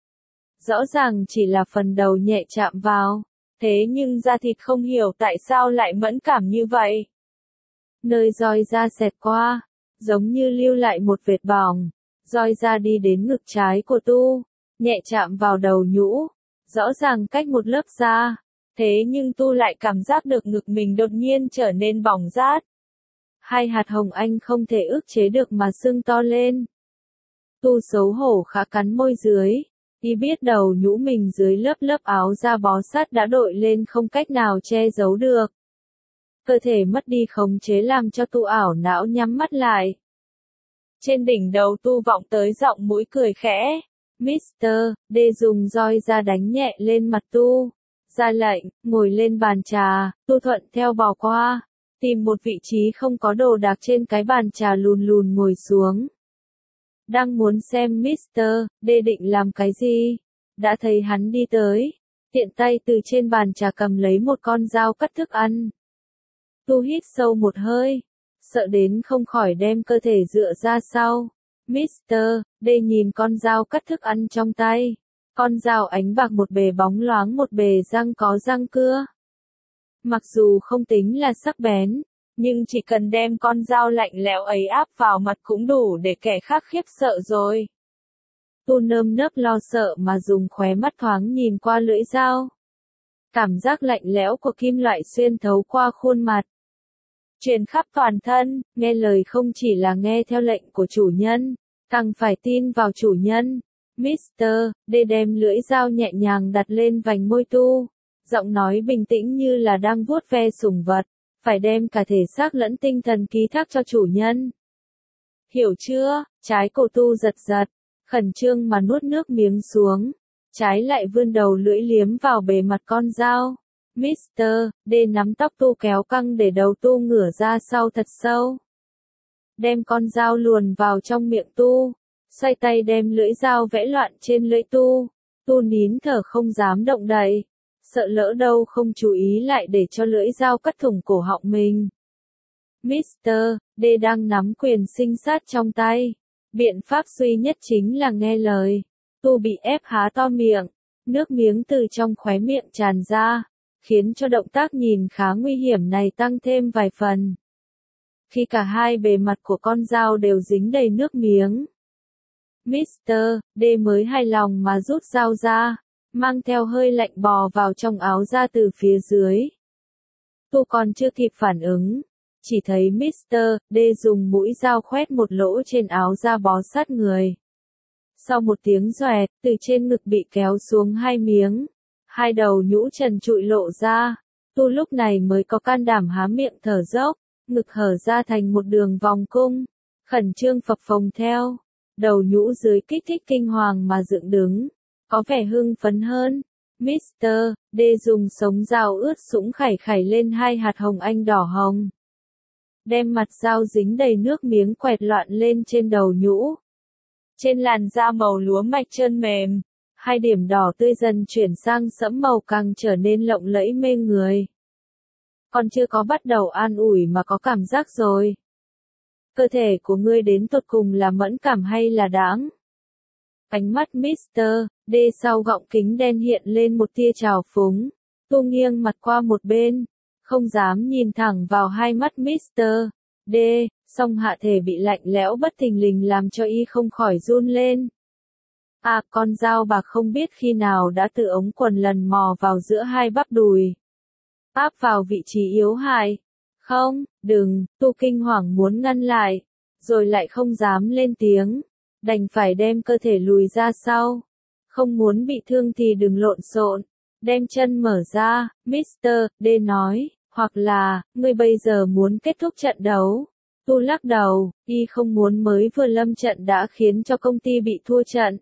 Rõ ràng chỉ là phần đầu nhẹ chạm vào, thế nhưng da thịt không hiểu tại sao lại mẫn cảm như vậy. Nơi roi ra xẹt qua, giống như lưu lại một vệt bỏng. Roi ra đi đến ngực trái của Tu, nhẹ chạm vào đầu nhũ, rõ ràng cách một lớp da, thế nhưng Tu lại cảm giác được ngực mình đột nhiên trở nên bỏng rát. Hai hạt hồng anh không thể ức chế được mà sưng to lên. Tu xấu hổ khá cắn môi dưới, y biết đầu nhũ mình dưới lớp lớp áo da bó sát đã đội lên không cách nào che giấu được. Cơ thể mất đi khống chế làm cho Tu ảo não nhắm mắt lại. Trên đỉnh đầu Tu vọng tới giọng mũi cười khẽ. mít tơ D dùng roi ra đánh nhẹ lên mặt Tu. Ra lệnh, ngồi lên bàn trà, Tu thuận theo bỏ qua. Tìm một vị trí không có đồ đạc trên cái bàn trà lùn lùn ngồi xuống. Đang muốn xem mít tơ D định làm cái gì, đã thấy hắn đi tới. Tiện tay từ trên bàn trà cầm lấy một con dao cắt thức ăn. Tu hít sâu một hơi, sợ đến không khỏi đem cơ thể dựa ra sau. mít tơ D nhìn con dao cắt thức ăn trong tay. Con dao ánh bạc một bề bóng loáng một bề răng có răng cưa. Mặc dù không tính là sắc bén, nhưng chỉ cần đem con dao lạnh lẽo ấy áp vào mặt cũng đủ để kẻ khác khiếp sợ rồi. Tu nơm nớp lo sợ mà dùng khóe mắt thoáng nhìn qua lưỡi dao. Cảm giác lạnh lẽo của kim loại xuyên thấu qua khuôn mặt, truyền khắp toàn thân. Nghe lời không chỉ là nghe theo lệnh của chủ nhân, càng phải tin vào chủ nhân. mít tơ D đem lưỡi dao nhẹ nhàng đặt lên vành môi Tu, giọng nói bình tĩnh như là đang vuốt ve sủng vật, phải đem cả thể xác lẫn tinh thần ký thác cho chủ nhân. Hiểu chưa? Trái cổ Tu giật giật, khẩn trương mà nuốt nước miếng xuống, trái lại vươn đầu lưỡi liếm vào bề mặt con dao. mít tơ D nắm tóc Tu kéo căng để đầu Tu ngửa ra sau thật sâu. Đem con dao luồn vào trong miệng Tu, xoay tay đem lưỡi dao vẽ loạn trên lưỡi Tu. Tu nín thở không dám động đậy, sợ lỡ đâu không chú ý lại để cho lưỡi dao cắt thủng cổ họng mình. mít tơ D đang nắm quyền sinh sát trong tay. Biện pháp duy nhất chính là nghe lời. Tu bị ép há to miệng, nước miếng từ trong khóe miệng tràn ra, khiến cho động tác nhìn khá nguy hiểm này tăng thêm vài phần. Khi cả hai bề mặt của con dao đều dính đầy nước miếng, mít tơ D mới hài lòng mà rút dao ra, mang theo hơi lạnh bò vào trong áo ra từ phía dưới. Tu còn chưa kịp phản ứng, chỉ thấy mít tơ D dùng mũi dao khoét một lỗ trên áo ra bó sát người. Sau một tiếng doẹt, từ trên ngực bị kéo xuống hai miếng, hai đầu nhũ trần trụi lộ ra. Tu lúc này mới có can đảm há miệng thở dốc, ngực hở ra thành một đường vòng cung, khẩn trương phập phồng theo. Đầu nhũ dưới kích thích kinh hoàng mà dựng đứng, có vẻ hưng phấn hơn. mít tơ D dùng sống dao ướt sũng khảy khảy lên hai hạt hồng anh đỏ hồng. Đem mặt dao dính đầy nước miếng quẹt loạn lên trên đầu nhũ. Trên làn da màu lúa mạch trơn mềm, hai điểm đỏ tươi dần chuyển sang sẫm màu càng trở nên lộng lẫy mê người. Còn chưa có bắt đầu an ủi mà có cảm giác rồi. Cơ thể của ngươi đến tột cùng là mẫn cảm hay là đáng? Ánh mắt mít tơ D sau gọng kính đen hiện lên một tia trào phúng. Tu nghiêng mặt qua một bên, không dám nhìn thẳng vào hai mắt mít tơ D, song hạ thể bị lạnh lẽo bất thình lình làm cho y không khỏi run lên. À, con dao bạc không biết khi nào đã từ ống quần lần mò vào giữa hai bắp đùi, áp vào vị trí yếu hại. Không, đừng, Tu kinh hoàng muốn ngăn lại, rồi lại không dám lên tiếng, đành phải đem cơ thể lùi ra sau. Không muốn bị thương thì đừng lộn xộn, đem chân mở ra, mít tơ D nói, hoặc là, ngươi bây giờ muốn kết thúc trận đấu. Tu lắc đầu, y không muốn mới vừa lâm trận đã khiến cho công ty bị thua trận.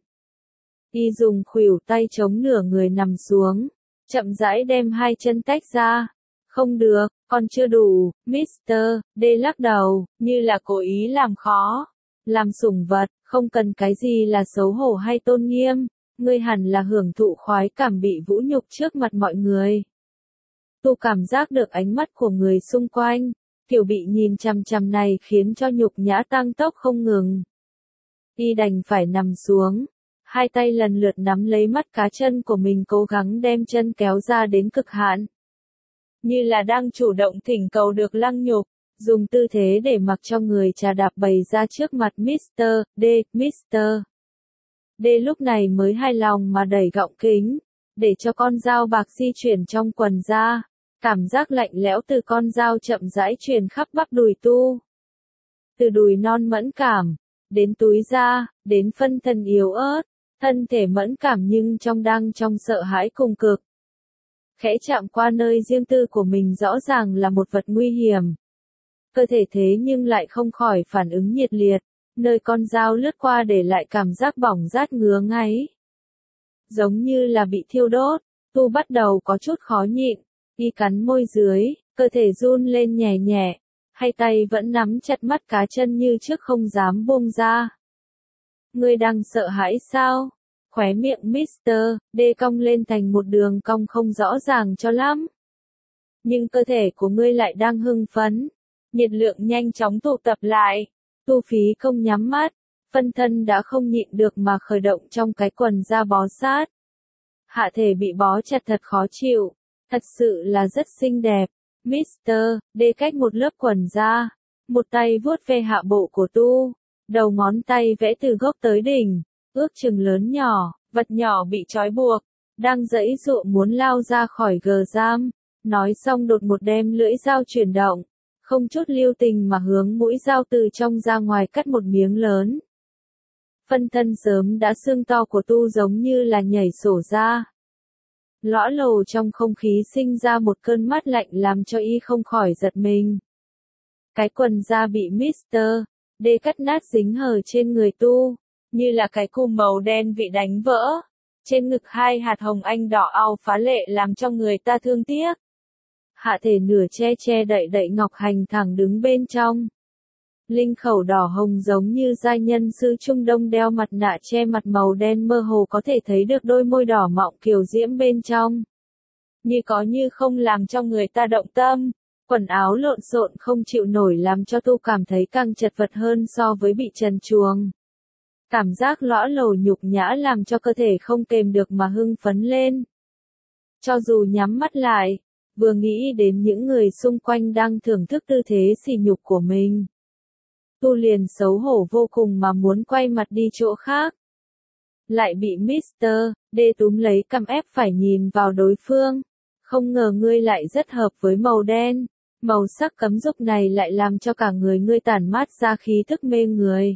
Y dùng khuỷu tay chống nửa người nằm xuống, chậm rãi đem hai chân tách ra. Không được, còn chưa đủ. mít tơ D lắc đầu, như là cố ý làm khó. Làm sủng vật, không cần cái gì là xấu hổ hay tôn nghiêm, ngươi hẳn là hưởng thụ khoái cảm bị vũ nhục trước mặt mọi người. Tu cảm giác được ánh mắt của người xung quanh, kiểu bị nhìn chằm chằm này khiến cho nhục nhã tăng tốc không ngừng. Y đành phải nằm xuống, hai tay lần lượt nắm lấy mắt cá chân của mình cố gắng đem chân kéo ra đến cực hạn. Như là đang chủ động thỉnh cầu được lăng nhục, dùng tư thế để mặc cho người trà đạp bày ra trước mặt mít tơ D, mít tơ D lúc này mới hài lòng mà đẩy gọng kính, để cho con dao bạc di chuyển trong quần ra. Cảm giác lạnh lẽo từ con dao chậm rãi truyền khắp bắp đùi Tu. Từ đùi non mẫn cảm, đến túi da, đến phân thân yếu ớt, thân thể mẫn cảm nhưng trong đang trong sợ hãi cùng cực. Khẽ chạm qua nơi riêng tư của mình rõ ràng là một vật nguy hiểm. Cơ thể thế nhưng lại không khỏi phản ứng nhiệt liệt, nơi con dao lướt qua để lại cảm giác bỏng rát ngứa ngáy. Giống như là bị thiêu đốt, Tu bắt đầu có chút khó nhịn, y cắn môi dưới, cơ thể run lên nhẹ nhẹ, hai tay vẫn nắm chặt mắt cá chân như trước không dám buông ra. Ngươi đang sợ hãi sao? Khóe miệng mít tơ D cong lên thành một đường cong không rõ ràng cho lắm. nhưng cơ thể của ngươi lại đang hưng phấn. Nhiệt lượng nhanh chóng tụ tập lại. Tu Phí không nhắm mắt, phân thân đã không nhịn được mà khởi động trong cái quần da bó sát. Hạ thể bị bó chặt thật khó chịu, thật sự là rất xinh đẹp. mít tơ D cách một lớp quần da, một tay vuốt ve hạ bộ của Tu, đầu ngón tay vẽ từ gốc tới đỉnh, ước chừng lớn nhỏ, vật nhỏ bị trói buộc, đang giãy giụa muốn lao ra khỏi gờ giam. Nói xong đột một đem lưỡi dao chuyển động, không chút lưu tình mà hướng mũi dao từ trong ra ngoài cắt một miếng lớn. Phân thân sớm đã xương to của Tu giống như là nhảy sổ ra. Lõa lồ trong không khí sinh ra một cơn mát lạnh làm cho y không khỏi giật mình. Cái quần da bị mít tơ D cắt nát dính hở trên người Tu, như là cái cùm màu đen bị đánh vỡ. Trên ngực hai hạt hồng anh đỏ au phá lệ làm cho người ta thương tiếc. Hạ thể nửa che che đậy đậy ngọc hành thẳng đứng bên trong. Linh khẩu đỏ hồng giống như giai nhân sư Trung Đông đeo mặt nạ che mặt màu đen mơ hồ có thể thấy được đôi môi đỏ mọng kiều diễm bên trong. Như có như không làm cho người ta động tâm. Quần áo lộn xộn không chịu nổi làm cho Tu cảm thấy càng chật vật hơn so với bị trần truồng. Cảm giác lõa lồ nhục nhã làm cho cơ thể không kềm được mà hưng phấn lên. Cho dù nhắm mắt lại, vừa nghĩ đến những người xung quanh đang thưởng thức tư thế sỉ nhục của mình, Tu liền xấu hổ vô cùng mà muốn quay mặt đi chỗ khác. Lại bị mít tơ D túm lấy cằm ép phải nhìn vào đối phương. Không ngờ ngươi lại rất hợp với màu đen, màu sắc cấm dục này lại làm cho cả người ngươi tản mát ra khí thức mê người.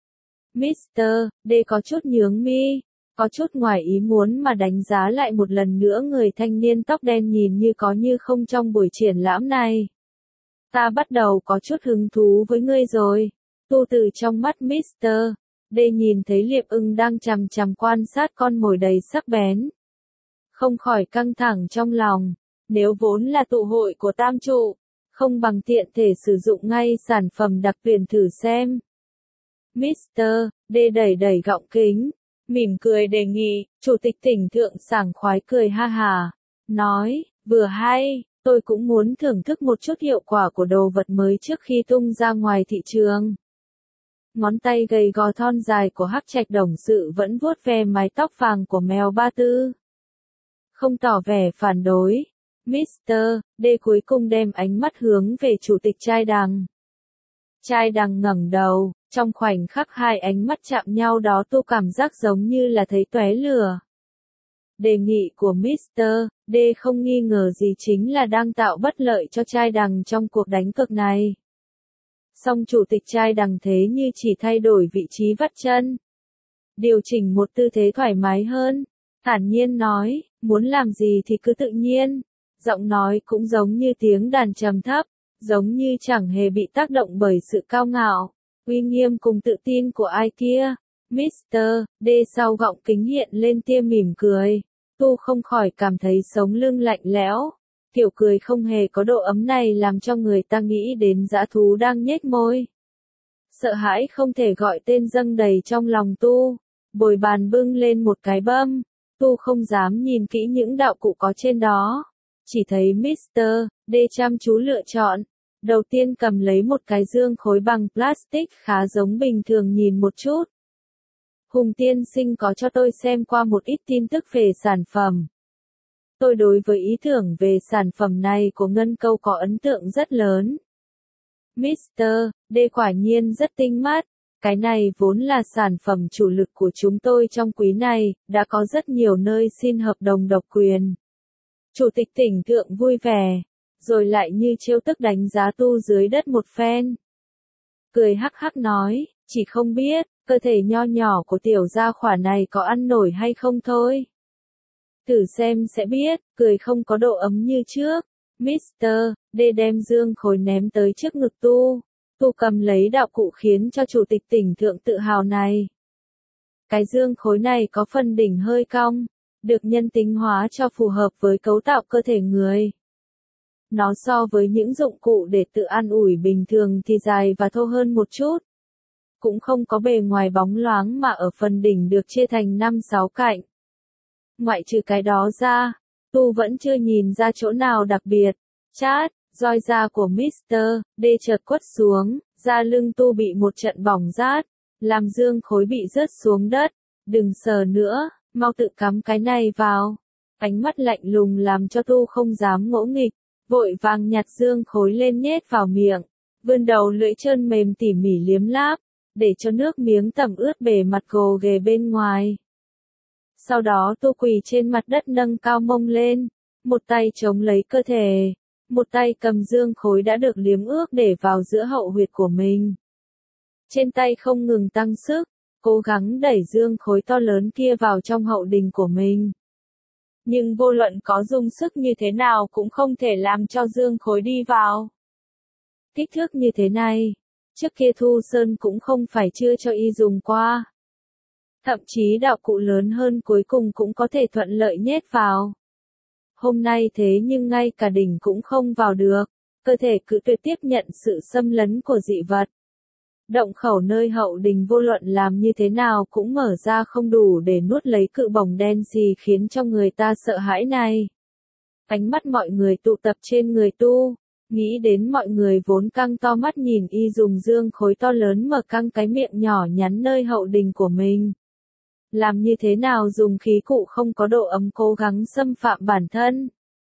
mít tơ D có chút nhướng mi, có chút ngoài ý muốn mà đánh giá lại một lần nữa người thanh niên tóc đen nhìn như có như không trong buổi triển lãm này. Ta bắt đầu có chút hứng thú với ngươi rồi. Tu từ trong mắt mít tơ D nhìn thấy Liệp Ưng đang chằm chằm quan sát con mồi đầy sắc bén. Không khỏi căng thẳng trong lòng, nếu vốn là tụ hội của tam trụ, không bằng tiện thể sử dụng ngay sản phẩm đặc tuyển thử xem. mít tơ D đẩy đẩy gọng kính, mỉm cười đề nghị. Chủ tịch tỉnh thượng sảng khoái cười ha hà, nói, vừa hay, tôi cũng muốn thưởng thức một chút hiệu quả của đồ vật mới trước khi tung ra ngoài thị trường. Ngón tay gầy gò thon dài của Hắc Trạch Đồng Sự vẫn vuốt ve mái tóc vàng của mèo Ba Tư. Không tỏ vẻ phản đối, mít tơ D cuối cùng đem ánh mắt hướng về chủ tịch Trai Đằng. Trai Đằng ngẩng đầu, trong khoảnh khắc hai ánh mắt chạm nhau đó Tu cảm giác giống như là thấy tóe lửa. Đề nghị của mít tơ D không nghi ngờ gì chính là đang tạo bất lợi cho Trai Đằng trong cuộc đánh cược này. Song chủ tịch Trai Đằng thế như chỉ thay đổi vị trí vắt chân, điều chỉnh một tư thế thoải mái hơn, thản nhiên nói, muốn làm gì thì cứ tự nhiên. Giọng nói cũng giống như tiếng đàn trầm thấp, giống như chẳng hề bị tác động bởi sự cao ngạo, uy nghiêm cùng tự tin của ai kia. mít tơ D sau gọng kính hiện lên tia mỉm cười. Tu không khỏi cảm thấy sống lưng lạnh lẽo. Kiểu cười không hề có độ ấm này làm cho người ta nghĩ đến dã thú đang nhếch môi. Sợ hãi không thể gọi tên dâng đầy trong lòng Tu. Bồi bàn bưng lên một cái bâm. Tu không dám nhìn kỹ những đạo cụ có trên đó. Chỉ thấy mít tơ D chăm chú lựa chọn. Đầu tiên cầm lấy một cái dương khối bằng plastic khá giống bình thường nhìn một chút. Hùng tiên sinh có cho tôi xem qua một ít tin tức về sản phẩm. Tôi đối với ý tưởng về sản phẩm này của Ngân Câu có ấn tượng rất lớn. mít tơ D quả nhiên rất tinh mắt. Cái này vốn là sản phẩm chủ lực của chúng tôi trong quý này, đã có rất nhiều nơi xin hợp đồng độc quyền. Chủ tịch tỉnh thượng vui vẻ, rồi lại như trêu tức đánh giá Tu dưới đất một phen. Cười hắc hắc nói, chỉ không biết, cơ thể nho nhỏ của tiểu gia khỏa này có ăn nổi hay không thôi. Thử xem sẽ biết, cười không có độ ấm như trước. mít tơ D đem dương khối ném tới trước ngực Tu. Tu cầm lấy đạo cụ khiến cho chủ tịch tỉnh thượng tự hào này. Cái dương khối này có phần đỉnh hơi cong, được nhân tính hóa cho phù hợp với cấu tạo cơ thể người. Nó so với những dụng cụ để tự an ủi bình thường thì dài và thô hơn một chút. Cũng không có bề ngoài bóng loáng mà ở phần đỉnh được chia thành năm sáu cạnh. Ngoại trừ cái đó ra, Tu vẫn chưa nhìn ra chỗ nào đặc biệt. Chát, roi da của mít tơ D chợt quất xuống, da lưng Tu bị một trận bỏng rát, làm dương khối bị rớt xuống đất. Đừng sờ nữa, mau tự cắm cái này vào. Ánh mắt lạnh lùng làm cho Tu không dám ngỗ nghịch, vội vàng nhặt dương khối lên nhét vào miệng, vươn đầu lưỡi trơn mềm tỉ mỉ liếm láp, để cho nước miếng tẩm ướt bề mặt gồ ghề bên ngoài. Sau đó Tu quỳ trên mặt đất nâng cao mông lên, một tay chống lấy cơ thể, một tay cầm dương khối đã được liếm ướt để vào giữa hậu huyệt của mình. Trên tay không ngừng tăng sức, cố gắng đẩy dương khối to lớn kia vào trong hậu đình của mình. Nhưng vô luận có dùng sức như thế nào cũng không thể làm cho dương khối đi vào. Kích thước như thế này, trước kia Thu Sơn cũng không phải chưa cho y dùng qua. Thậm chí đạo cụ lớn hơn cuối cùng cũng có thể thuận lợi nhét vào. Hôm nay thế nhưng ngay cả đỉnh cũng không vào được, cơ thể cự tuyệt tiếp nhận sự xâm lấn của dị vật. Động khẩu nơi hậu đình vô luận làm như thế nào cũng mở ra không đủ để nuốt lấy cự bổng đen xì khiến cho người ta sợ hãi này. Ánh mắt mọi người tụ tập trên người Tu, nghĩ đến mọi người vốn căng to mắt nhìn y dùng dương khối to lớn mở căng cái miệng nhỏ nhắn nơi hậu đình của mình. Làm như thế nào dùng khí cụ không có độ ấm cố gắng xâm phạm bản thân.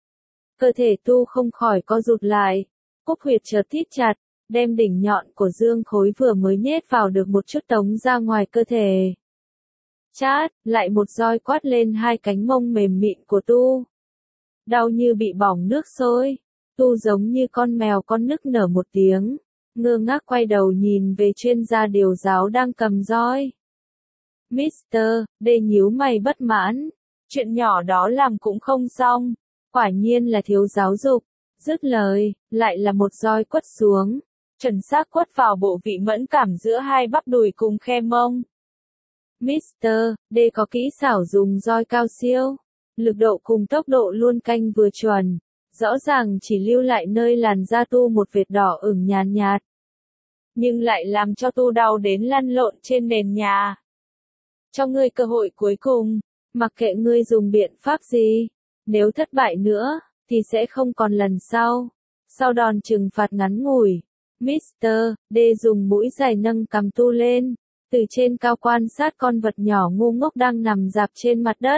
Cơ thể Tu không khỏi co rụt lại, cúc huyệt chợt thít chặt, đem đỉnh nhọn của dương khối vừa mới nhét vào được một chút tống ra ngoài cơ thể. Chát, lại một roi quát lên hai cánh mông mềm mịn của Tu. Đau như bị bỏng nước sôi, Tu giống như con mèo con nức nở một tiếng, ngơ ngác quay đầu nhìn về chuyên gia điều giáo đang cầm roi. mít tơ D nhíu mày bất mãn, chuyện nhỏ đó làm cũng không xong, quả nhiên là thiếu giáo dục. Dứt lời, lại là một roi quất xuống, chuẩn xác quất vào bộ vị mẫn cảm giữa hai bắp đùi cùng khe mông. mít tơ D có kỹ xảo dùng roi cao siêu, lực độ cùng tốc độ luôn canh vừa chuẩn, rõ ràng chỉ lưu lại nơi làn da Tu một vệt đỏ ửng nhàn nhạt, nhạt. Nhưng lại làm cho Tu đau đến lăn lộn trên nền nhà. Cho ngươi cơ hội cuối cùng, mặc kệ ngươi dùng biện pháp gì, nếu thất bại nữa, thì sẽ không còn lần sau. Sau đòn trừng phạt ngắn ngủi, mít tơ D dùng mũi dài nâng cằm Tu lên, từ trên cao quan sát con vật nhỏ ngu ngốc đang nằm rạp trên mặt đất.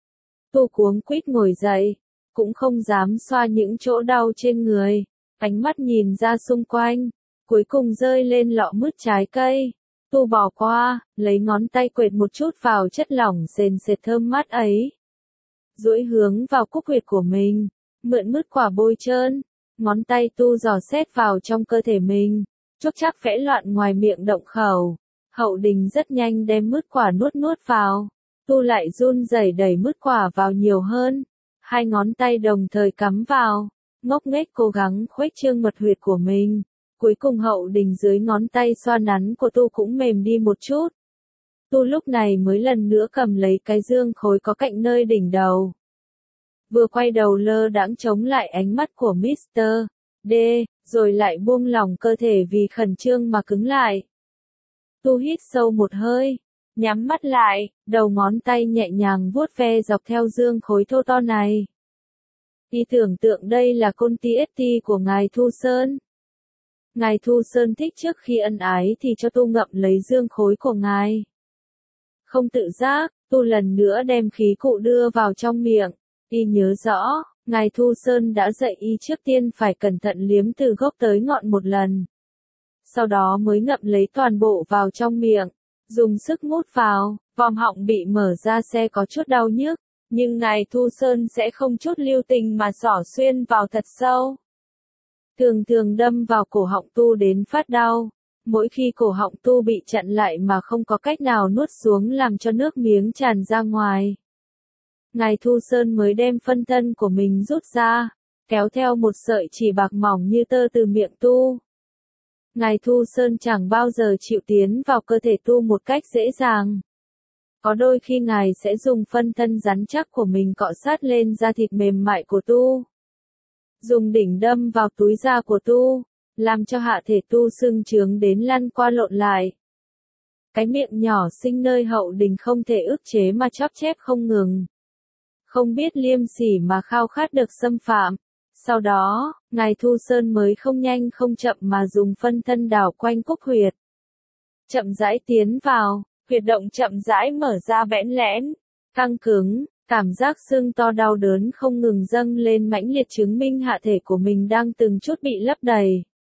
Tu cuống quýt ngồi dậy, cũng không dám xoa những chỗ đau trên người, ánh mắt nhìn ra xung quanh, cuối cùng rơi lên lọ mứt trái cây. Tu bỏ qua, lấy ngón tay quệt một chút vào chất lỏng sền sệt thơm mát ấy. Duỗi hướng vào cúc huyệt của mình, mượn mứt quả bôi trơn, ngón tay Tu dò xét vào trong cơ thể mình, chuốc chắc phẽ loạn ngoài miệng động khẩu. Hậu đình rất nhanh đem mứt quả nuốt nuốt vào, Tu lại run rẩy đẩy mứt quả vào nhiều hơn, hai ngón tay đồng thời cắm vào, ngốc nghếch cố gắng khuếch trương mật huyệt của mình. Cuối cùng hậu đình dưới ngón tay xoa nắn của Tu cũng mềm đi một chút. Tu lúc này mới lần nữa cầm lấy cái dương khối có cạnh nơi đỉnh đầu. Vừa quay đầu lơ đãng chống lại ánh mắt của mít tơ D, rồi lại buông lỏng cơ thể vì khẩn trương mà cứng lại. Tu hít sâu một hơi, nhắm mắt lại, đầu ngón tay nhẹ nhàng vuốt ve dọc theo dương khối thô to này. Y tưởng tượng đây là côn ti ét ti của ngài Thu Sơn. Ngài Thu Sơn thích trước khi ân ái thì cho Tu ngậm lấy dương khối của ngài. Không tự giác, Tu lần nữa đem khí cụ đưa vào trong miệng. Y nhớ rõ, ngài Thu Sơn đã dạy y trước tiên phải cẩn thận liếm từ gốc tới ngọn một lần. Sau đó mới ngậm lấy toàn bộ vào trong miệng, dùng sức mút vào, vòm họng bị mở ra sẽ có chút đau nhức, nhưng ngài Thu Sơn sẽ không chút lưu tình mà xỏ xuyên vào thật sâu. Thường thường đâm vào cổ họng Tu đến phát đau, mỗi khi cổ họng Tu bị chặn lại mà không có cách nào nuốt xuống làm cho nước miếng tràn ra ngoài. Ngài Thu Sơn mới đem phân thân của mình rút ra, kéo theo một sợi chỉ bạc mỏng như tơ từ miệng Tu. Ngài Thu Sơn chẳng bao giờ chịu tiến vào cơ thể Tu một cách dễ dàng. Có đôi khi ngài sẽ dùng phân thân rắn chắc của mình cọ sát lên da thịt mềm mại của Tu. Dùng đỉnh đâm vào túi da của Tu, làm cho hạ thể Tu sưng trướng đến lăn qua lộn lại. Cái miệng nhỏ xinh nơi hậu đình không thể ức chế mà chóp chép không ngừng. Không biết liêm sỉ mà khao khát được xâm phạm, Sau đó, Ngài Thu Sơn mới không nhanh không chậm mà dùng phân thân đảo quanh cúc huyệt. Chậm rãi tiến vào, huyệt động chậm rãi mở ra bẽn lẽn, căng cứng, cảm giác xương to đau đớn không ngừng dâng lên mãnh liệt chứng minh hạ thể của mình đang từng chút bị lấp đầy.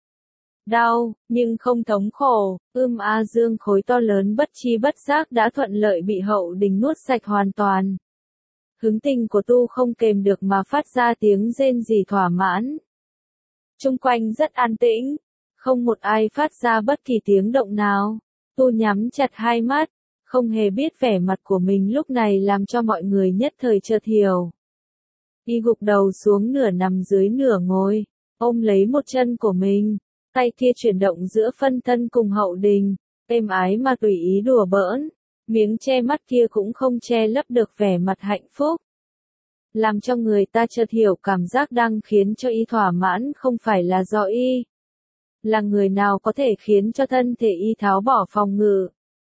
Đau, nhưng không thống khổ, ưm a dương khối to lớn bất chi bất giác đã thuận lợi bị hậu đình nuốt sạch hoàn toàn. Hứng tình của Tu không kềm được mà phát ra tiếng rên rỉ thỏa mãn. Chung quanh rất an tĩnh, không một ai phát ra bất kỳ tiếng động nào. Tu nhắm chặt hai mắt, không hề biết vẻ mặt của mình lúc này làm cho mọi người nhất thời chợt hiểu. Y gục đầu xuống nửa nằm dưới nửa ngồi, ôm lấy một chân của mình, tay kia chuyển động giữa phân thân cùng hậu đình, êm ái mà tùy ý đùa bỡn, miếng che mắt kia cũng không che lấp được vẻ mặt hạnh phúc. Làm cho người ta chợt hiểu cảm giác đang khiến cho y thỏa mãn không phải là do y. Là người nào có thể khiến cho thân thể y tháo bỏ phòng ngự.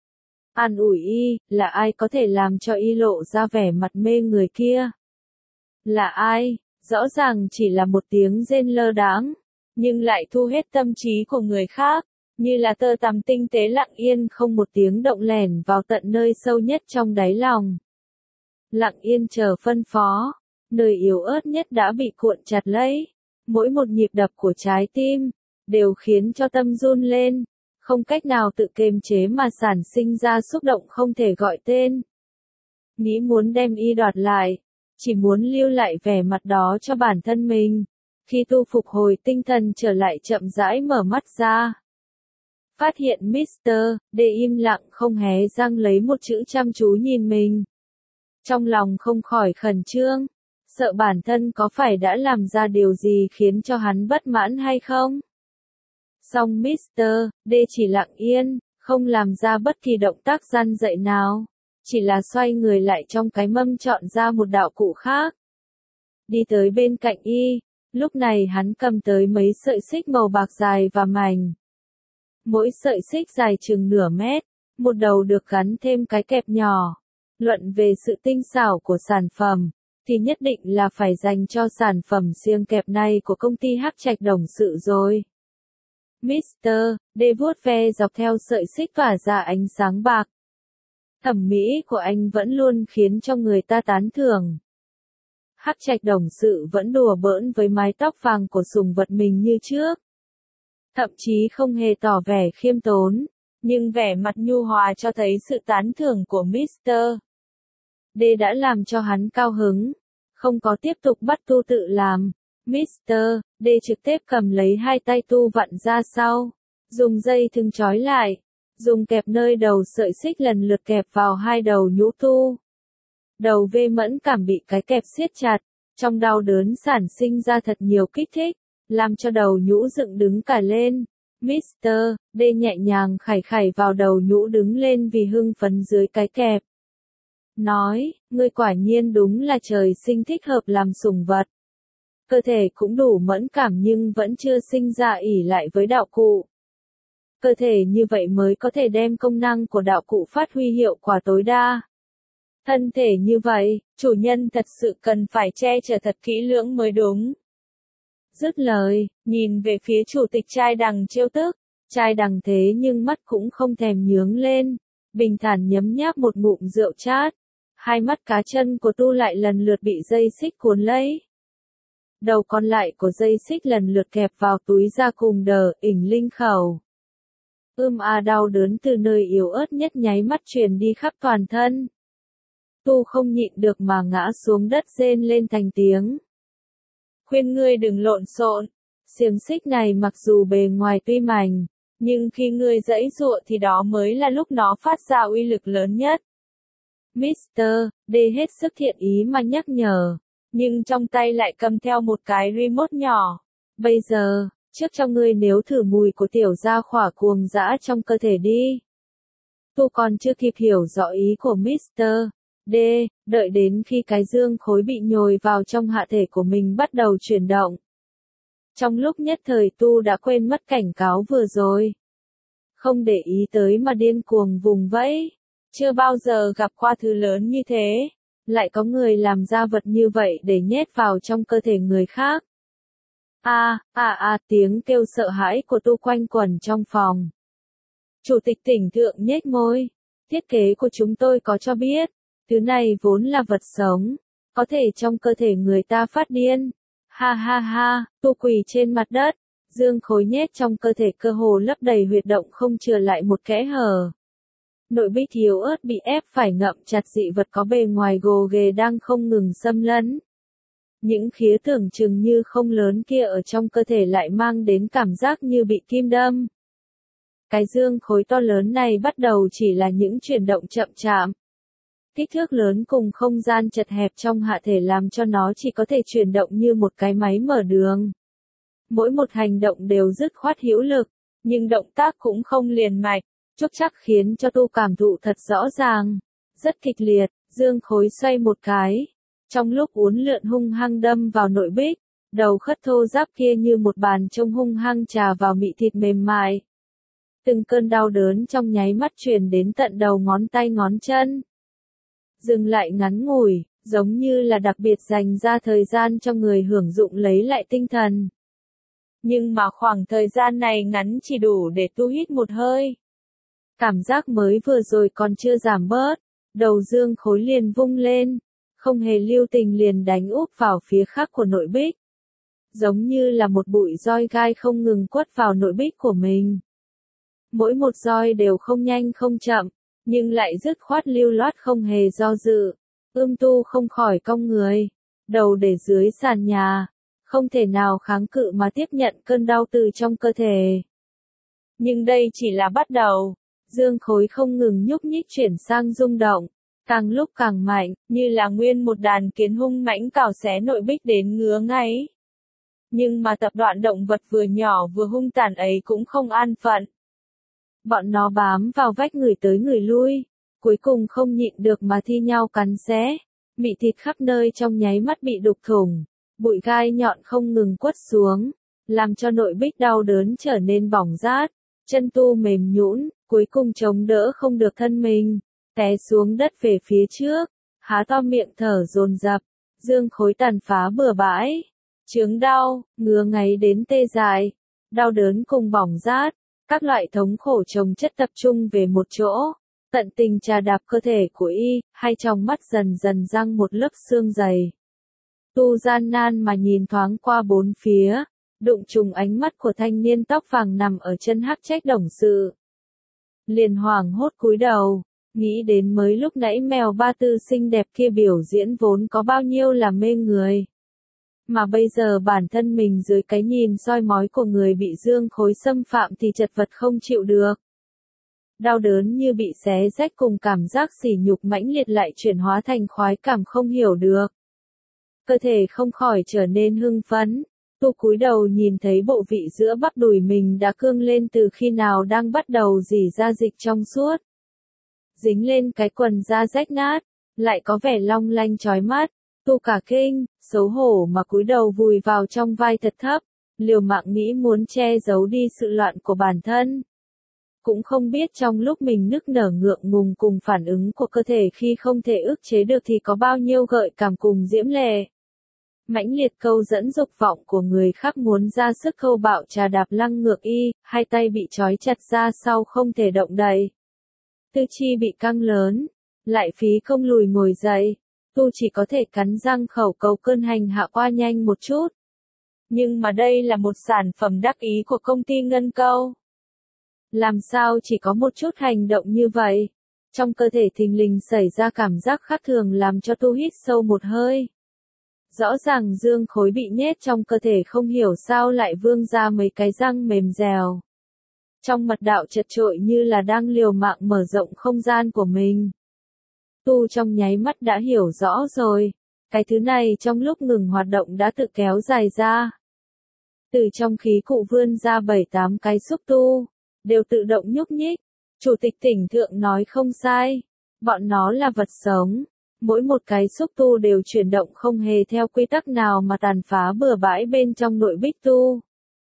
An ủi y, là ai có thể làm cho y lộ ra vẻ mặt mê người kia? Là ai? Rõ ràng chỉ là một tiếng rên lơ đãng, nhưng lại thu hết tâm trí của người khác, như là tơ tằm tinh tế lặng yên không một tiếng động lẻn vào tận nơi sâu nhất trong đáy lòng. Lặng yên chờ phân phó, nơi yếu ớt nhất đã bị cuộn chặt lấy, mỗi một nhịp đập của trái tim, đều khiến cho tâm run lên, không cách nào tự kiềm chế mà sản sinh ra xúc động không thể gọi tên. Nghĩ muốn đem y đoạt lại, chỉ muốn lưu lại vẻ mặt đó cho bản thân mình. Khi Tu phục hồi tinh thần trở lại chậm rãi mở mắt ra. Phát hiện mít tơ D im lặng không hé răng lấy một chữ chăm chú nhìn mình. Trong lòng không khỏi khẩn trương, sợ bản thân có phải đã làm ra điều gì khiến cho hắn bất mãn hay không. Song mít tơ D chỉ lặng yên, không làm ra bất kỳ động tác răn dậy nào, chỉ là xoay người lại trong cái mâm chọn ra một đạo cụ khác. Đi tới bên cạnh y, lúc này hắn cầm tới mấy sợi xích màu bạc dài và mảnh. Mỗi sợi xích dài chừng nửa mét, một đầu được gắn thêm cái kẹp nhỏ. Luận về sự tinh xảo của sản phẩm, thì nhất định là phải dành cho sản phẩm xiềng kẹp này của công ty Hắc Trạch Đồng Sự rồi. mít tơ D vuốt ve dọc theo sợi xích tỏa ra ánh sáng bạc. Thẩm mỹ của anh vẫn luôn khiến cho người ta tán thưởng. Hắc Trạch Đồng Sự vẫn đùa bỡn với mái tóc vàng của sùng vật mình như trước. Thậm chí không hề tỏ vẻ khiêm tốn, nhưng vẻ mặt nhu hòa cho thấy sự tán thưởng của mít tơ D đã làm cho hắn cao hứng, không có tiếp tục bắt Tu tự làm. mít tơ D trực tiếp cầm lấy hai tay Tu vặn ra sau, dùng dây thừng trói lại, dùng kẹp nơi đầu sợi xích lần lượt kẹp vào hai đầu nhũ Tu. Đầu vê mẫn cảm bị cái kẹp siết chặt, trong đau đớn sản sinh ra thật nhiều kích thích, làm cho đầu nhũ dựng đứng cả lên. mít tơ D nhẹ nhàng khải khải vào đầu nhũ đứng lên vì hưng phấn dưới cái kẹp. Nói, ngươi quả nhiên đúng là trời sinh thích hợp làm sủng vật. Cơ thể cũng đủ mẫn cảm nhưng vẫn chưa sinh ra ỷ lại với đạo cụ. Cơ thể như vậy mới có thể đem công năng của đạo cụ phát huy hiệu quả tối đa. Thân thể như vậy, chủ nhân thật sự cần phải che chở thật kỹ lưỡng mới đúng. Dứt lời, nhìn về phía chủ tịch trai đằng trêu tức, trai đằng thế nhưng mắt cũng không thèm nhướng lên, bình thản nhấm nháp một ngụm rượu chát. Hai mắt cá chân của Tu lại lần lượt bị dây xích cuốn lấy. Đầu còn lại của dây xích lần lượt kẹp vào túi da cùng đờ, ỉnh linh khẩu. Ưm a đau đớn từ nơi yếu ớt nhất nháy mắt truyền đi khắp toàn thân. Tu không nhịn được mà ngã xuống đất rên lên thành tiếng. Khuyên ngươi đừng lộn xộn, xiềng xích này mặc dù bề ngoài tuy mảnh, nhưng khi ngươi giãy giụa thì đó mới là lúc nó phát ra uy lực lớn nhất. mít tơ D hết sức thiện ý mà nhắc nhở, nhưng trong tay lại cầm theo một cái remote nhỏ. Bây giờ, trước cho ngươi nếu thử mùi của tiểu gia khỏa cuồng dã trong cơ thể đi. Tu còn chưa kịp hiểu rõ ý của mít tơ D, đợi đến khi cái dương khối bị nhồi vào trong hạ thể của mình bắt đầu chuyển động. Trong lúc nhất thời Tu đã quên mất cảnh cáo vừa rồi. Không để ý tới mà điên cuồng vùng vẫy. Chưa bao giờ gặp qua thứ lớn như thế, lại có người làm ra vật như vậy để nhét vào trong cơ thể người khác. A, a a tiếng kêu sợ hãi của Tu quanh quẩn trong phòng. Chủ tịch tỉnh thượng nhếch môi. Thiết kế của chúng tôi có cho biết, thứ này vốn là vật sống, có thể trong cơ thể người ta phát điên. Ha ha ha, Tu quỳ trên mặt đất, dương khối nhét trong cơ thể cơ hồ lấp đầy huyệt động không chừa lại một kẽ hở. Nội bích yếu ớt bị ép phải ngậm chặt dị vật có bề ngoài gồ ghề đang không ngừng xâm lấn. Những khía tưởng chừng như không lớn kia ở trong cơ thể lại mang đến cảm giác như bị kim đâm. Cái dương khối to lớn này bắt đầu chỉ là những chuyển động chậm chạp. Kích thước lớn cùng không gian chật hẹp trong hạ thể làm cho nó chỉ có thể chuyển động như một cái máy mở đường. Mỗi một hành động đều dứt khoát hữu lực, nhưng động tác cũng không liền mạch, chúc chắc khiến cho Tu cảm thụ thật rõ ràng. Rất kịch liệt, dương khối xoay một cái. Trong lúc uốn lượn hung hăng đâm vào nội bích, đầu khất thô ráp kia như một bàn trông hung hăng trà vào mị thịt mềm mại. Từng cơn đau đớn trong nháy mắt truyền đến tận đầu ngón tay ngón chân. Dừng lại ngắn ngủi, giống như là đặc biệt dành ra thời gian cho người hưởng dụng lấy lại tinh thần. Nhưng mà khoảng thời gian này ngắn chỉ đủ để Tu hít một hơi. Cảm giác mới vừa rồi còn chưa giảm bớt, đầu dương khối liền vung lên, không hề lưu tình liền đánh úp vào phía khác của nội bích. Giống như là một bụi roi gai không ngừng quất vào nội bích của mình. Mỗi một roi đều không nhanh không chậm, nhưng lại dứt khoát lưu loát không hề do dự. Ưm Tu không khỏi cong người, đầu để dưới sàn nhà, không thể nào kháng cự mà tiếp nhận cơn đau từ trong cơ thể. Nhưng đây chỉ là bắt đầu, dương khối không ngừng nhúc nhích chuyển sang rung động, càng lúc càng mạnh, như là nguyên một đàn kiến hung mãnh cào xé nội bích đến ngứa ngáy. Nhưng mà tập đoạn động vật vừa nhỏ vừa hung tàn ấy cũng không an phận. Bọn nó bám vào vách người tới người lui, cuối cùng không nhịn được mà thi nhau cắn xé, mị thịt khắp nơi trong nháy mắt bị đục thủng, bụi gai nhọn không ngừng quất xuống, làm cho nội bích đau đớn trở nên bỏng rát, chân Tu mềm nhũn, cuối cùng chống đỡ không được thân mình, té xuống đất về phía trước, há to miệng thở dồn dập, dương khối tàn phá bừa bãi, chướng đau, ngứa ngáy đến tê dại, đau đớn cùng bỏng rát. Các loại thống khổ chồng chất tập trung về một chỗ, tận tình trà đạp cơ thể của y, hai tròng mắt dần dần răng một lớp xương dày. Tu gian nan mà nhìn thoáng qua bốn phía, đụng trùng ánh mắt của thanh niên tóc vàng nằm ở chân hắc trách đồng sự. Liền hoảng hốt cúi đầu, nghĩ đến mới lúc nãy mèo ba tư xinh đẹp kia biểu diễn vốn có bao nhiêu là mê người. Mà bây giờ bản thân mình dưới cái nhìn soi mói của người bị dương khối xâm phạm thì chật vật không chịu được. Đau đớn như bị xé rách cùng cảm giác sỉ nhục mãnh liệt lại chuyển hóa thành khoái cảm không hiểu được. Cơ thể không khỏi trở nên hưng phấn, Tu cúi đầu nhìn thấy bộ vị giữa bắp đùi mình đã cương lên từ khi nào đang bắt đầu rỉ ra dịch trong suốt. Dính lên cái quần da rách nát, lại có vẻ long lanh chói mắt. Tu cả kinh, xấu hổ mà cúi đầu vùi vào trong vai thật thấp, liều mạng nghĩ muốn che giấu đi sự loạn của bản thân. Cũng không biết trong lúc mình nức nở ngượng ngùng cùng phản ứng của cơ thể khi không thể ức chế được thì có bao nhiêu gợi cảm cùng diễm lệ. Mãnh liệt câu dẫn dục vọng của người khác muốn ra sức khâu bạo trà đạp lăng ngược y, hai tay bị trói chặt ra sau không thể động đậy. Tư chi bị căng lớn, lại phí công lùi ngồi dậy. Tu chỉ có thể cắn răng khẩu cầu cơn hành hạ qua nhanh một chút. Nhưng mà đây là một sản phẩm đắc ý của công ty Ngân Câu. Làm sao chỉ có một chút hành động như vậy? Trong cơ thể thình lình xảy ra cảm giác khác thường làm cho Tu hít sâu một hơi. Rõ ràng dương khối bị nhét trong cơ thể không hiểu sao lại vương ra mấy cái răng mềm dẻo. Trong mật đạo chật trội như là đang liều mạng mở rộng không gian của mình. Tu trong nháy mắt đã hiểu rõ rồi, cái thứ này trong lúc ngừng hoạt động đã tự kéo dài ra. Từ trong khí cụ vươn ra bảy tám cái xúc tu, đều tự động nhúc nhích. Chủ tịch tỉnh thượng nói không sai, bọn nó là vật sống, mỗi một cái xúc tu đều chuyển động không hề theo quy tắc nào mà tàn phá bừa bãi bên trong nội bích Tu.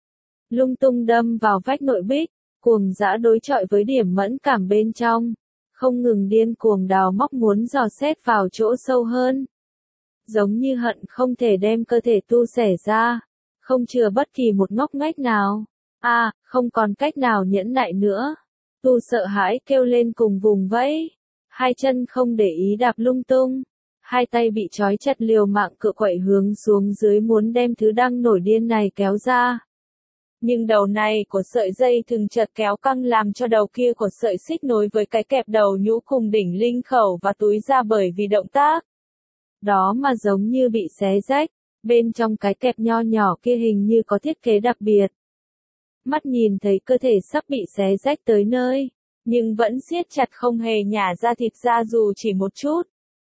Lung tung đâm vào vách nội bích, cuồng dã đối chọi với điểm mẫn cảm bên trong. Không ngừng điên cuồng đào móc muốn dò xét vào chỗ sâu hơn. Giống như hận không thể đem cơ thể Tu xẻ ra, không chừa bất kỳ một ngóc ngách nào. A, à, không còn cách nào nhẫn nại nữa. Tu sợ hãi kêu lên cùng vùng vẫy. Hai chân không để ý đạp lung tung. Hai tay bị trói chặt liều mạng cựa quậy hướng xuống dưới muốn đem thứ đang nổi điên này kéo ra. Nhưng đầu này của sợi dây thừng chợt kéo căng làm cho đầu kia của sợi xích nối với cái kẹp đầu nhũ cùng đỉnh linh khẩu và túi ra bởi vì động tác. Đó mà giống như bị xé rách, bên trong cái kẹp nho nhỏ kia hình như có thiết kế đặc biệt. Mắt nhìn thấy cơ thể sắp bị xé rách tới nơi, nhưng vẫn siết chặt không hề nhả ra thịt ra dù chỉ một chút.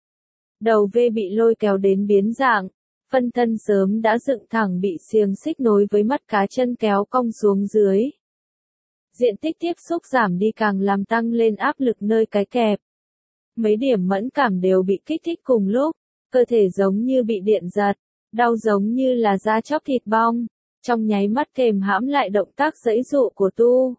Đầu V bị lôi kéo đến biến dạng, phân thân sớm đã dựng thẳng bị xiềng xích nối với mắt cá chân kéo cong xuống dưới. Diện tích tiếp xúc giảm đi càng làm tăng lên áp lực nơi cái kẹp. Mấy điểm mẫn cảm đều bị kích thích cùng lúc, cơ thể giống như bị điện giật, đau giống như là da chóc thịt bong, trong nháy mắt kềm hãm lại động tác giãy dụ của Tu.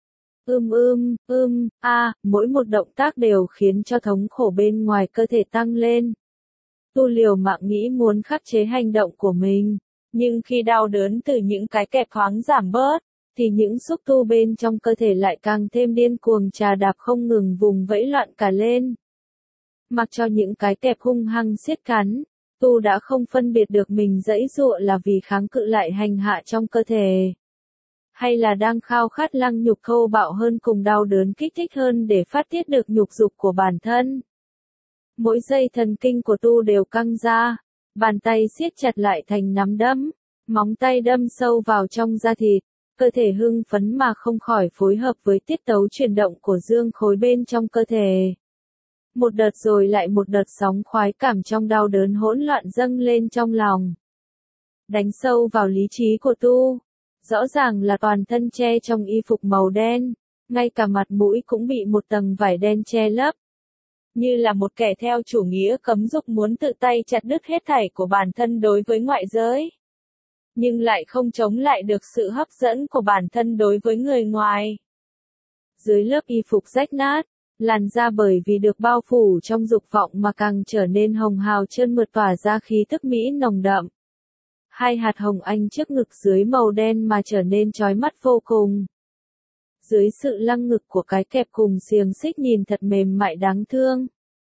Ưm ưm, ưm, a, mỗi một động tác đều khiến cho thống khổ bên ngoài cơ thể tăng lên. Tu liều mạng nghĩ muốn khắc chế hành động của mình, nhưng khi đau đớn từ những cái kẹp thoáng giảm bớt, thì những xúc tu bên trong cơ thể lại càng thêm điên cuồng trà đạp không ngừng vùng vẫy loạn cả lên. Mặc cho những cái kẹp hung hăng siết cắn, Tu đã không phân biệt được mình giãy giụa là vì kháng cự lại hành hạ trong cơ thể, hay là đang khao khát lăng nhục thô bạo hơn cùng đau đớn kích thích hơn để phát tiết được nhục dục của bản thân. Mỗi dây thần kinh của Tu đều căng ra, bàn tay siết chặt lại thành nắm đấm, móng tay đâm sâu vào trong da thịt, cơ thể hưng phấn mà không khỏi phối hợp với tiết tấu chuyển động của dương khối bên trong cơ thể. Một đợt rồi lại một đợt sóng khoái cảm trong đau đớn hỗn loạn dâng lên trong lòng. Đánh sâu vào lý trí của Tu. Rõ ràng là toàn thân che trong y phục màu đen, ngay cả mặt mũi cũng bị một tầng vải đen che lấp. Như là một kẻ theo chủ nghĩa cấm dục muốn tự tay chặt đứt hết thảy của bản thân đối với ngoại giới. Nhưng lại không chống lại được sự hấp dẫn của bản thân đối với người ngoài. Dưới lớp y phục rách nát, làn da bởi vì được bao phủ trong dục vọng mà càng trở nên hồng hào trơn mượt tỏa ra khí tức mỹ nồng đậm. Hai hạt hồng anh trước ngực dưới màu đen mà trở nên chói mắt vô cùng. Dưới sự lăng ngực của cái kẹp cùng xiềng xích nhìn thật mềm mại đáng thương.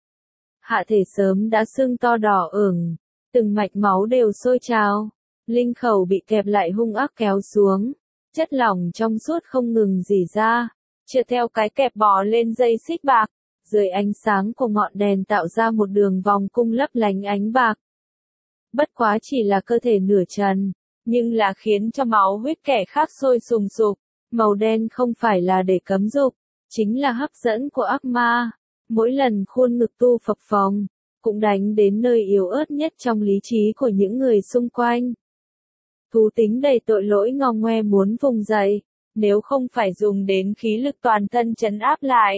Hạ thể sớm đã sưng to đỏ ửng, từng mạch máu đều sôi trào, linh khẩu bị kẹp lại hung ác kéo xuống, chất lỏng trong suốt không ngừng rỉ ra, trượt theo cái kẹp bò lên dây xích bạc, dưới ánh sáng của ngọn đèn tạo ra một đường vòng cung lấp lánh ánh bạc. Bất quá chỉ là cơ thể nửa trần, nhưng là khiến cho máu huyết kẻ khác sôi sùng sục, màu đen không phải là để cấm dục, chính là hấp dẫn của ác ma. Mỗi lần khuôn ngực Tu phập phồng, cũng đánh đến nơi yếu ớt nhất trong lý trí của những người xung quanh. Thú tính đầy tội lỗi ngao ngoe muốn vùng dậy, nếu không phải dùng đến khí lực toàn thân trấn áp lại.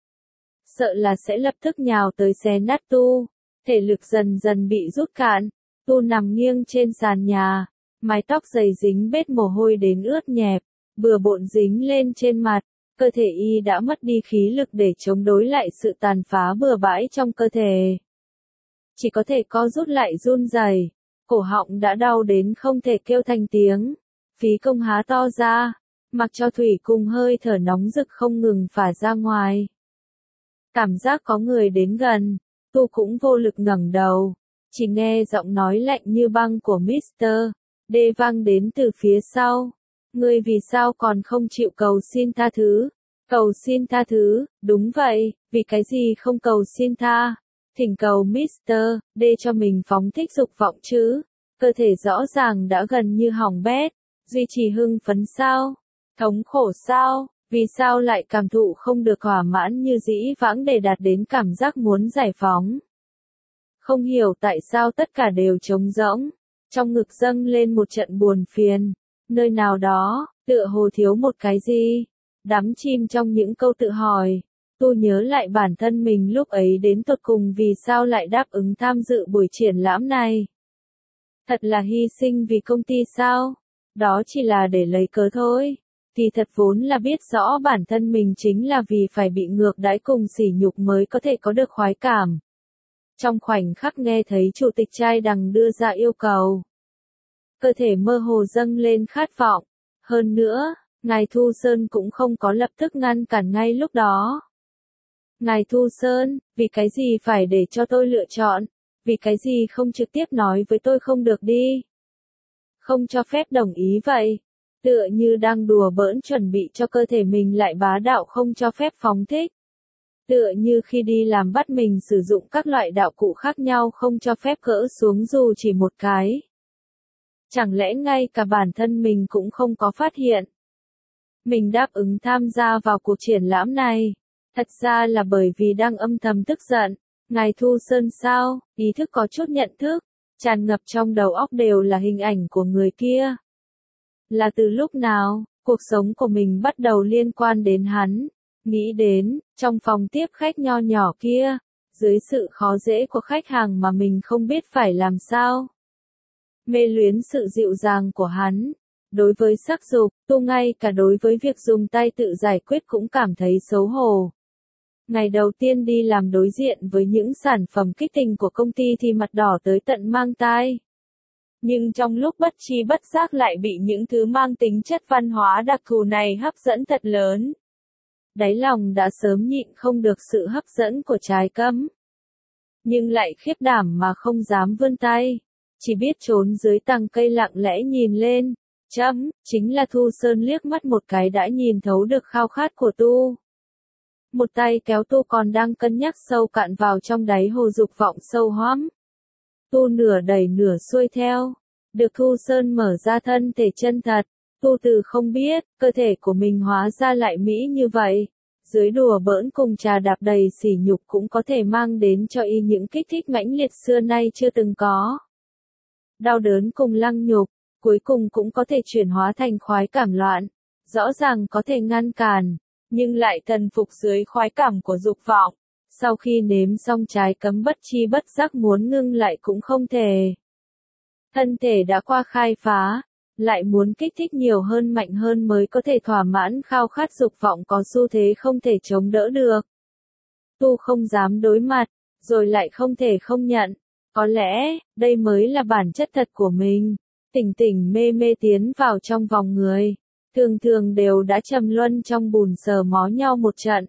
Sợ là sẽ lập tức nhào tới xé nát Tu, thể lực dần dần bị rút cạn, Tu nằm nghiêng trên sàn nhà, mái tóc dày dính bết mồ hôi đến ướt nhẹp, bừa bộn dính lên trên mặt. Cơ thể y đã mất đi khí lực để chống đối lại sự tàn phá bừa bãi trong cơ thể. Chỉ có thể co rút lại run rẩy, cổ họng đã đau đến không thể kêu thành tiếng. Phí công há to ra, mặc cho thủy cùng hơi thở nóng rực không ngừng phả ra ngoài. Cảm giác có người đến gần, Tu cũng vô lực ngẩng đầu, chỉ nghe giọng nói lạnh như băng của mít tơ D vang đến từ phía sau. Ngươi vì sao còn không chịu cầu xin tha thứ? Cầu xin tha thứ, đúng vậy, vì cái gì không cầu xin tha? Thỉnh cầu mít tơ D cho mình phóng thích dục vọng chứ? Cơ thể rõ ràng đã gần như hỏng bét, duy trì hưng phấn sao? Thống khổ sao? Vì sao lại cảm thụ không được thỏa mãn như dĩ vãng để đạt đến cảm giác muốn giải phóng? Không hiểu tại sao tất cả đều trống rỗng, trong ngực dâng lên một trận buồn phiền. Nơi nào đó, tựa hồ thiếu một cái gì, đắm chìm trong những câu tự hỏi. Tu nhớ lại bản thân mình lúc ấy đến tột cùng vì sao lại đáp ứng tham dự buổi triển lãm này. Thật là hy sinh vì công ty sao? Đó chỉ là để lấy cớ thôi. Thì thật vốn là biết rõ bản thân mình chính là vì phải bị ngược đãi cùng sỉ nhục mới có thể có được khoái cảm. Trong khoảnh khắc nghe thấy chủ tịch trai đằng đưa ra yêu cầu, cơ thể mơ hồ dâng lên khát vọng. Hơn nữa, Ngài Thu Sơn cũng không có lập tức ngăn cản ngay lúc đó. Ngài Thu Sơn, vì cái gì phải để cho tôi lựa chọn? Vì cái gì không trực tiếp nói với tôi không được đi? Không cho phép đồng ý vậy? Tựa như đang đùa bỡn chuẩn bị cho cơ thể mình lại bá đạo không cho phép phóng thích. Tựa như khi đi làm bắt mình sử dụng các loại đạo cụ khác nhau không cho phép gỡ xuống dù chỉ một cái. Chẳng lẽ ngay cả bản thân mình cũng không có phát hiện? Mình đáp ứng tham gia vào cuộc triển lãm này. Thật ra là bởi vì đang âm thầm tức giận. Ngài Thu Sơn sao, ý thức có chút nhận thức, tràn ngập trong đầu óc đều là hình ảnh của người kia. Là từ lúc nào, cuộc sống của mình bắt đầu liên quan đến hắn. Nghĩ đến, trong phòng tiếp khách nho nhỏ kia, dưới sự khó dễ của khách hàng mà mình không biết phải làm sao. Mê luyến sự dịu dàng của hắn. Đối với sắc dục, tu ngay cả đối với việc dùng tay tự giải quyết cũng cảm thấy xấu hổ. Ngày đầu tiên đi làm đối diện với những sản phẩm kích tình của công ty thì mặt đỏ tới tận mang tai. Nhưng trong lúc bất tri bất giác lại bị những thứ mang tính chất văn hóa đặc thù này hấp dẫn thật lớn. Đáy lòng đã sớm nhịn không được sự hấp dẫn của trái cấm. Nhưng lại khiếp đảm mà không dám vươn tay. Chỉ biết trốn dưới tàng cây lặng lẽ nhìn lên. Chấm, chính là Thu Sơn liếc mắt một cái đã nhìn thấu được khao khát của Tu. Một tay kéo Tu còn đang cân nhắc sâu cạn vào trong đáy hồ dục vọng sâu hoắm. Tu nửa đẩy nửa xuôi theo. Được Thu Sơn mở ra thân thể chân thật. Tu từ không biết, cơ thể của mình hóa ra lại mỹ như vậy. Dưới đùa bỡn cùng trà đạp đầy sỉ nhục cũng có thể mang đến cho y những kích thích mãnh liệt xưa nay chưa từng có. Đau đớn cùng lăng nhục, cuối cùng cũng có thể chuyển hóa thành khoái cảm loạn. Rõ ràng có thể ngăn cản, nhưng lại thần phục dưới khoái cảm của dục vọng. Sau khi nếm xong trái cấm bất chi bất giác muốn ngưng lại cũng không thể. Thân thể đã qua khai phá, lại muốn kích thích nhiều hơn mạnh hơn mới có thể thỏa mãn khao khát dục vọng có xu thế không thể chống đỡ được. Tu không dám đối mặt, rồi lại không thể không nhận. Có lẽ, đây mới là bản chất thật của mình. Tỉnh tỉnh mê mê tiến vào trong vòng người. Thường thường đều đã trầm luân trong bùn sờ mó nhau một trận.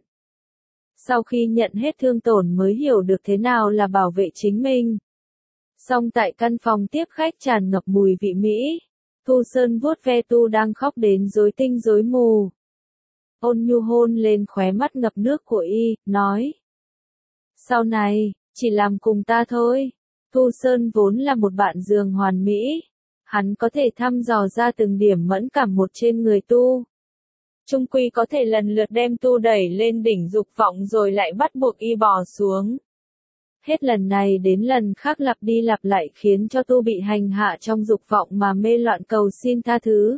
Sau khi nhận hết thương tổn mới hiểu được thế nào là bảo vệ chính mình. Song tại căn phòng tiếp khách tràn ngập mùi vị Mỹ. Thu Sơn vuốt ve Tu đang khóc đến rối tinh rối mù. Ôn nhu hôn lên khóe mắt ngập nước của y, nói. Sau này, chỉ làm cùng ta thôi. Thu Sơn vốn là một bạn giường hoàn mỹ. Hắn có thể thăm dò ra từng điểm mẫn cảm một trên người Tu. Trung quy có thể lần lượt đem Tu đẩy lên đỉnh dục vọng rồi lại bắt buộc y bò xuống. Hết lần này đến lần khác lặp đi lặp lại khiến cho Tu bị hành hạ trong dục vọng mà mê loạn cầu xin tha thứ.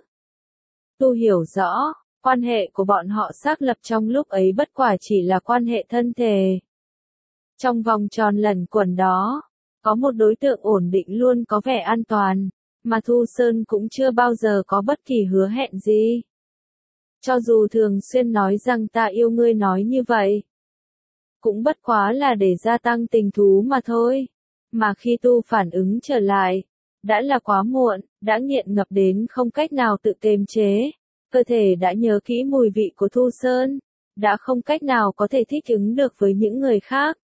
Tu hiểu rõ, quan hệ của bọn họ xác lập trong lúc ấy bất quả chỉ là quan hệ thân thể. Trong vòng tròn lẩn quẩn đó, có một đối tượng ổn định luôn có vẻ an toàn, mà Thu Sơn cũng chưa bao giờ có bất kỳ hứa hẹn gì. Cho dù thường xuyên nói rằng ta yêu ngươi nói như vậy, cũng bất quá là để gia tăng tình thú mà thôi. Mà khi Tu phản ứng trở lại, đã là quá muộn, đã nghiện ngập đến không cách nào tự kiềm chế. Cơ thể đã nhớ kỹ mùi vị của Thu Sơn, đã không cách nào có thể thích ứng được với những người khác.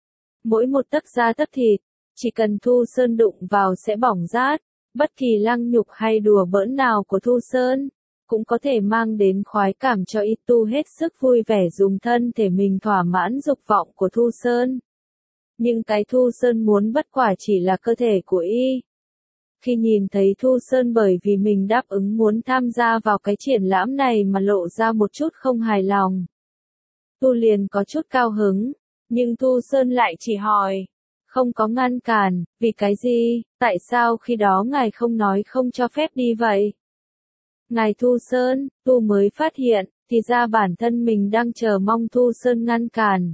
Mỗi một tấc da tấc thịt, chỉ cần Thu Sơn đụng vào sẽ bỏng rát. Bất kỳ lăng nhục hay đùa bỡn nào của Thu Sơn, cũng có thể mang đến khoái cảm cho y. Tu hết sức vui vẻ dùng thân thể mình thỏa mãn dục vọng của Thu Sơn. Nhưng cái Thu Sơn muốn bất quả chỉ là cơ thể của y. Khi nhìn thấy Thu Sơn bởi vì mình đáp ứng muốn tham gia vào cái triển lãm này mà lộ ra một chút không hài lòng, Tu liền có chút cao hứng, nhưng Thu Sơn lại chỉ hỏi. Không có ngăn cản, vì cái gì, tại sao khi đó ngài không nói không cho phép đi vậy? Ngài Thu Sơn, Tu mới phát hiện, thì ra bản thân mình đang chờ mong Thu Sơn ngăn cản.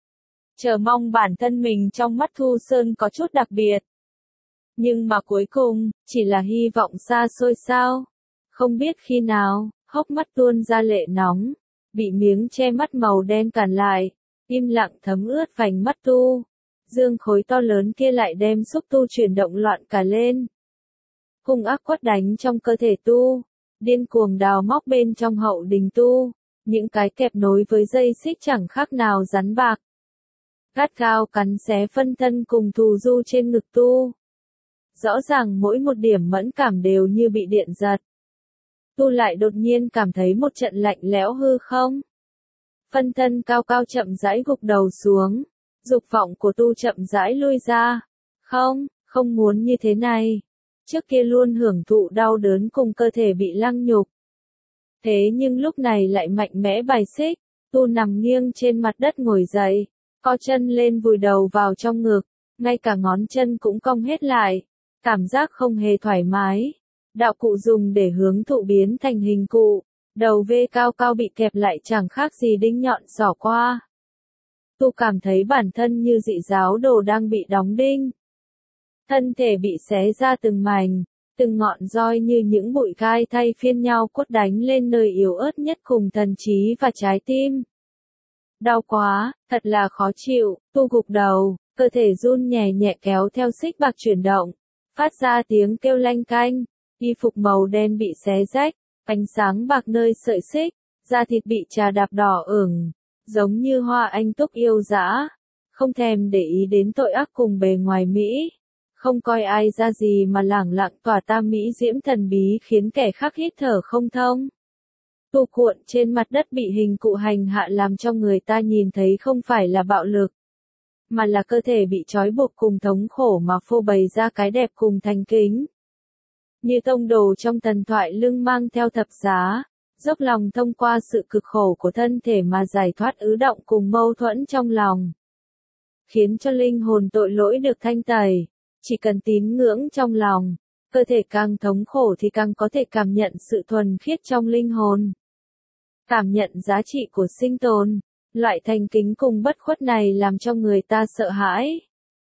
Chờ mong bản thân mình trong mắt Thu Sơn có chút đặc biệt. Nhưng mà cuối cùng, chỉ là hy vọng xa xôi sao? Không biết khi nào, hốc mắt tuôn ra lệ nóng, bị miếng che mắt màu đen cản lại, im lặng thấm ướt vành mắt Tu. Dương khối to lớn kia lại đem xúc Tu chuyển động loạn cả lên. hung ác quất đánh trong cơ thể tu, điên cuồng đào móc bên trong hậu đình tu, những cái kẹp nối với dây xích chẳng khác nào rắn bạc. Gắt gao cắn xé phân thân cùng thù du trên ngực tu. Rõ ràng mỗi một điểm mẫn cảm đều như bị điện giật. Tu lại đột nhiên cảm thấy một trận lạnh lẽo hư không. Phân thân cao cao chậm rãi gục đầu xuống, dục vọng của tu chậm rãi lui ra. Không, không muốn như thế này. Trước kia luôn hưởng thụ đau đớn cùng cơ thể bị lăng nhục. Thế nhưng lúc này lại mạnh mẽ bài xích, tu nằm nghiêng trên mặt đất ngồi dậy, co chân lên vùi đầu vào trong ngực, ngay cả ngón chân cũng cong hết lại, cảm giác không hề thoải mái. Đạo cụ dùng để hướng thụ biến thành hình cụ, đầu V cao cao bị kẹp lại chẳng khác gì đinh nhọn xỏ qua. Tu cảm thấy bản thân như dị giáo đồ đang bị đóng đinh. Thân thể bị xé ra từng mảnh, từng ngọn roi như những bụi gai thay phiên nhau quất đánh lên nơi yếu ớt nhất cùng thần trí và trái tim. Đau quá, thật là khó chịu, tu gục đầu, cơ thể run nhẹ nhẹ kéo theo xích bạc chuyển động, phát ra tiếng kêu lanh canh, y phục màu đen bị xé rách, ánh sáng bạc nơi sợi xích, da thịt bị chà đạp đỏ ửng, giống như hoa anh túc yêu dã, không thèm để ý đến tội ác cùng bề ngoài Mỹ. Không coi ai ra gì mà lẳng lặng tỏa tam mỹ diễm thần bí khiến kẻ khác hít thở không thông. Tu cuộn trên mặt đất bị hình cụ hành hạ làm cho người ta nhìn thấy không phải là bạo lực, mà là cơ thể bị trói buộc cùng thống khổ mà phô bày ra cái đẹp cùng thành kính. Như tông đồ trong thần thoại lưng mang theo thập giá, dốc lòng thông qua sự cực khổ của thân thể mà giải thoát ứ động cùng mâu thuẫn trong lòng. Khiến cho linh hồn tội lỗi được thanh tẩy. Chỉ cần tín ngưỡng trong lòng, cơ thể càng thống khổ thì càng có thể cảm nhận sự thuần khiết trong linh hồn. Cảm nhận giá trị của sinh tồn, loại thành kính cùng bất khuất này làm cho người ta sợ hãi.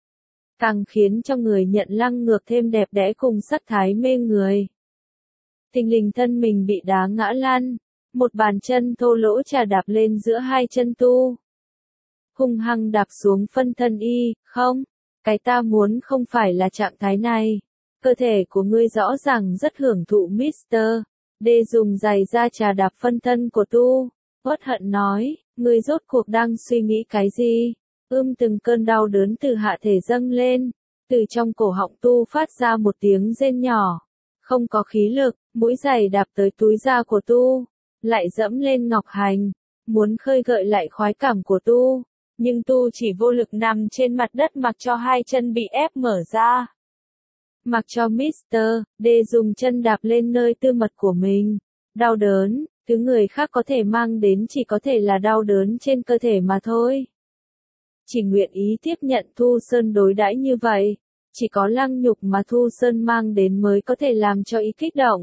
Càng khiến cho người nhận lăng ngược thêm đẹp đẽ cùng sắc thái mê người. Thình lình thân mình bị đá ngã lăn, một bàn chân thô lỗ chà đạp lên giữa hai chân tu. Hung hăng đạp xuống phân thân y, không. Cái ta muốn không phải là trạng thái này. Cơ thể của ngươi rõ ràng rất hưởng thụ mít-tơ D dùng giày da chà đạp phân thân của tu. Uất hận nói, ngươi rốt cuộc đang suy nghĩ cái gì? Ưm từng cơn đau đớn từ hạ thể dâng lên. Từ trong cổ họng tu phát ra một tiếng rên nhỏ. Không có khí lực, mũi giày đạp tới túi da của tu. Lại dẫm lên ngọc hành. Muốn khơi gợi lại khoái cảm của tu. Nhưng tu chỉ vô lực nằm trên mặt đất mặc cho hai chân bị ép mở ra. Mặc cho mít-tơ D dùng chân đạp lên nơi tư mật của mình. Đau đớn, thứ người khác có thể mang đến chỉ có thể là đau đớn trên cơ thể mà thôi. Chỉ nguyện ý tiếp nhận Thu Sơn đối đãi như vậy. Chỉ có lăng nhục mà Thu Sơn mang đến mới có thể làm cho ý kích động.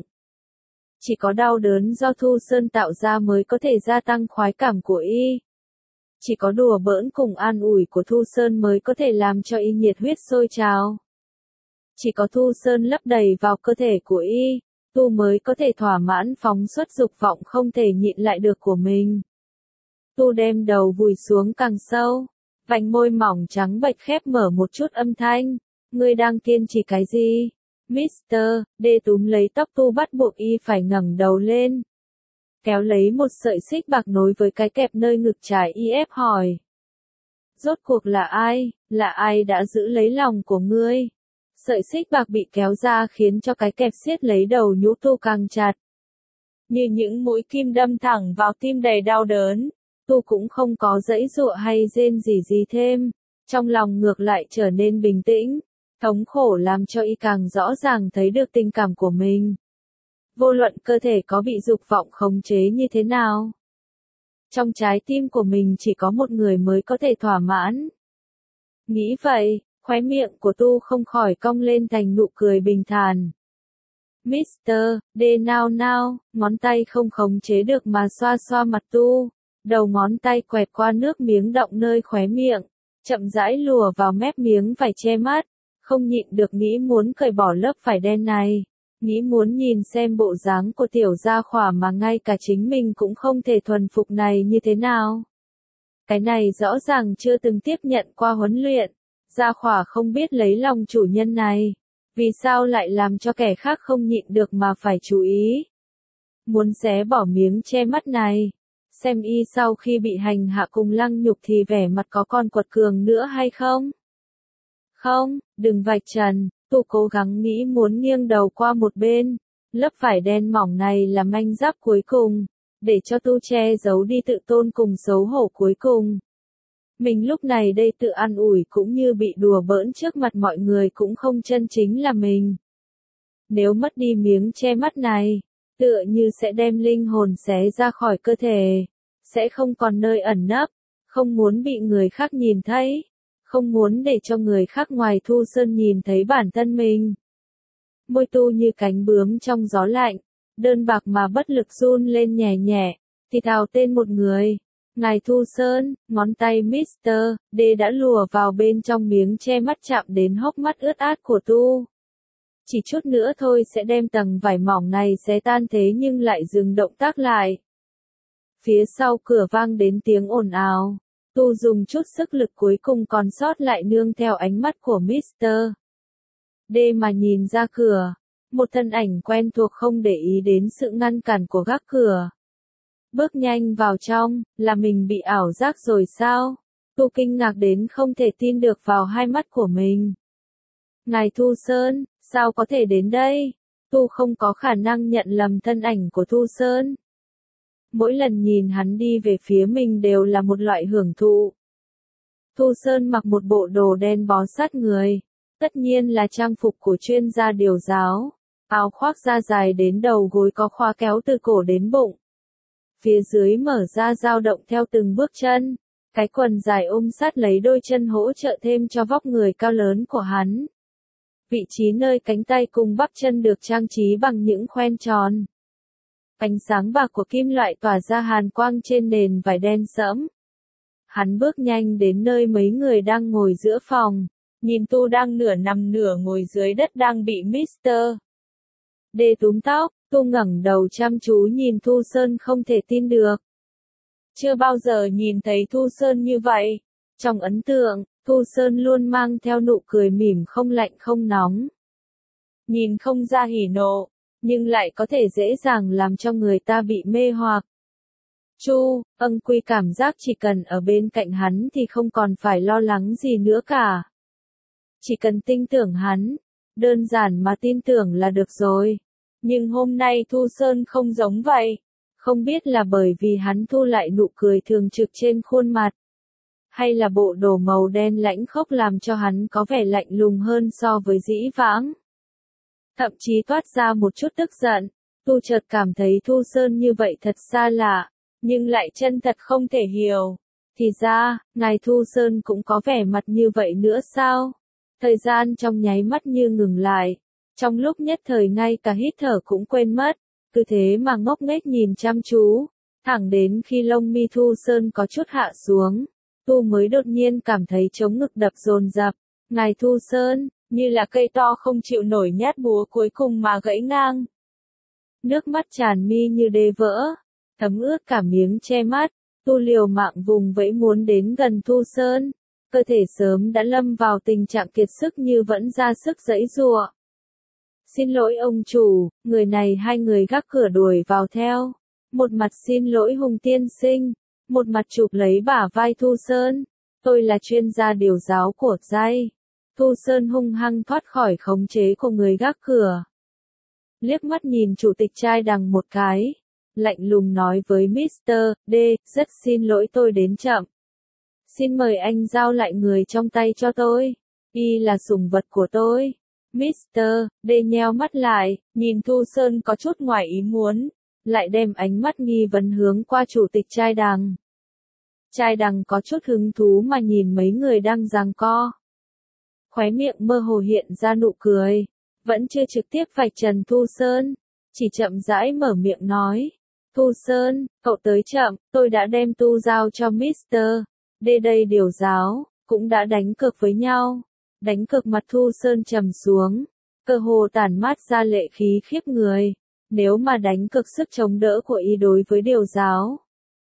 Chỉ có đau đớn do Thu Sơn tạo ra mới có thể gia tăng khoái cảm của y. Chỉ có đùa bỡn cùng an ủi của Thu Sơn mới có thể làm cho y nhiệt huyết sôi trào. Chỉ có Thu Sơn lấp đầy vào cơ thể của y, tu mới có thể thỏa mãn phóng xuất dục vọng không thể nhịn lại được của mình. Tu đem đầu vùi xuống càng sâu, vành môi mỏng trắng bệch khép mở một chút âm thanh. Ngươi đang kiên trì cái gì? mít-tơ D túm lấy tóc tu bắt buộc y phải ngẩng đầu lên. Kéo lấy một sợi xích bạc nối với cái kẹp nơi ngực trái y ép hỏi. Rốt cuộc là ai, là ai đã giữ lấy lòng của ngươi? Sợi xích bạc bị kéo ra khiến cho cái kẹp siết lấy đầu nhũ tu càng chặt. Như những mũi kim đâm thẳng vào tim đầy đau đớn, tu cũng không có giãy giụa hay rên rỉ gì thêm. Trong lòng ngược lại trở nên bình tĩnh, thống khổ làm cho y càng rõ ràng thấy được tình cảm của mình. Vô luận cơ thể có bị dục vọng khống chế như thế nào. Trong trái tim của mình chỉ có một người mới có thể thỏa mãn. Nghĩ vậy, khóe miệng của tu không khỏi cong lên thành nụ cười bình thản. mít-tơ D nao nao, ngón tay không khống chế được mà xoa xoa mặt tu. Đầu ngón tay quẹt qua nước miếng động nơi khóe miệng, chậm rãi lùa vào mép miếng vải che mắt. Không nhịn được nghĩ muốn cởi bỏ lớp vải đen này. Nghĩ muốn nhìn xem bộ dáng của tiểu gia khỏa mà ngay cả chính mình cũng không thể thuần phục này như thế nào. Cái này rõ ràng chưa từng tiếp nhận qua huấn luyện. Gia khỏa không biết lấy lòng chủ nhân này. Vì sao lại làm cho kẻ khác không nhịn được mà phải chú ý? Muốn xé bỏ miếng che mắt này. Xem y sau khi bị hành hạ cùng lăng nhục thì vẻ mặt có còn quật cường nữa hay không? Không, đừng vạch trần, Tu cố gắng nghĩ muốn nghiêng đầu qua một bên. Lớp vải đen mỏng này là manh giáp cuối cùng, để cho Tu che giấu đi tự tôn cùng xấu hổ cuối cùng. Mình lúc này đây tự an ủi cũng như bị đùa bỡn trước mặt mọi người cũng không chân chính là mình. Nếu mất đi miếng che mắt này, tựa như sẽ đem linh hồn xé ra khỏi cơ thể, sẽ không còn nơi ẩn nấp, không muốn bị người khác nhìn thấy, không muốn để cho người khác ngoài Thu Sơn nhìn thấy bản thân mình. Môi Tu như cánh bướm trong gió lạnh, đơn bạc mà bất lực run lên nhẹ nhẹ, thì thào tên một người. Ngài Thu Sơn, ngón tay mít tơ D đã lùa vào bên trong miếng che mắt chạm đến hốc mắt ướt át của Tu. Chỉ chút nữa thôi sẽ đem tầng vải mỏng này xé tan thế nhưng lại dừng động tác lại. Phía sau cửa vang đến tiếng ồn ào. Tu dùng chút sức lực cuối cùng còn sót lại nương theo ánh mắt của mít tơ D mà nhìn ra cửa. Một thân ảnh quen thuộc không để ý đến sự ngăn cản của gác cửa. Bước nhanh vào trong, là mình bị ảo giác rồi sao? Tu kinh ngạc đến không thể tin được vào hai mắt của mình. Ngài Thu Sơn, sao có thể đến đây? Tu không có khả năng nhận lầm thân ảnh của Thu Sơn. Mỗi lần nhìn hắn đi về phía mình đều là một loại hưởng thụ. Thu Sơn mặc một bộ đồ đen bó sát người. Tất nhiên là trang phục của chuyên gia điều giáo. Áo khoác da dài đến đầu gối có khóa kéo từ cổ đến bụng. Phía dưới mở ra dao động theo từng bước chân. Cái quần dài ôm sát lấy đôi chân hỗ trợ thêm cho vóc người cao lớn của hắn. Vị trí nơi cánh tay cùng bắp chân được trang trí bằng những khoen tròn. Ánh sáng bạc của kim loại tỏa ra hàn quang trên nền vải đen sẫm. Hắn bước nhanh đến nơi mấy người đang ngồi giữa phòng. Nhìn Tu đang nửa nằm nửa ngồi dưới đất đang bị mít tơ D túm tóc. Tu ngẩng đầu chăm chú nhìn Thu Sơn không thể tin được. Chưa bao giờ nhìn thấy Thu Sơn như vậy. Trong ấn tượng, Thu Sơn luôn mang theo nụ cười mỉm không lạnh không nóng. Nhìn không ra hỉ nộ, nhưng lại có thể dễ dàng làm cho người ta bị mê hoặc. Chu, âng quy cảm giác chỉ cần ở bên cạnh hắn thì không còn phải lo lắng gì nữa cả. Chỉ cần tin tưởng hắn, đơn giản mà tin tưởng là được rồi. Nhưng hôm nay Thu Sơn không giống vậy. Không biết là bởi vì hắn thu lại nụ cười thường trực trên khuôn mặt. Hay là bộ đồ màu đen lãnh khốc làm cho hắn có vẻ lạnh lùng hơn so với dĩ vãng. Thậm chí toát ra một chút tức giận. Tu chợt cảm thấy Thu Sơn như vậy thật xa lạ. Nhưng lại chân thật không thể hiểu. Thì ra, ngài Thu Sơn cũng có vẻ mặt như vậy nữa sao? Thời gian trong nháy mắt như ngừng lại. Trong lúc nhất thời ngay cả hít thở cũng quên mất, cứ thế mà ngốc nghếch nhìn chăm chú, thẳng đến khi lông mi Thu Sơn có chút hạ xuống, Tu mới đột nhiên cảm thấy trống ngực đập dồn dập. Ngài Thu Sơn, như là cây to không chịu nổi nhát búa cuối cùng mà gãy ngang. Nước mắt tràn mi như đê vỡ, thấm ướt cả miếng che mắt, Tu liều mạng vùng vẫy muốn đến gần Thu Sơn, cơ thể sớm đã lâm vào tình trạng kiệt sức như vẫn ra sức giãy giụa. Xin lỗi ông chủ, người này hai người gác cửa đuổi vào theo. Một mặt xin lỗi Hùng tiên sinh, một mặt chụp lấy bả vai Thu Sơn. Tôi là chuyên gia điều giáo của dây. Thu Sơn hung hăng thoát khỏi khống chế của người gác cửa. Liếc mắt nhìn chủ tịch trai đằng một cái. Lạnh lùng nói với mít tơ D, rất xin lỗi tôi đến chậm. Xin mời anh giao lại người trong tay cho tôi. Y là sủng vật của tôi. mít tơ D nheo mắt lại, nhìn Thu Sơn có chút ngoài ý muốn, lại đem ánh mắt nghi vấn hướng qua chủ tịch trai đằng. Trai đằng có chút hứng thú mà nhìn mấy người đang giằng co. Khóe miệng mơ hồ hiện ra nụ cười, vẫn chưa trực tiếp vạch trần Thu Sơn, chỉ chậm rãi mở miệng nói. Thu Sơn, cậu tới chậm, tôi đã đem Tu giao cho mít tơ D đây điều giáo, cũng đã đánh cược với nhau. Đánh cược mặt Thu Sơn trầm xuống, cơ hồ tản mát ra lệ khí khiếp người, nếu mà đánh cược sức chống đỡ của y đối với điều giáo.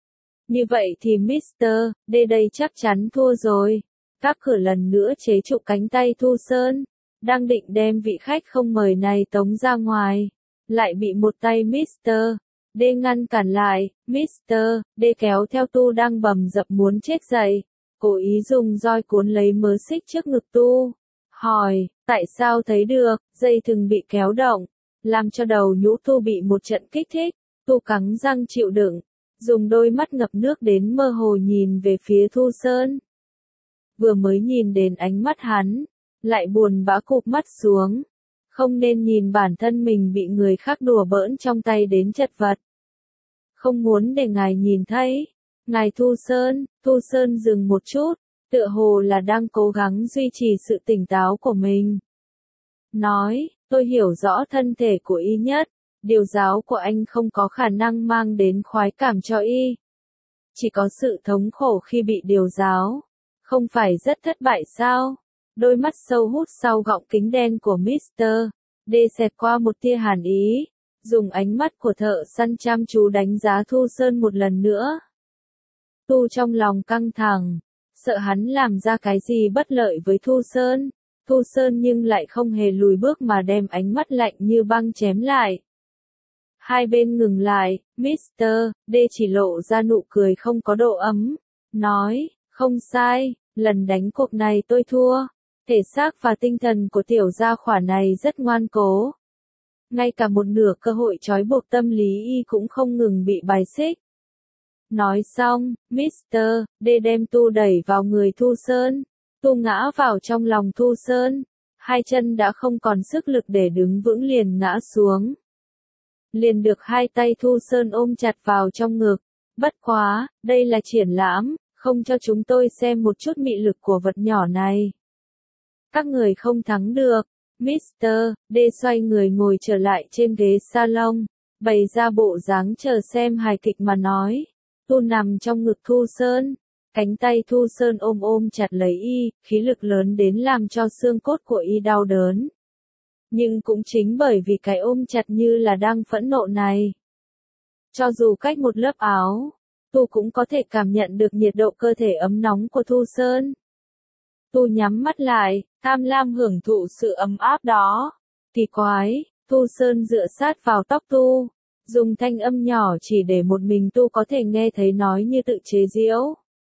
Như vậy thì mít tơ D đây chắc chắn thua rồi. Các cửa lần nữa chế trụ cánh tay Thu Sơn, đang định đem vị khách không mời này tống ra ngoài, lại bị một tay mít tơ D ngăn cản lại. mít tơ D kéo theo Tu đang bầm dập muốn chết dậy, cố ý dùng roi cuốn lấy mớ xích trước ngực Tu, hỏi, tại sao thấy được, dây thừng bị kéo động, làm cho đầu nhũ Tu bị một trận kích thích. Tu cắn răng chịu đựng, dùng đôi mắt ngập nước đến mơ hồ nhìn về phía Thu Sơn. Vừa mới nhìn đến ánh mắt hắn, lại buồn bã cụp mắt xuống. Không nên nhìn bản thân mình bị người khác đùa bỡn trong tay đến chật vật. Không muốn để ngài nhìn thấy. Ngài Thu Sơn, Thu Sơn dừng một chút, tựa hồ là đang cố gắng duy trì sự tỉnh táo của mình. Nói, tôi hiểu rõ thân thể của y nhất, điều giáo của anh không có khả năng mang đến khoái cảm cho y. Chỉ có sự thống khổ khi bị điều giáo. Không phải rất thất bại sao? Đôi mắt sâu hút sau gọng kính đen của mít tơ D xẹt qua một tia hàn ý, dùng ánh mắt của thợ săn chăm chú đánh giá Thu Sơn một lần nữa. Tu trong lòng căng thẳng, sợ hắn làm ra cái gì bất lợi với Thu Sơn. Thu Sơn nhưng lại không hề lùi bước mà đem ánh mắt lạnh như băng chém lại. Hai bên ngừng lại, mít tơ D chỉ lộ ra nụ cười không có độ ấm, nói, không sai, lần đánh cuộc này tôi thua. Thể xác và tinh thần của tiểu gia khỏa này rất ngoan cố. Ngay cả một nửa cơ hội trói buộc tâm lý y cũng không ngừng bị bài xích. Nói xong, mít tơ D đem Tu đẩy vào người Thu Sơn. Tu ngã vào trong lòng Thu Sơn. Hai chân đã không còn sức lực để đứng vững liền ngã xuống. Liền được hai tay Thu Sơn ôm chặt vào trong ngực. Bất quá, đây là triển lãm, không cho chúng tôi xem một chút mị lực của vật nhỏ này. Các người không thắng được. mít tơ D xoay người ngồi trở lại trên ghế salon, bày ra bộ dáng chờ xem hài kịch mà nói. Tu nằm trong ngực Thu Sơn, cánh tay Thu Sơn ôm ôm chặt lấy y, khí lực lớn đến làm cho xương cốt của y đau đớn. Nhưng cũng chính bởi vì cái ôm chặt như là đang phẫn nộ này. Cho dù cách một lớp áo, Tu cũng có thể cảm nhận được nhiệt độ cơ thể ấm nóng của Thu Sơn. Tu nhắm mắt lại, tham lam hưởng thụ sự ấm áp đó. Kỳ quái, Thu Sơn dựa sát vào tóc Tu, dùng thanh âm nhỏ chỉ để một mình Tu có thể nghe thấy nói như tự chế giễu.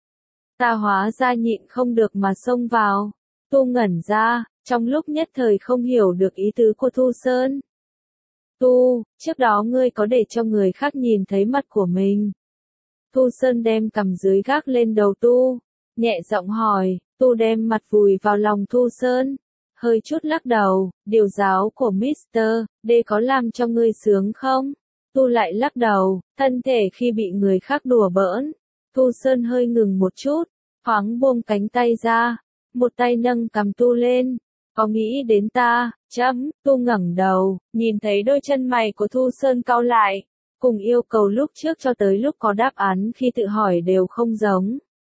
Ta hóa ra nhịn không được mà xông vào. Tu ngẩn ra, trong lúc nhất thời không hiểu được ý tứ của Thu Sơn. Tu, trước đó ngươi có để cho người khác nhìn thấy mặt của mình. Thu Sơn đem cằm dưới gác lên đầu Tu, nhẹ giọng hỏi. Tu đem mặt vùi vào lòng Thu Sơn, hơi chút lắc đầu, điều giáo của mít tơ D có làm cho ngươi sướng không? Tu lại lắc đầu, thân thể khi bị người khác đùa bỡn. Thu Sơn hơi ngừng một chút, thoáng buông cánh tay ra, một tay nâng cằm Tu lên. Có nghĩ đến ta, chấm, Tu ngẩng đầu, nhìn thấy đôi chân mày của Thu Sơn cau lại, cùng yêu cầu lúc trước cho tới lúc có đáp án khi tự hỏi đều không giống.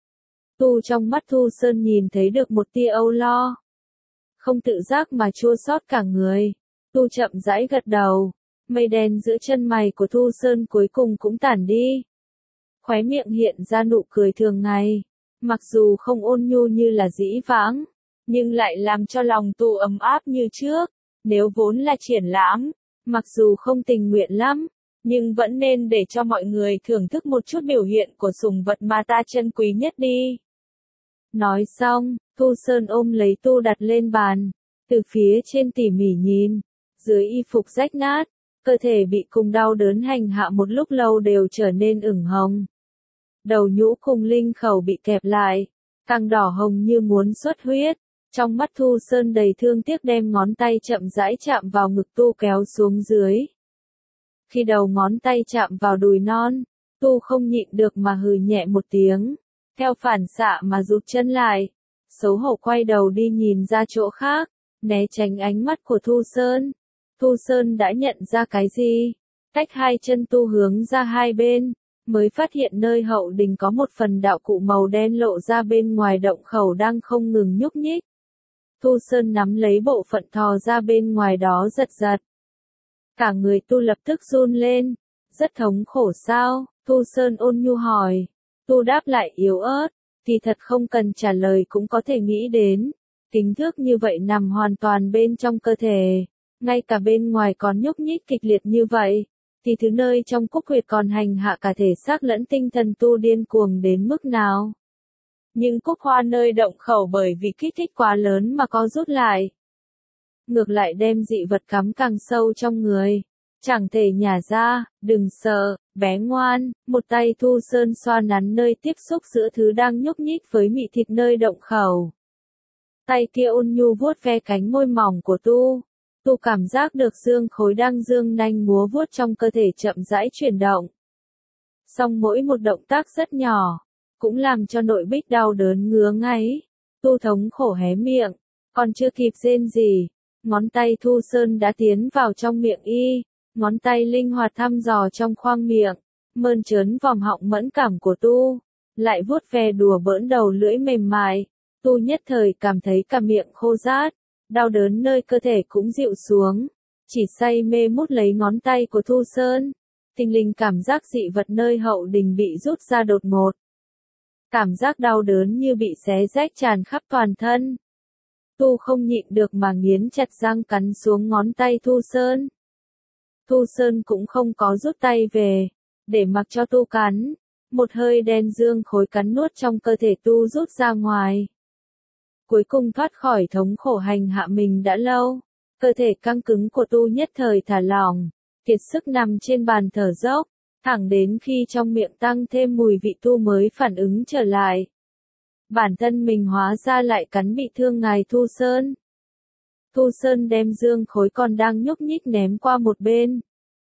Tu trong mắt Thu Sơn nhìn thấy được một tia âu lo. Không tự giác mà chua xót cả người. Tu chậm rãi gật đầu. Mây đen giữa chân mày của Thu Sơn cuối cùng cũng tản đi. Khóe miệng hiện ra nụ cười thường ngày. Mặc dù không ôn nhu như là dĩ vãng, nhưng lại làm cho lòng Tu ấm áp như trước. Nếu vốn là triển lãm, mặc dù không tình nguyện lắm, nhưng vẫn nên để cho mọi người thưởng thức một chút biểu hiện của sùng vật mà ta trân quý nhất đi. Nói xong, Thu Sơn ôm lấy Tu đặt lên bàn, từ phía trên tỉ mỉ nhìn, dưới y phục rách nát, cơ thể bị cùng đau đớn hành hạ một lúc lâu đều trở nên ửng hồng. Đầu nhũ cùng linh khẩu bị kẹp lại, càng đỏ hồng như muốn xuất huyết, trong mắt Thu Sơn đầy thương tiếc đem ngón tay chậm rãi chạm vào ngực Tu kéo xuống dưới. Khi đầu ngón tay chạm vào đùi non, Tu không nhịn được mà hừ nhẹ một tiếng. Theo phản xạ mà rụt chân lại, xấu hổ quay đầu đi nhìn ra chỗ khác, né tránh ánh mắt của Thu Sơn. Thu Sơn đã nhận ra cái gì? Tách hai chân Tu hướng ra hai bên, mới phát hiện nơi hậu đình có một phần đạo cụ màu đen lộ ra bên ngoài động khẩu đang không ngừng nhúc nhích. Thu Sơn nắm lấy bộ phận thò ra bên ngoài đó giật giật. Cả người Tu lập tức run lên. Rất thống khổ sao? Thu Sơn ôn nhu hỏi. Tu đáp lại yếu ớt, thì thật không cần trả lời cũng có thể nghĩ đến. Kích thước như vậy nằm hoàn toàn bên trong cơ thể, ngay cả bên ngoài còn nhúc nhích kịch liệt như vậy, thì thứ nơi trong cúc huyệt còn hành hạ cả thể xác lẫn tinh thần tu điên cuồng đến mức nào. Nhưng cúc hoa nơi động khẩu bởi vì kích thích quá lớn mà co rút lại. Ngược lại đem dị vật cắm càng sâu trong người. Chẳng thể nhả ra, đừng sợ, bé ngoan, một tay Thu Sơn xoa nắn nơi tiếp xúc giữa thứ đang nhúc nhích với mị thịt nơi động khẩu. Tay kia ôn nhu vuốt ve cánh môi mỏng của Tu. Tu cảm giác được dương khối đang dương nanh múa vuốt trong cơ thể chậm rãi chuyển động. Song mỗi một động tác rất nhỏ, cũng làm cho nội bích đau đớn ngứa ngáy. Tu thống khổ hé miệng, còn chưa kịp rên gì, ngón tay Thu Sơn đã tiến vào trong miệng y, ngón tay linh hoạt thăm dò trong khoang miệng, mơn trớn vòng họng mẫn cảm của Tu, lại vuốt ve đùa bỡn đầu lưỡi mềm mại. Tu nhất thời cảm thấy cả miệng khô rát, đau đớn nơi cơ thể cũng dịu xuống, chỉ say mê mút lấy ngón tay của Thu Sơn. Thình lình cảm giác dị vật nơi hậu đình bị rút ra đột ngột. Cảm giác đau đớn như bị xé rách tràn khắp toàn thân. Tu không nhịn được mà nghiến chặt răng cắn xuống ngón tay Thu Sơn. Thu Sơn cũng không có rút tay về, để mặc cho Tu cắn. Một hơi đen dương khối cắn nuốt trong cơ thể Tu rút ra ngoài. Cuối cùng thoát khỏi thống khổ hành hạ mình đã lâu. Cơ thể căng cứng của Tu nhất thời thả lỏng, kiệt sức nằm trên bàn thở dốc, thẳng đến khi trong miệng tăng thêm mùi vị Tu mới phản ứng trở lại. Bản thân mình hóa ra lại cắn bị thương ngài Thu Sơn. Thu Sơn đem dương khối còn đang nhúc nhích ném qua một bên.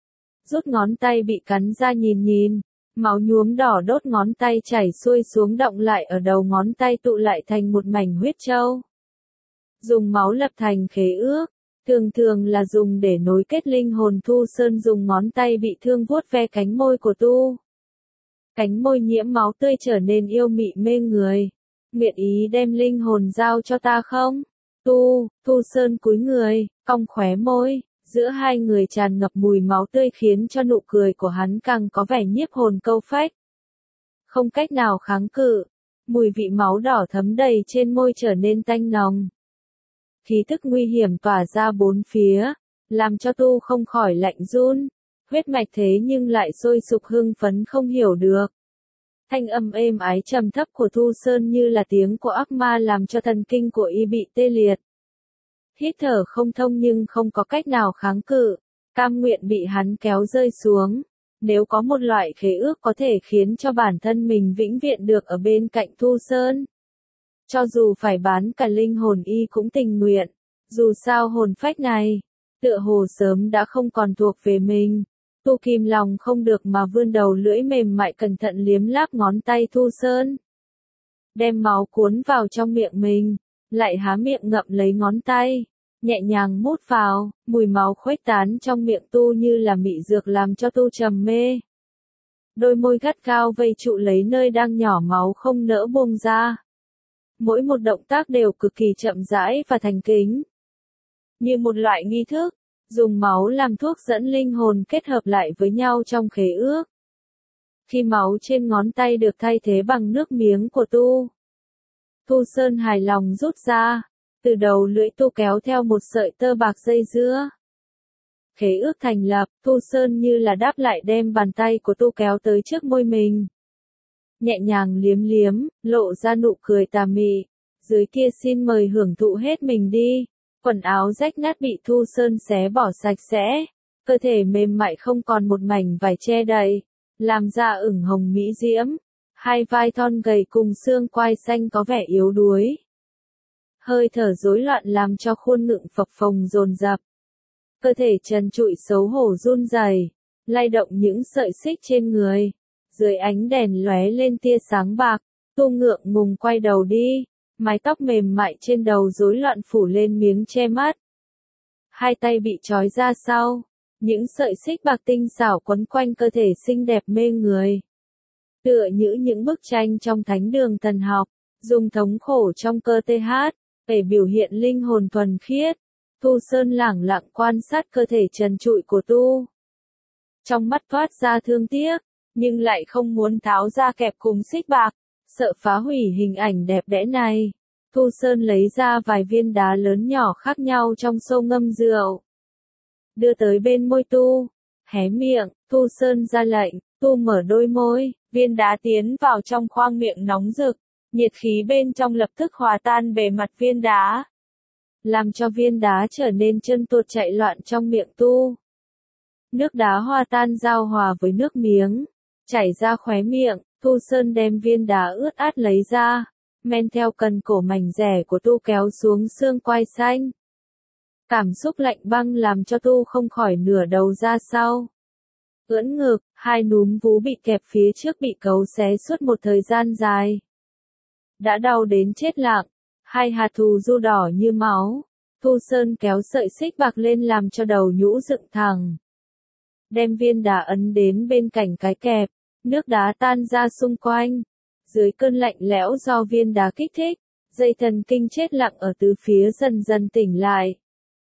Rút ngón tay bị cắn ra nhìn nhìn, máu nhuốm đỏ đốt ngón tay chảy xuôi xuống động lại ở đầu ngón tay tụ lại thành một mảnh huyết trâu. Dùng máu lập thành khế ước, thường thường là dùng để nối kết linh hồn. Thu Sơn dùng ngón tay bị thương vuốt ve cánh môi của Tu. Cánh môi nhiễm máu tươi trở nên yêu mị mê người. Nguyện ý đem linh hồn giao cho ta không? Tu, Thu Sơn cúi người, cong khóe môi, giữa hai người tràn ngập mùi máu tươi khiến cho nụ cười của hắn càng có vẻ nhiếp hồn câu phách. Không cách nào kháng cự, mùi vị máu đỏ thấm đầy trên môi trở nên tanh nồng. Khí tức nguy hiểm tỏa ra bốn phía, làm cho Tu không khỏi lạnh run, huyết mạch thế nhưng lại sôi sục hưng phấn không hiểu được. Thanh âm êm ái trầm thấp của Thu Sơn như là tiếng của ác ma làm cho thần kinh của y bị tê liệt. Hít thở không thông nhưng không có cách nào kháng cự, cam nguyện bị hắn kéo rơi xuống. Nếu có một loại khế ước có thể khiến cho bản thân mình vĩnh viễn được ở bên cạnh Thu Sơn, cho dù phải bán cả linh hồn y cũng tình nguyện. Dù sao hồn phách này, tựa hồ sớm đã không còn thuộc về mình. Tu kìm lòng không được mà vươn đầu lưỡi mềm mại cẩn thận liếm láp ngón tay Thu Sơn. Đem máu cuốn vào trong miệng mình, lại há miệng ngậm lấy ngón tay, nhẹ nhàng mút vào, mùi máu khuếch tán trong miệng Tu như là mị dược làm cho Tu trầm mê. Đôi môi gắt gao vây trụ lấy nơi đang nhỏ máu không nỡ buông ra. Mỗi một động tác đều cực kỳ chậm rãi và thành kính. Như một loại nghi thức, dùng máu làm thuốc dẫn linh hồn kết hợp lại với nhau trong khế ước. Khi máu trên ngón tay được thay thế bằng nước miếng của Tu, Thu Sơn hài lòng rút ra, từ đầu lưỡi Tu kéo theo một sợi tơ bạc dây dưa. Khế ước thành lập, Thu Sơn như là đáp lại đem bàn tay của Tu kéo tới trước môi mình. Nhẹ nhàng liếm liếm, lộ ra nụ cười tà mị, dưới kia xin mời hưởng thụ hết mình đi. Quần áo rách nát bị Thu Sơn xé bỏ sạch sẽ, cơ thể mềm mại không còn một mảnh vải che đậy, làm da ửng hồng mỹ diễm, hai vai thon gầy cùng xương quai xanh có vẻ yếu đuối. Hơi thở rối loạn làm cho khuôn ngực phập phồng dồn dập. Cơ thể trần trụi xấu hổ run rẩy, lay động những sợi xích trên người. Dưới ánh đèn lóe lên tia sáng bạc, Tu ngượng ngùng quay đầu đi. Mái tóc mềm mại trên đầu rối loạn phủ lên miếng che mắt. Hai tay bị trói ra sau, những sợi xích bạc tinh xảo quấn quanh cơ thể xinh đẹp mê người. Tựa như những bức tranh trong thánh đường thần học, dùng thống khổ trong cơ thể hát, để biểu hiện linh hồn thuần khiết. Thu Sơn lẳng lặng quan sát cơ thể trần trụi của Tu. Trong mắt toát ra thương tiếc, nhưng lại không muốn tháo ra kẹp cùng xích bạc, sợ phá hủy hình ảnh đẹp đẽ này. Thu Sơn lấy ra vài viên đá lớn nhỏ khác nhau trong xô ngâm rượu. Đưa tới bên môi Tu. Hé miệng, Thu Sơn ra lệnh, Tu mở đôi môi, viên đá tiến vào trong khoang miệng nóng rực. Nhiệt khí bên trong lập tức hòa tan bề mặt viên đá. Làm cho viên đá trở nên trơn tuột chạy loạn trong miệng Tu. Nước đá hòa tan giao hòa với nước miếng. Chảy ra khóe miệng, Thu Sơn đem viên đá ướt át lấy ra. Men theo cần cổ mảnh rẻ của Tu kéo xuống xương quai xanh. Cảm xúc lạnh băng làm cho Tu không khỏi nửa đầu ra sau. Ưỡn ngực, hai núm vú bị kẹp phía trước bị cấu xé suốt một thời gian dài. Đã đau đến chết lặng, hai hạt thù du đỏ như máu. Thu Sơn kéo sợi xích bạc lên làm cho đầu nhũ dựng thẳng. Đem viên đá ấn đến bên cạnh cái kẹp, nước đá tan ra xung quanh. Dưới cơn lạnh lẽo do viên đá kích thích, dây thần kinh chết lặng ở tứ phía dần dần tỉnh lại.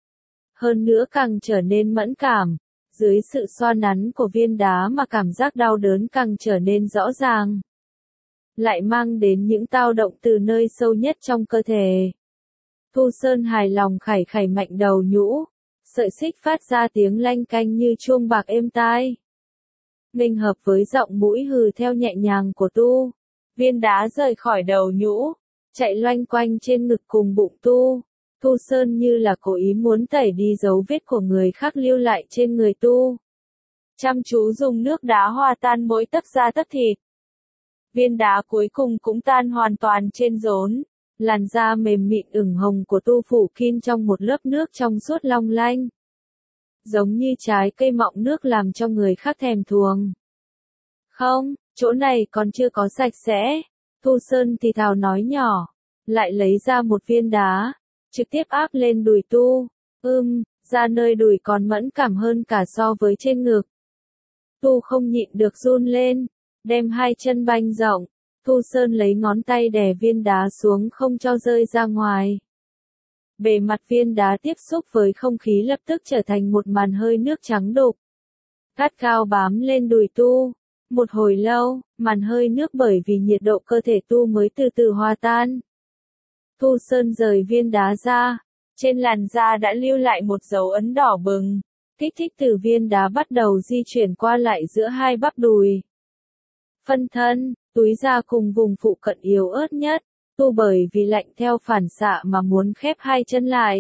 Hơn nữa càng trở nên mẫn cảm, dưới sự xoa nắn của viên đá mà cảm giác đau đớn càng trở nên rõ ràng. Lại mang đến những tao động từ nơi sâu nhất trong cơ thể. Thu Sơn hài lòng khải khải mạnh đầu nhũ, sợi xích phát ra tiếng lanh canh như chuông bạc êm tai. Nghênh hợp với giọng mũi hừ theo nhẹ nhàng của Tu. Viên đá rời khỏi đầu nhũ, chạy loanh quanh trên ngực cùng bụng Tu. Thu Sơn như là cố ý muốn tẩy đi dấu vết của người khác lưu lại trên người Tu. Chăm chú dùng nước đá hòa tan mỗi tấc da tấc thịt. Viên đá cuối cùng cũng tan hoàn toàn trên rốn. Làn da mềm mịn ửng hồng của Tu phủ kín trong một lớp nước trong suốt long lanh. Giống như trái cây mọng nước làm cho người khác thèm thuồng. Không, chỗ này còn chưa có sạch sẽ. Thu Sơn thì thào nói nhỏ. Lại lấy ra một viên đá. Trực tiếp áp lên đùi Tu. Ưm, ra nơi đùi còn mẫn cảm hơn cả so với trên ngực. Tu không nhịn được run lên. Đem hai chân banh rộng. Thu Sơn lấy ngón tay đè viên đá xuống không cho rơi ra ngoài. Bề mặt viên đá tiếp xúc với không khí lập tức trở thành một màn hơi nước trắng đục. Gắt gao bám lên đùi Tu. Một hồi lâu, màn hơi nước bởi vì nhiệt độ cơ thể Tu mới từ từ hòa tan. Thu Sơn rời viên đá ra. Trên làn da đã lưu lại một dấu ấn đỏ bừng. Kích thích từ viên đá bắt đầu di chuyển qua lại giữa hai bắp đùi. Phân thân, túi da cùng vùng phụ cận yếu ớt nhất. Tu bởi vì lạnh theo phản xạ mà muốn khép hai chân lại.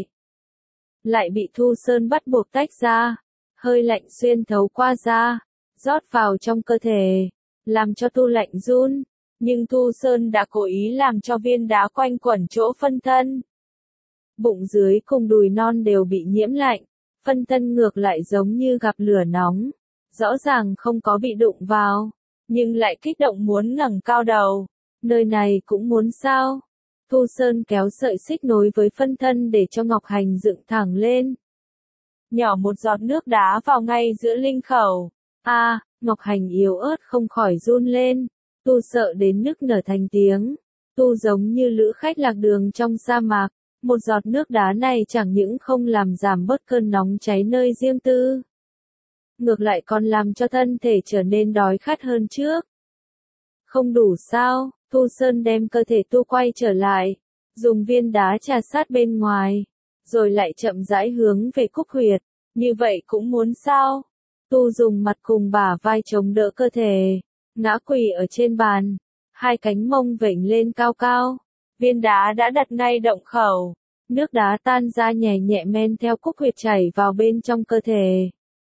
Lại bị Thu Sơn bắt buộc tách ra. Hơi lạnh xuyên thấu qua da, rót vào trong cơ thể, làm cho Tu lạnh run. Nhưng Thu Sơn đã cố ý làm cho viên đá quanh quẩn chỗ phân thân. Bụng dưới cùng đùi non đều bị nhiễm lạnh, phân thân ngược lại giống như gặp lửa nóng. Rõ ràng không có bị đụng vào, nhưng lại kích động muốn ngẩng cao đầu. Nơi này cũng muốn sao? Thu Sơn kéo sợi xích nối với phân thân để cho Ngọc Hành dựng thẳng lên. Nhỏ một giọt nước đá vào ngay giữa linh khẩu. A, à, Ngọc Hành yếu ớt không khỏi run lên. Tu sợ đến nức nở thành tiếng. Tu giống như lữ khách lạc đường trong sa mạc. Một giọt nước đá này chẳng những không làm giảm bớt cơn nóng cháy nơi riêng tư. Ngược lại còn làm cho thân thể trở nên đói khát hơn trước. Không đủ sao? Thu Sơn đem cơ thể Tu quay trở lại. Dùng viên đá trà sát bên ngoài. Rồi lại chậm rãi hướng về cúc huyệt. Như vậy cũng muốn sao? Tu dùng mặt cùng bả vai chống đỡ cơ thể. Ngã quỳ ở trên bàn. Hai cánh mông vểnh lên cao cao. Viên đá đã đặt ngay động khẩu. Nước đá tan ra nhẹ nhẹ men theo cúc huyệt chảy vào bên trong cơ thể.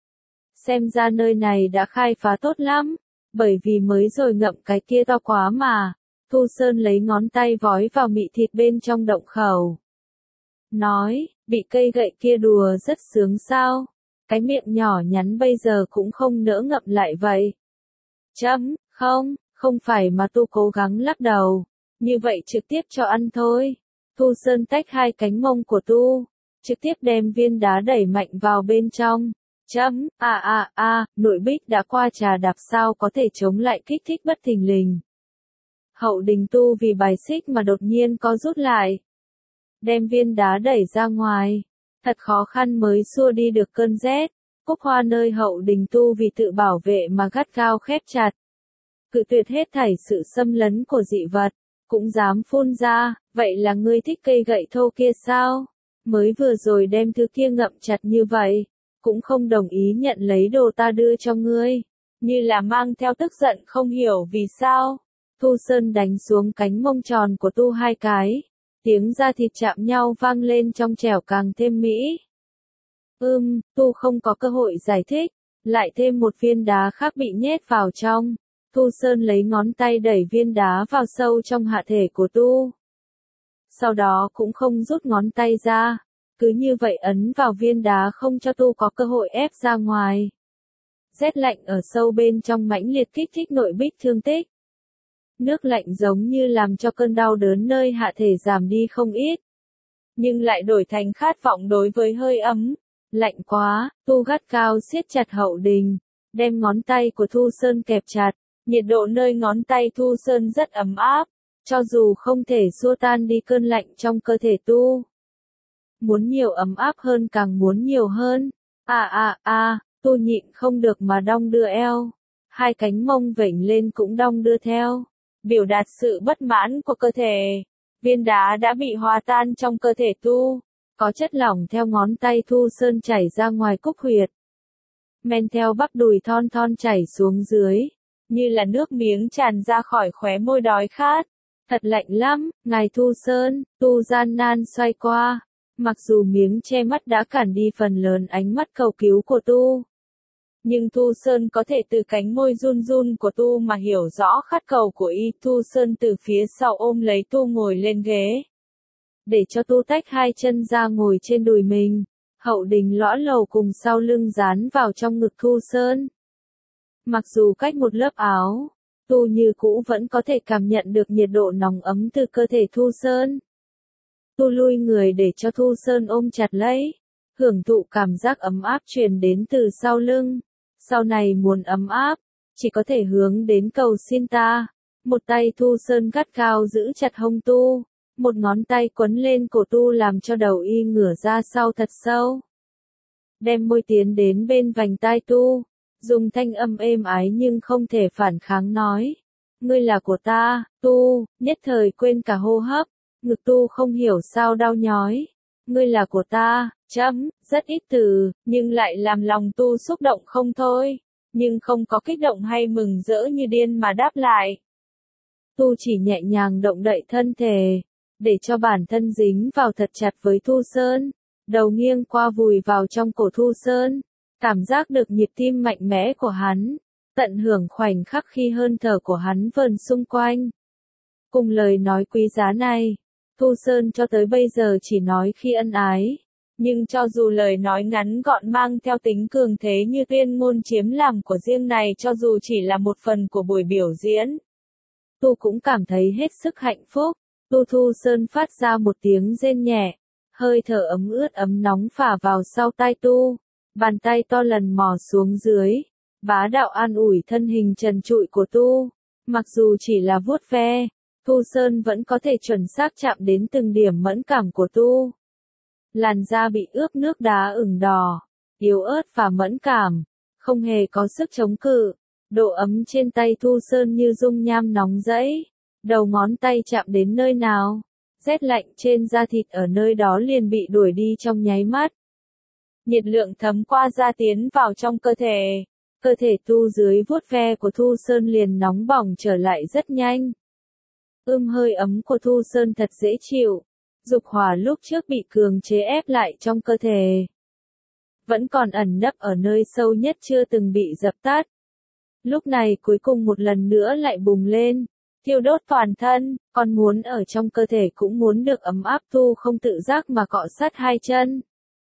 Xem ra nơi này đã khai phá tốt lắm. Bởi vì mới rồi ngậm cái kia to quá mà. Thu Sơn lấy ngón tay vói vào mị thịt bên trong động khẩu. Nói, bị cây gậy kia đùa rất sướng sao. Cái miệng nhỏ nhắn bây giờ cũng không nỡ ngậm lại vậy. Chấm, không, không phải mà Tu cố gắng lắc đầu. Như vậy trực tiếp cho ăn thôi. Thu Sơn tách hai cánh mông của Tu. Trực tiếp đem viên đá đẩy mạnh vào bên trong. Chấm, à à à, nội bích đã qua trà đạp sao có thể chống lại kích thích bất thình lình. Hậu đình Tu vì bài xích mà đột nhiên có rút lại. Đem viên đá đẩy ra ngoài. Thật khó khăn mới xua đi được cơn rét. Cúc hoa nơi hậu đình Tu vì tự bảo vệ mà gắt gao khép chặt. Cự tuyệt hết thảy sự xâm lấn của dị vật. Cũng dám phun ra, Vậy là ngươi thích cây gậy thô kia sao? Mới vừa rồi đem thứ kia ngậm chặt như vậy, cũng không đồng ý nhận lấy đồ ta đưa cho ngươi, như là mang theo tức giận không hiểu vì sao. Thu Sơn đánh xuống cánh mông tròn của Tu hai cái, tiếng da thịt chạm nhau vang lên trong trẻo càng thêm mỹ. Ưm, Tu không có cơ hội giải thích, lại thêm một viên đá khác bị nhét vào trong. Thu Sơn lấy ngón tay đẩy viên đá vào sâu trong hạ thể của Tu. Sau đó cũng không rút ngón tay ra, cứ như vậy ấn vào viên đá không cho Tu có cơ hội ép ra ngoài. Rét lạnh ở sâu bên trong mãnh liệt kích thích nội bích thương tích. Nước lạnh giống như làm cho cơn đau đớn nơi hạ thể giảm đi không ít. Nhưng lại đổi thành khát vọng đối với hơi ấm. Lạnh quá, Tu gắt cao siết chặt hậu đình, đem ngón tay của Thu Sơn kẹp chặt. Nhiệt độ nơi ngón tay Thu Sơn rất ấm áp, cho dù không thể xua tan đi cơn lạnh trong cơ thể Tu. Muốn nhiều ấm áp hơn càng muốn nhiều hơn. À à à, Tu nhịn không được mà đong đưa eo. Hai cánh mông vểnh lên cũng đong đưa theo, biểu đạt sự bất mãn của cơ thể. Viên đá đã bị hòa tan trong cơ thể Tu, có chất lỏng theo ngón tay Thu Sơn chảy ra ngoài cúc huyệt. Men theo bắp đùi thon thon chảy xuống dưới, như là nước miếng tràn ra khỏi khóe môi đói khát. Thật lạnh lắm, ngài Thu Sơn. Tu gian nan xoay qua, mặc dù miếng che mắt đã cản đi phần lớn ánh mắt cầu cứu của Tu. Nhưng Thu Sơn có thể từ cánh môi run run của Tu mà hiểu rõ khát cầu của y. Thu Sơn từ phía sau ôm lấy Tu ngồi lên ghế, để cho Tu tách hai chân ra ngồi trên đùi mình. Hậu đình lõa lầu cùng sau lưng dán vào trong ngực Thu Sơn. Mặc dù cách một lớp áo, Tu như cũ vẫn có thể cảm nhận được nhiệt độ nóng ấm từ cơ thể Thu Sơn. Tu lui người để cho Thu Sơn ôm chặt lấy, hưởng thụ cảm giác ấm áp truyền đến từ sau lưng. Sau này muốn ấm áp, chỉ có thể hướng đến cầu xin ta. Một tay Thu Sơn gắt gao giữ chặt hông Tu, một ngón tay quấn lên cổ Tu làm cho đầu y ngửa ra sau thật sâu. Đem môi tiến đến bên vành tai Tu, dùng thanh âm êm ái nhưng không thể phản kháng nói. Ngươi là của ta. Tu, nhất thời quên cả hô hấp, ngực Tu không hiểu sao đau nhói. Ngươi là của ta, chấm, rất ít từ, nhưng lại làm lòng Tu xúc động không thôi, nhưng không có kích động hay mừng rỡ như điên mà đáp lại. Tu chỉ nhẹ nhàng động đậy thân thể, để cho bản thân dính vào thật chặt với Thu Sơn, đầu nghiêng qua vùi vào trong cổ Thu Sơn, cảm giác được nhịp tim mạnh mẽ của hắn, tận hưởng khoảnh khắc khi hơi thở của hắn vờn xung quanh. Cùng lời nói quý giá này, Thu Sơn cho tới bây giờ chỉ nói khi ân ái, nhưng cho dù lời nói ngắn gọn mang theo tính cường thế như tuyên ngôn chiếm làm của riêng này, cho dù chỉ là một phần của buổi biểu diễn, Tu cũng cảm thấy hết sức hạnh phúc. Tu Thu Sơn phát ra một tiếng rên nhẹ, hơi thở ấm ướt ấm nóng phả vào sau tai Tu, bàn tay to lần mò xuống dưới, bá đạo an ủi thân hình trần trụi của Tu. Mặc dù chỉ là vuốt ve, Thu Sơn vẫn có thể chuẩn xác chạm đến từng điểm mẫn cảm của Tu. Làn da bị ướp nước đá ửng đỏ, yếu ớt và mẫn cảm, không hề có sức chống cự. Độ ấm trên tay Thu Sơn như dung nham nóng rẫy. Đầu ngón tay chạm đến nơi nào, rét lạnh trên da thịt ở nơi đó liền bị đuổi đi trong nháy mắt. Nhiệt lượng thấm qua da tiến vào trong cơ thể. Cơ thể Tu dưới vuốt ve của Thu Sơn liền nóng bỏng trở lại rất nhanh. Ưm hơi ấm của Thu Sơn thật dễ chịu. Dục hỏa lúc trước bị cường chế ép lại trong cơ thể, vẫn còn ẩn nấp ở nơi sâu nhất chưa từng bị dập tắt. Lúc này cuối cùng một lần nữa lại bùng lên, thiêu đốt toàn thân, còn muốn ở trong cơ thể cũng muốn được ấm áp. Tu không tự giác mà cọ sát hai chân.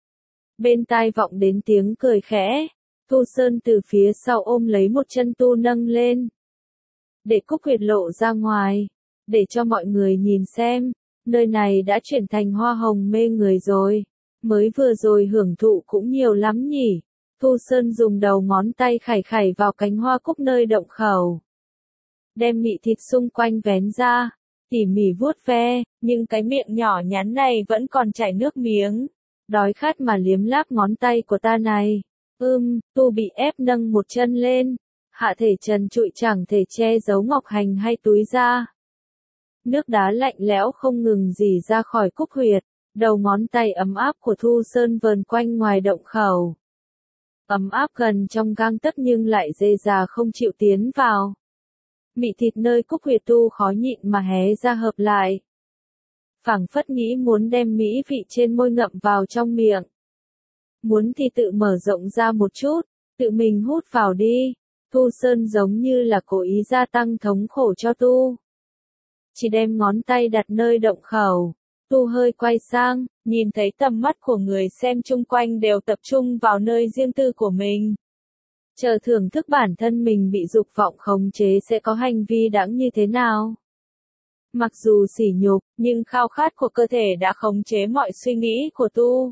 Bên tai vọng đến tiếng cười khẽ, Thu Sơn từ phía sau ôm lấy một chân Tu nâng lên, để cúc huyệt lộ ra ngoài, để cho mọi người nhìn xem, nơi này đã chuyển thành hoa hồng mê người rồi. Mới vừa rồi hưởng thụ cũng nhiều lắm nhỉ. Thu Sơn dùng đầu ngón tay khải khải vào cánh hoa cúc nơi động khẩu, đem mị thịt xung quanh vén ra, tỉ mỉ vuốt ve, nhưng cái miệng nhỏ nhắn này vẫn còn chảy nước miếng. Đói khát mà liếm láp ngón tay của ta này. Ưm, Tu bị ép nâng một chân lên, hạ thể trần trụi chẳng thể che giấu ngọc hành hay túi da. Nước đá lạnh lẽo không ngừng rỉ ra khỏi cúc huyệt, đầu ngón tay ấm áp của Thu Sơn vờn quanh ngoài động khẩu. Ấm áp gần trong gang tấc nhưng lại dê dà không chịu tiến vào. Mị thịt nơi cúc huyệt Tu khó nhịn mà hé ra hợp lại. Phảng phất nghĩ muốn đem mỹ vị trên môi ngậm vào trong miệng. Muốn thì tự mở rộng ra một chút, tự mình hút vào đi. Thu Sơn giống như là cố ý gia tăng thống khổ cho Tu. Chỉ đem ngón tay đặt nơi động khẩu. Tu hơi quay sang, nhìn thấy tầm mắt của người xem chung quanh đều tập trung vào nơi riêng tư của mình. Chờ thưởng thức bản thân mình bị dục vọng khống chế sẽ có hành vi đáng như thế nào. Mặc dù sỉ nhục, nhưng khao khát của cơ thể đã khống chế mọi suy nghĩ của Tu.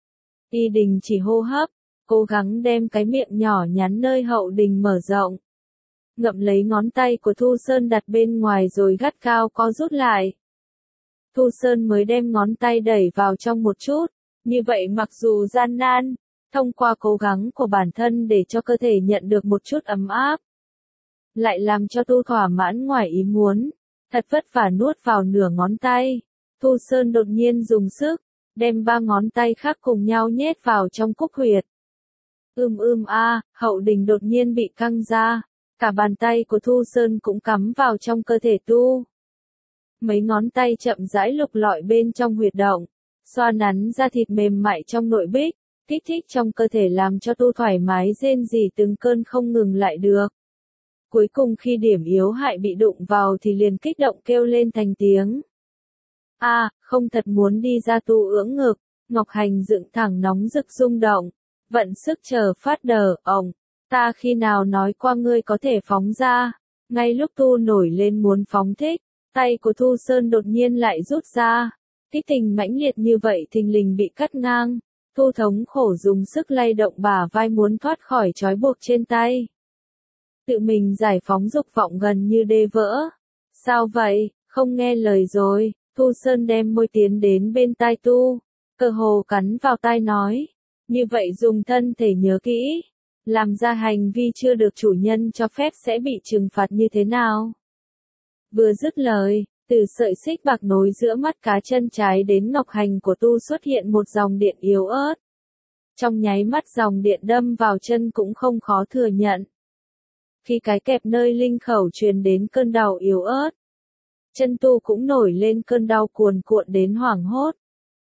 Y đình chỉ hô hấp, cố gắng đem cái miệng nhỏ nhắn nơi hậu đình mở rộng. Ngậm lấy ngón tay của Thu Sơn đặt bên ngoài rồi gắt cao co rút lại. Thu Sơn mới đem ngón tay đẩy vào trong một chút, như vậy mặc dù gian nan, thông qua cố gắng của bản thân để cho cơ thể nhận được một chút ấm áp. Lại làm cho Tu thỏa mãn ngoài ý muốn, thật vất vả nuốt vào nửa ngón tay. Thu Sơn đột nhiên dùng sức, đem ba ngón tay khác cùng nhau nhét vào trong cúc huyệt. Ưm ưm a, hậu đình đột nhiên bị căng ra, cả bàn tay của Thu Sơn cũng cắm vào trong cơ thể Tu. Mấy ngón tay chậm rãi lục lọi bên trong huyệt động, xoa nắn da thịt mềm mại trong nội bích, kích thích trong cơ thể làm cho Tu thoải mái rên rỉ từng cơn không ngừng lại được. Cuối cùng khi điểm yếu hại bị đụng vào thì liền kích động kêu lên thành tiếng. A, à, không thật muốn đi ra. Tu ưỡng ngực, Ngọc Hành dựng thẳng nóng rực rung động, vận sức chờ phát đờ, ổng, ta khi nào nói qua ngươi có thể phóng ra. Ngay lúc Tu nổi lên muốn phóng thích, tay của Thu Sơn đột nhiên lại rút ra. Kích tình mãnh liệt như vậy thình lình bị cắt ngang. Thu thống khổ dùng sức lay động bả vai muốn thoát khỏi trói buộc trên tay. Tự mình giải phóng dục vọng gần như đê vỡ. Sao vậy, không nghe lời rồi. Thu Sơn đem môi tiến đến bên tai Tu, cơ hồ cắn vào tai nói. Như vậy dùng thân thể nhớ kỹ. Làm ra hành vi chưa được chủ nhân cho phép sẽ bị trừng phạt như thế nào. Vừa dứt lời, từ sợi xích bạc nối giữa mắt cá chân trái đến ngọc hành của Tu xuất hiện một dòng điện yếu ớt. Trong nháy mắt dòng điện đâm vào chân cũng không khó thừa nhận. Khi cái kẹp nơi linh khẩu truyền đến cơn đau yếu ớt, chân Tu cũng nổi lên cơn đau cuồn cuộn đến hoảng hốt.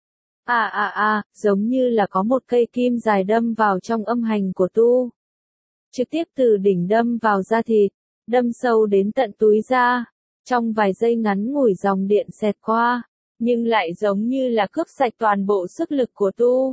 À à à, giống như là có một cây kim dài đâm vào trong âm hành của Tu. Trực tiếp từ đỉnh đâm vào da thịt, đâm sâu đến tận túi da. Trong vài giây ngắn ngủi dòng điện xẹt qua, nhưng lại giống như là cướp sạch toàn bộ sức lực của Tu.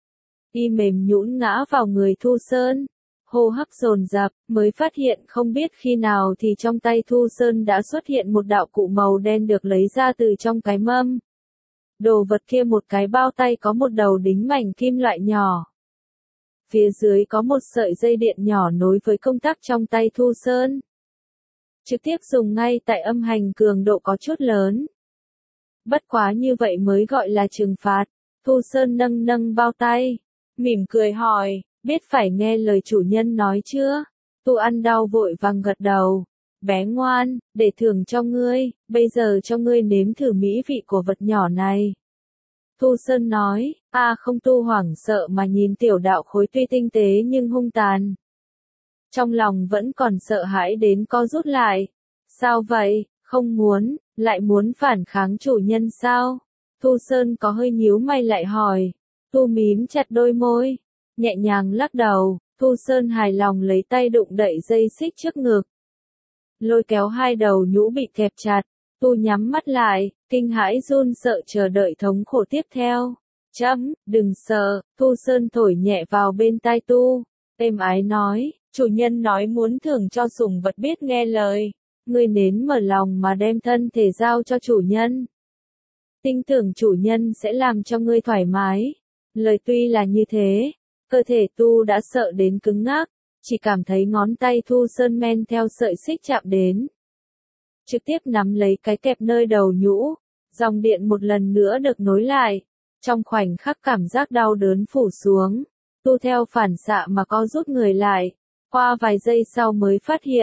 Y mềm nhũn ngã vào người Thu Sơn, hô hấp dồn dập, mới phát hiện không biết khi nào thì trong tay Thu Sơn đã xuất hiện một đạo cụ màu đen được lấy ra từ trong cái mâm. Đồ vật kia một cái bao tay có một đầu đính mảnh kim loại nhỏ. Phía dưới có một sợi dây điện nhỏ nối với công tắc trong tay Thu Sơn. Trực tiếp dùng ngay tại âm hành cường độ có chút lớn. Bất quá như vậy mới gọi là trừng phạt. Thu Sơn nâng nâng bao tay, mỉm cười hỏi, biết phải nghe lời chủ nhân nói chưa? Tu ăn đau vội vàng gật đầu. Bé ngoan, để thưởng cho ngươi, bây giờ cho ngươi nếm thử mỹ vị của vật nhỏ này. Thu Sơn nói, a à không. Tu hoảng sợ mà nhìn tiểu đạo khối tuy tinh tế nhưng hung tàn. Trong lòng vẫn còn sợ hãi đến co rút lại. Sao vậy, không muốn, lại muốn phản kháng chủ nhân sao? Thu Sơn có hơi nhíu mày lại hỏi. Tu mím chặt đôi môi, nhẹ nhàng lắc đầu. Thu Sơn hài lòng lấy tay đụng đậy dây xích trước ngực. Lôi kéo hai đầu nhũ bị kẹp chặt. Tu nhắm mắt lại, kinh hãi run sợ chờ đợi thống khổ tiếp theo. Chấm, đừng sợ. Thu Sơn thổi nhẹ vào bên tai Tu, êm ái nói, chủ nhân nói muốn thưởng cho sủng vật biết nghe lời. Ngươi nến mở lòng mà đem thân thể giao cho chủ nhân. Tin tưởng chủ nhân sẽ làm cho ngươi thoải mái. Lời tuy là như thế, cơ thể Tu đã sợ đến cứng ngắc, chỉ cảm thấy ngón tay Thu Sơn men theo sợi xích chạm đến. Trực tiếp nắm lấy cái kẹp nơi đầu nhũ, dòng điện một lần nữa được nối lại. Trong khoảnh khắc cảm giác đau đớn phủ xuống, Tu theo phản xạ mà co rút người lại, qua vài giây sau mới phát hiện,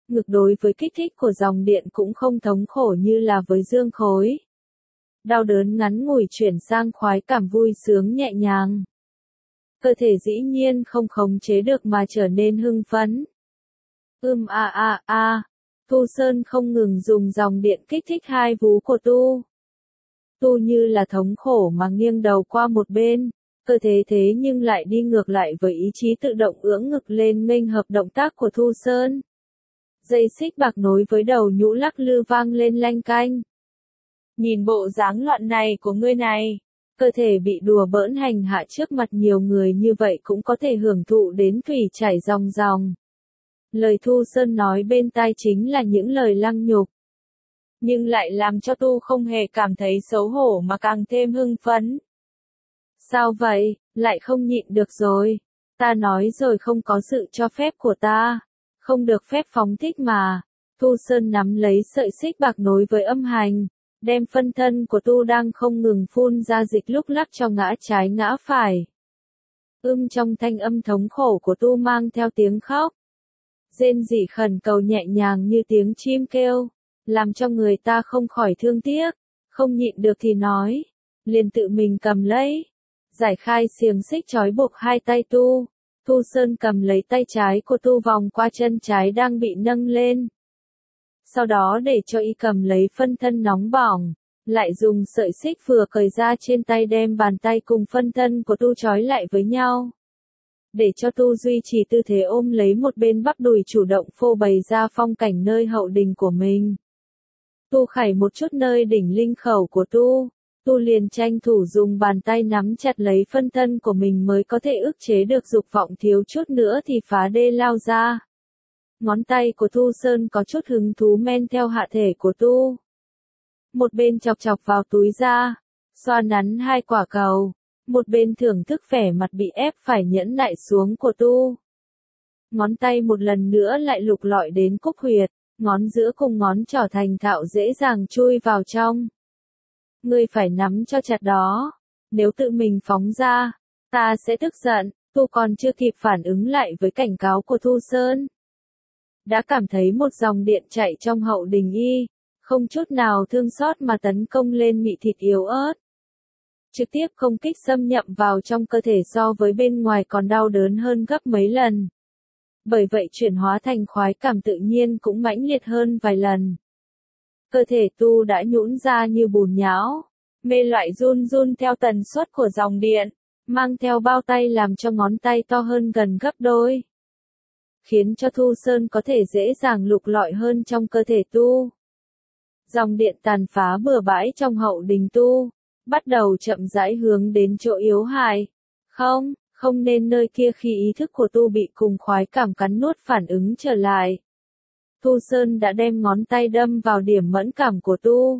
Ngược đối với kích thích của dòng điện cũng không thống khổ như là với dương khối. Đau đớn ngắn ngủi chuyển sang khoái cảm vui sướng nhẹ nhàng. Cơ thể dĩ nhiên không khống chế được mà trở nên hưng phấn. Ưm a a a, Tu Sơn không ngừng dùng dòng điện kích thích hai vú của Tu. Tu như là thống khổ mà nghiêng đầu qua một bên, cơ thể thế nhưng lại đi ngược lại với ý chí tự động ưỡng ngực lên nghênh hợp động tác của Tu Sơn. Dây xích bạc nối với đầu nhũ lắc lư vang lên lanh canh. Nhìn bộ dáng loạn này của ngươi này, cơ thể bị đùa bỡn hành hạ trước mặt nhiều người như vậy cũng có thể hưởng thụ đến thủy chảy ròng ròng. Lời Thu Sơn nói bên tai chính là những lời lăng nhục. Nhưng lại làm cho Tu không hề cảm thấy xấu hổ mà càng thêm hưng phấn. Sao vậy, lại không nhịn được rồi. Ta nói rồi không có sự cho phép của ta. Không được phép phóng thích mà. Thu Sơn nắm lấy sợi xích bạc nối với âm hành. Đem phân thân của Tu đang không ngừng phun ra dịch lúc lắc cho ngã trái ngã phải. Ưm trong thanh âm thống khổ của Tu mang theo tiếng khóc. Rên rỉ khẩn cầu nhẹ nhàng như tiếng chim kêu. Làm cho người ta không khỏi thương tiếc. Không nhịn được thì nói. Liền tự mình cầm lấy. Giải khai xiềng xích trói buộc hai tay Tu. Thu Sơn cầm lấy tay trái của Tu vòng qua chân trái đang bị nâng lên. Sau đó để cho y cầm lấy phân thân nóng bỏng, lại dùng sợi xích vừa cởi ra trên tay đem bàn tay cùng phân thân của Tu trói lại với nhau. Để cho Tu duy trì tư thế ôm lấy một bên bắp đùi chủ động phô bày ra phong cảnh nơi hậu đình của mình. Tu khải một chút nơi đỉnh linh khẩu của Tu. Tu liền tranh thủ dùng bàn tay nắm chặt lấy phân thân của mình mới có thể ức chế được dục vọng thiếu chút nữa thì phá đê lao ra. Ngón tay của Thu Sơn có chút hứng thú men theo hạ thể của Tu. Một bên chọc chọc vào túi da, xoa nắn hai quả cầu, một bên thưởng thức vẻ mặt bị ép phải nhẫn nại xuống của Tu. Ngón tay một lần nữa lại lục lọi đến cúc huyệt, ngón giữa cùng ngón trỏ thành thạo dễ dàng chui vào trong. Ngươi phải nắm cho chặt đó, nếu tự mình phóng ra, ta sẽ tức giận. Tu còn chưa kịp phản ứng lại với cảnh cáo của Thu Sơn. Đã cảm thấy một dòng điện chạy trong hậu đình y, không chút nào thương xót mà tấn công lên mị thịt yếu ớt. Trực tiếp công kích xâm nhập vào trong cơ thể so với bên ngoài còn đau đớn hơn gấp mấy lần. Bởi vậy chuyển hóa thành khoái cảm tự nhiên cũng mãnh liệt hơn vài lần. Cơ thể Tu đã nhũn ra như bùn nhão, mê loại run run theo tần suất của dòng điện, mang theo bao tay làm cho ngón tay to hơn gần gấp đôi. Khiến cho Thu Sơn có thể dễ dàng lục lọi hơn trong cơ thể Tu. Dòng điện tàn phá bừa bãi trong hậu đình Tu, bắt đầu chậm rãi hướng đến chỗ yếu hại. Không, không nên nơi kia khi ý thức của Tu bị cùng khoái cảm cắn nuốt phản ứng trở lại. Thu Sơn đã đem ngón tay đâm vào điểm mẫn cảm của Tu.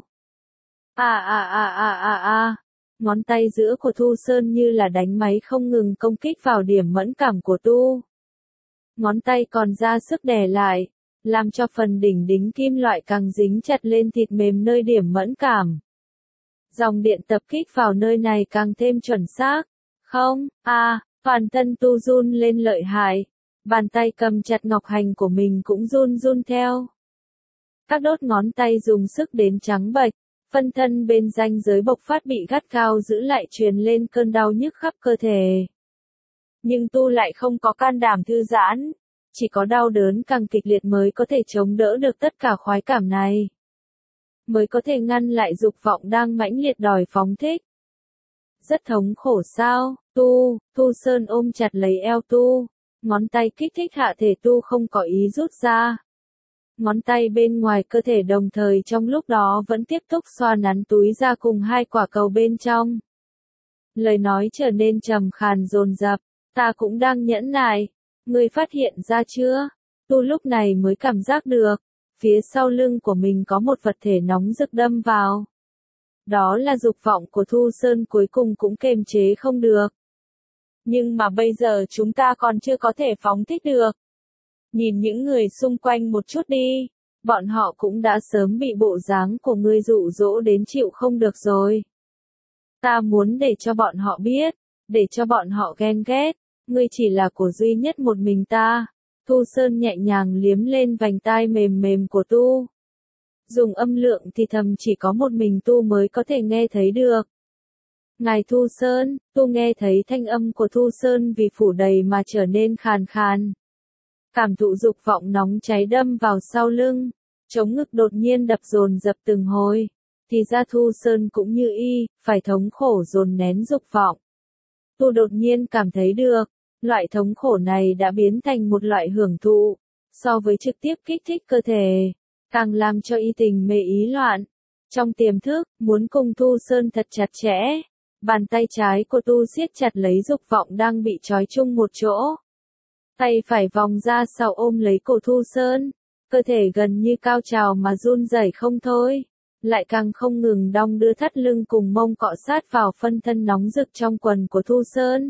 À à à à à à, ngón tay giữa của Thu Sơn như là đánh máy không ngừng công kích vào điểm mẫn cảm của Tu. Ngón tay còn ra sức đè lại, làm cho phần đỉnh đính kim loại càng dính chặt lên thịt mềm nơi điểm mẫn cảm. Dòng điện tập kích vào nơi này càng thêm chuẩn xác. Không, à, toàn thân Tu run lên lợi hại. Bàn tay cầm chặt ngọc hành của mình cũng run run theo. Các đốt ngón tay dùng sức đến trắng bệch, phân thân bên ranh giới bộc phát bị gắt gao giữ lại truyền lên cơn đau nhức khắp cơ thể. Nhưng Tu lại không có can đảm thư giãn, chỉ có đau đớn càng kịch liệt mới có thể chống đỡ được tất cả khoái cảm này. Mới có thể ngăn lại dục vọng đang mãnh liệt đòi phóng thích. Rất thống khổ sao, Tu, Thu Sơn ôm chặt lấy eo Tu, ngón tay kích thích hạ thể Tu không có ý rút ra. Ngón tay bên ngoài cơ thể đồng thời trong lúc đó vẫn tiếp tục xoa nắn túi ra cùng hai quả cầu bên trong. Lời nói trở nên trầm khàn dồn dập, ta cũng đang nhẫn nại, ngươi phát hiện ra chưa? Tu lúc này mới cảm giác được, phía sau lưng của mình có một vật thể nóng rực đâm vào. Đó là dục vọng của Thu Sơn cuối cùng cũng kềm chế không được. Nhưng mà bây giờ chúng ta còn chưa có thể phóng thích được. Nhìn những người xung quanh một chút đi, bọn họ cũng đã sớm bị bộ dáng của ngươi dụ dỗ đến chịu không được rồi. Ta muốn để cho bọn họ biết, để cho bọn họ ghen ghét, ngươi chỉ là của duy nhất một mình ta. Thu Sơn nhẹ nhàng liếm lên vành tai mềm mềm của Tu. Dùng âm lượng thì thầm chỉ có một mình Tu mới có thể nghe thấy được. Ngài Thu Sơn, Tu nghe thấy thanh âm của Thu Sơn vì phủ đầy mà trở nên khàn khàn. Cảm thụ dục vọng nóng cháy đâm vào sau lưng, chống ngực đột nhiên đập dồn dập từng hồi. Thì ra Thu Sơn cũng như y, phải thống khổ dồn nén dục vọng. Tu đột nhiên cảm thấy được, loại thống khổ này đã biến thành một loại hưởng thụ, so với trực tiếp kích thích cơ thể, càng làm cho y tình mê ý loạn. Trong tiềm thức, muốn cùng Thu Sơn thật chặt chẽ, bàn tay trái của Tu siết chặt lấy dục vọng đang bị trói chung một chỗ. Tay phải vòng ra sau ôm lấy cổ Thu Sơn, cơ thể gần như cao trào mà run rẩy không thôi, lại càng không ngừng đong đưa thắt lưng cùng mông cọ sát vào phân thân nóng rực trong quần của Thu Sơn.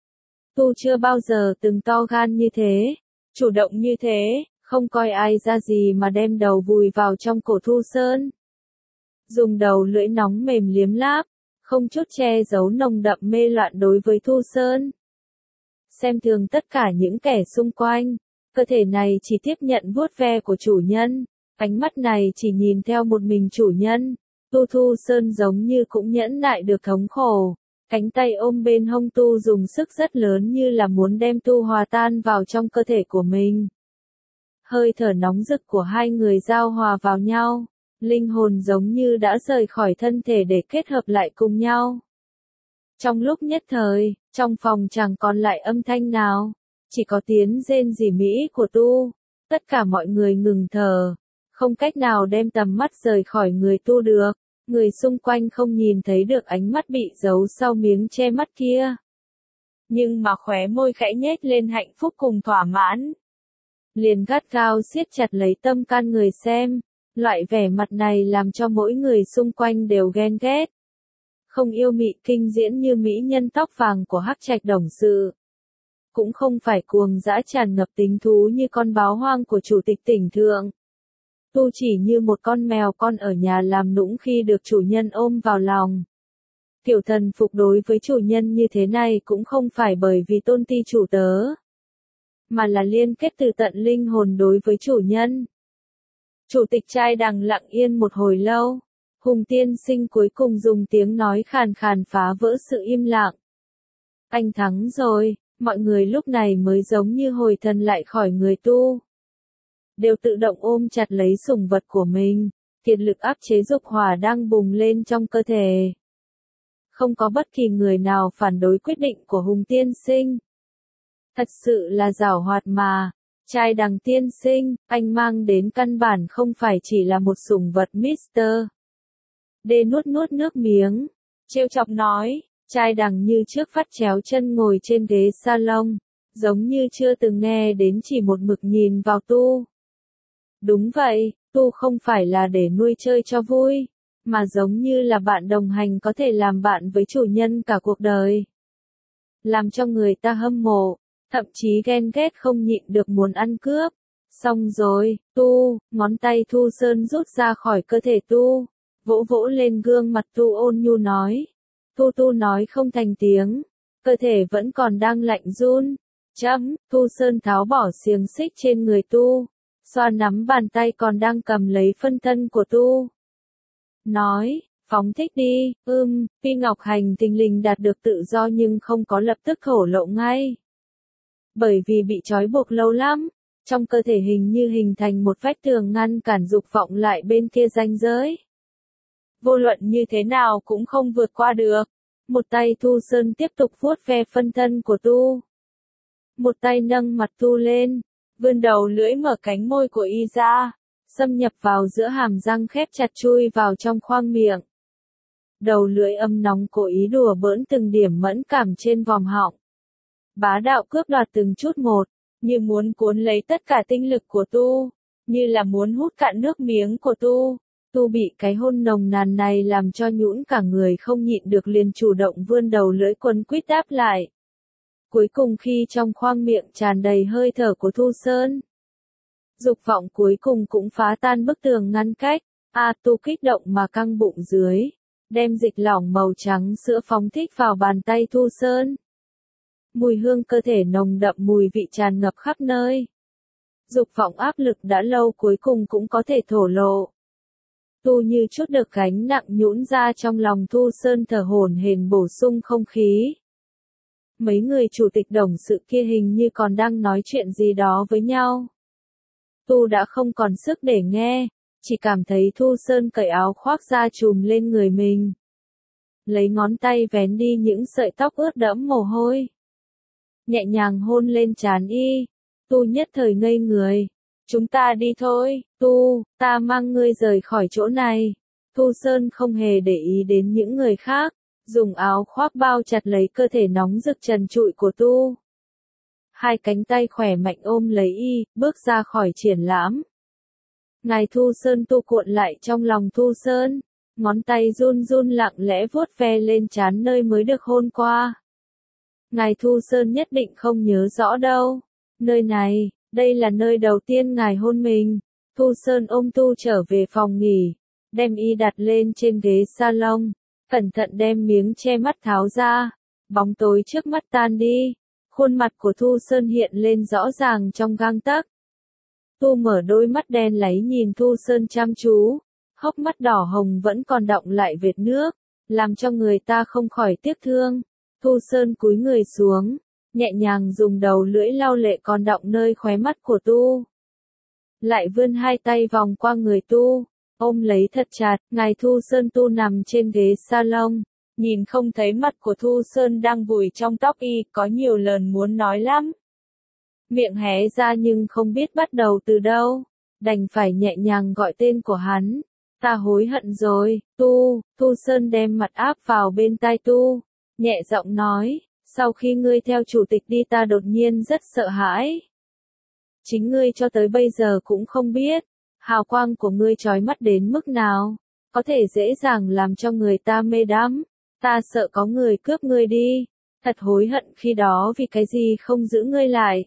Tu chưa bao giờ từng to gan như thế, chủ động như thế, không coi ai ra gì mà đem đầu vùi vào trong cổ Thu Sơn. Dùng đầu lưỡi nóng mềm liếm láp, không chút che giấu nồng đậm mê loạn đối với Thu Sơn. Xem thường tất cả những kẻ xung quanh, cơ thể này chỉ tiếp nhận vuốt ve của chủ nhân, ánh mắt này chỉ nhìn theo một mình chủ nhân. Tu Thu Sơn giống như cũng nhẫn nại được thống khổ, cánh tay ôm bên hông Tu dùng sức rất lớn như là muốn đem Tu hòa tan vào trong cơ thể của mình. Hơi thở nóng rực của hai người giao hòa vào nhau, linh hồn giống như đã rời khỏi thân thể để kết hợp lại cùng nhau. Trong lúc nhất thời, trong phòng chẳng còn lại âm thanh nào, chỉ có tiếng rên rỉ mỹ của Tu. Tất cả mọi người ngừng thở, không cách nào đem tầm mắt rời khỏi người Tu được. Người xung quanh không nhìn thấy được ánh mắt bị giấu sau miếng che mắt kia. Nhưng mà khóe môi khẽ nhếch lên hạnh phúc cùng thỏa mãn. Liền gắt gao siết chặt lấy tâm can người xem, loại vẻ mặt này làm cho mỗi người xung quanh đều ghen ghét. Không yêu mị kinh diễn như mỹ nhân tóc vàng của Hắc Trạch Đồng Sự. Cũng không phải cuồng dã tràn ngập tính thú như con báo hoang của chủ tịch tỉnh thượng. Tu chỉ như một con mèo con ở nhà làm nũng khi được chủ nhân ôm vào lòng. Tiểu thần phục đối với chủ nhân như thế này cũng không phải bởi vì tôn ti chủ tớ, mà là liên kết từ tận linh hồn đối với chủ nhân. Chủ tịch trai đằng lặng yên một hồi lâu, Hùng tiên sinh cuối cùng dùng tiếng nói khàn khàn phá vỡ sự im lặng. Anh thắng rồi, mọi người lúc này mới giống như hồi thần lại khỏi người Tu. Đều tự động ôm chặt lấy sủng vật của mình, kiệt lực áp chế dục hỏa đang bùng lên trong cơ thể. Không có bất kỳ người nào phản đối quyết định của Hùng tiên sinh. Thật sự là giảo hoạt mà, trai đằng tiên sinh, anh mang đến căn bản không phải chỉ là một sủng vật Mister D nuốt nuốt nước miếng, trêu chọc nói, trai đằng như trước vắt chéo chân ngồi trên ghế salon, giống như chưa từng nghe đến chỉ một mực nhìn vào Tu. Đúng vậy, Tu không phải là để nuôi chơi cho vui, mà giống như là bạn đồng hành có thể làm bạn với chủ nhân cả cuộc đời. Làm cho người ta hâm mộ, thậm chí ghen ghét không nhịn được muốn ăn cướp. Xong rồi, Tu, ngón tay Thu Sơn rút ra khỏi cơ thể Tu, vỗ vỗ lên gương mặt Tu ôn nhu nói. Tu Tu nói không thành tiếng, cơ thể vẫn còn đang lạnh run. Chấm, Thu Sơn tháo bỏ xiềng xích trên người Tu, xoa nắm bàn tay còn đang cầm lấy phân thân của Tu. Nói, phóng thích đi, ưm, Phi Ngọc Hành thình lình đạt được tự do nhưng không có lập tức thổ lộ ngay. Bởi vì bị trói buộc lâu lắm, trong cơ thể hình như hình thành một vách tường ngăn cản dục vọng lại bên kia ranh giới. Vô luận như thế nào cũng không vượt qua được. Một tay Thu Sơn tiếp tục vuốt ve phân thân của Tu. Một tay nâng mặt Tu lên, vươn đầu lưỡi mở cánh môi của y ra, xâm nhập vào giữa hàm răng khép chặt chui vào trong khoang miệng. Đầu lưỡi âm nóng cố ý đùa bỡn từng điểm mẫn cảm trên vòm họng. Bá đạo cướp đoạt từng chút một, như muốn cuốn lấy tất cả tinh lực của Tu, như là muốn hút cạn nước miếng của Tu. Tu bị cái hôn nồng nàn này làm cho nhũn cả người không nhịn được liền chủ động vươn đầu lưỡi quấn quýt đáp lại. Cuối cùng khi trong khoang miệng tràn đầy hơi thở của Thu Sơn, dục vọng cuối cùng cũng phá tan bức tường ngăn cách. A Tu kích động mà căng bụng dưới, đem dịch lỏng màu trắng sữa phóng thích vào bàn tay Thu Sơn. Mùi hương cơ thể nồng đậm mùi vị tràn ngập khắp nơi. dục vọng áp lực đã lâu cuối cùng cũng có thể thổ lộ. Tu như chút được gánh nặng nhũn ra trong lòng Thu Sơn thở hổn hển bổ sung không khí. Mấy người chủ tịch đồng sự kia hình như còn đang nói chuyện gì đó với nhau. Tu đã không còn sức để nghe, chỉ cảm thấy Thu Sơn cởi áo khoác ra trùm lên người mình. Lấy ngón tay vén đi những sợi tóc ướt đẫm mồ hôi. Nhẹ nhàng hôn lên trán y. Tu nhất thời ngây người. Chúng ta đi thôi, Tu, ta mang ngươi rời khỏi chỗ này. Thu Sơn không hề để ý đến những người khác, dùng áo khoác bao chặt lấy cơ thể nóng rực trần trụi của Tu. Hai cánh tay khỏe mạnh ôm lấy y, bước ra khỏi triển lãm. Ngài Thu Sơn Tu cuộn lại trong lòng Thu Sơn, ngón tay run run lặng lẽ vuốt ve lên trán nơi mới được hôn qua. Ngài Thu Sơn nhất định không nhớ rõ đâu. Nơi này, đây là nơi đầu tiên ngài hôn mình. Thu Sơn ôm Tu trở về phòng nghỉ, đem y đặt lên trên ghế salon, cẩn thận đem miếng che mắt tháo ra. Bóng tối trước mắt tan đi, khuôn mặt của Thu Sơn hiện lên rõ ràng trong gang tấc. Tu mở đôi mắt đen láy nhìn Thu Sơn chăm chú, hốc mắt đỏ hồng vẫn còn đọng lại vệt nước, làm cho người ta không khỏi tiếc thương. Thu Sơn cúi người xuống, nhẹ nhàng dùng đầu lưỡi lau lệ còn đọng nơi khóe mắt của Tu. Lại vươn hai tay vòng qua người Tu, ôm lấy thật chặt. Ngài Thu Sơn Tu nằm trên ghế salon, nhìn không thấy mặt của Thu Sơn đang vùi trong tóc y, có nhiều lần muốn nói lắm. Miệng hé ra nhưng không biết bắt đầu từ đâu, đành phải nhẹ nhàng gọi tên của hắn. Ta hối hận rồi, Tu. Thu Sơn đem mặt áp vào bên tai Tu, nhẹ giọng nói, sau khi ngươi theo chủ tịch đi ta đột nhiên rất sợ hãi. Chính ngươi cho tới bây giờ cũng không biết, hào quang của ngươi chói mắt đến mức nào, có thể dễ dàng làm cho người ta mê đắm. Ta sợ có người cướp ngươi đi, thật hối hận khi đó vì cái gì không giữ ngươi lại.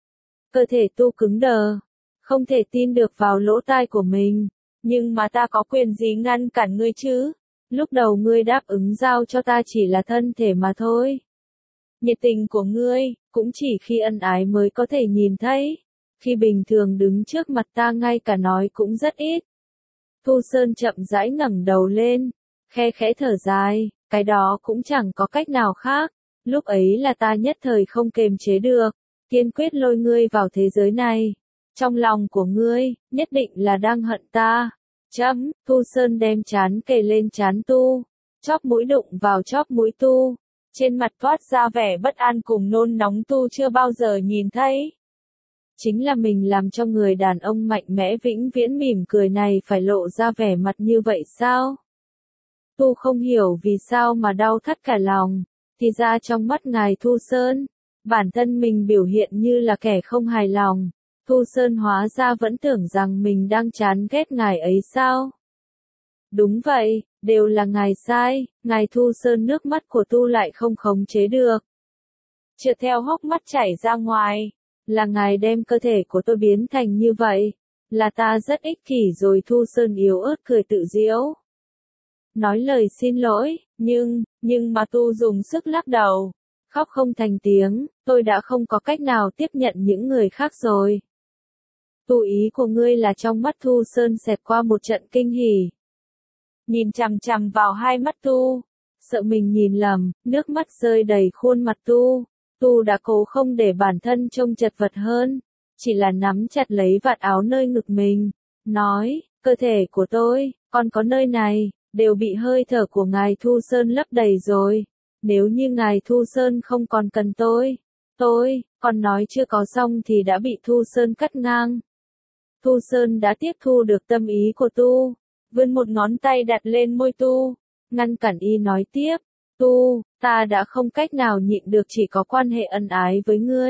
Cơ thể Tu cứng đờ, không thể tin được vào lỗ tai của mình. Nhưng mà ta có quyền gì ngăn cản ngươi chứ? Lúc đầu ngươi đáp ứng giao cho ta chỉ là thân thể mà thôi. Nhiệt tình của ngươi, cũng chỉ khi ân ái mới có thể nhìn thấy. Khi bình thường đứng trước mặt ta ngay cả nói cũng rất ít. Thu Sơn chậm rãi ngẩng đầu lên, khe khẽ thở dài, cái đó cũng chẳng có cách nào khác. Lúc ấy là ta nhất thời không kềm chế được, kiên quyết lôi ngươi vào thế giới này. Trong lòng của ngươi, nhất định là đang hận ta. Chấm, Thu Sơn đem trán kề lên trán Tu, chóp mũi đụng vào chóp mũi Tu. Trên mặt toát ra vẻ bất an cùng nôn nóng Tu chưa bao giờ nhìn thấy. Chính là mình làm cho người đàn ông mạnh mẽ vĩnh viễn mỉm cười này phải lộ ra vẻ mặt như vậy sao? Tu không hiểu vì sao mà đau thắt cả lòng, thì ra trong mắt ngài Thu Sơn, bản thân mình biểu hiện như là kẻ không hài lòng. Thu Sơn hóa ra vẫn tưởng rằng mình đang chán ghét ngài ấy sao? Đúng vậy, đều là ngài sai. Ngài Thu Sơn nước mắt của Tu lại không khống chế được, trượt theo hốc mắt chảy ra ngoài. Là ngài đem cơ thể của tôi biến thành như vậy, là ta rất ích kỷ rồi. Thu Sơn yếu ớt cười tự giễu, nói lời xin lỗi, nhưng, nhưng mà Tu dùng sức lắc đầu, khóc không thành tiếng, tôi đã không có cách nào tiếp nhận những người khác rồi. Tu ý của ngươi là trong mắt Thu Sơn xẹt qua một trận kinh hỉ. Nhìn chằm chằm vào hai mắt Tu, sợ mình nhìn lầm, nước mắt rơi đầy khuôn mặt Tu. Tu đã cố không để bản thân trông chật vật hơn, chỉ là nắm chặt lấy vạt áo nơi ngực mình, nói, cơ thể của tôi, còn có nơi này, đều bị hơi thở của ngài Thu Sơn lấp đầy rồi. Nếu như ngài Thu Sơn không còn cần tôi, tôi, còn nói chưa có xong thì đã bị Thu Sơn cắt ngang. Thu Sơn đã tiếp thu được tâm ý của Tu, vươn một ngón tay đặt lên môi Tu, ngăn cản y nói tiếp, Tu, ta đã không cách nào nhịn được chỉ có quan hệ ân ái với ngươi.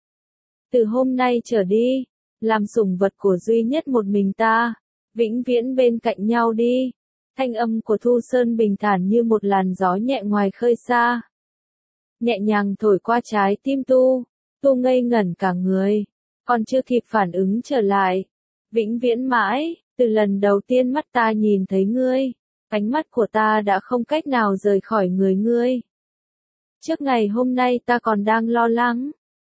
Từ hôm nay trở đi, làm sủng vật của duy nhất một mình ta, vĩnh viễn bên cạnh nhau đi. Thanh âm của Thu Sơn bình thản như một làn gió nhẹ ngoài khơi xa, nhẹ nhàng thổi qua trái tim Tu. Tu ngây ngẩn cả người, còn chưa kịp phản ứng trở lại. Vĩnh viễn mãi, từ lần đầu tiên mắt ta nhìn thấy ngươi, ánh mắt của ta đã không cách nào rời khỏi người ngươi. Trước ngày hôm nay ta còn đang lo lắng,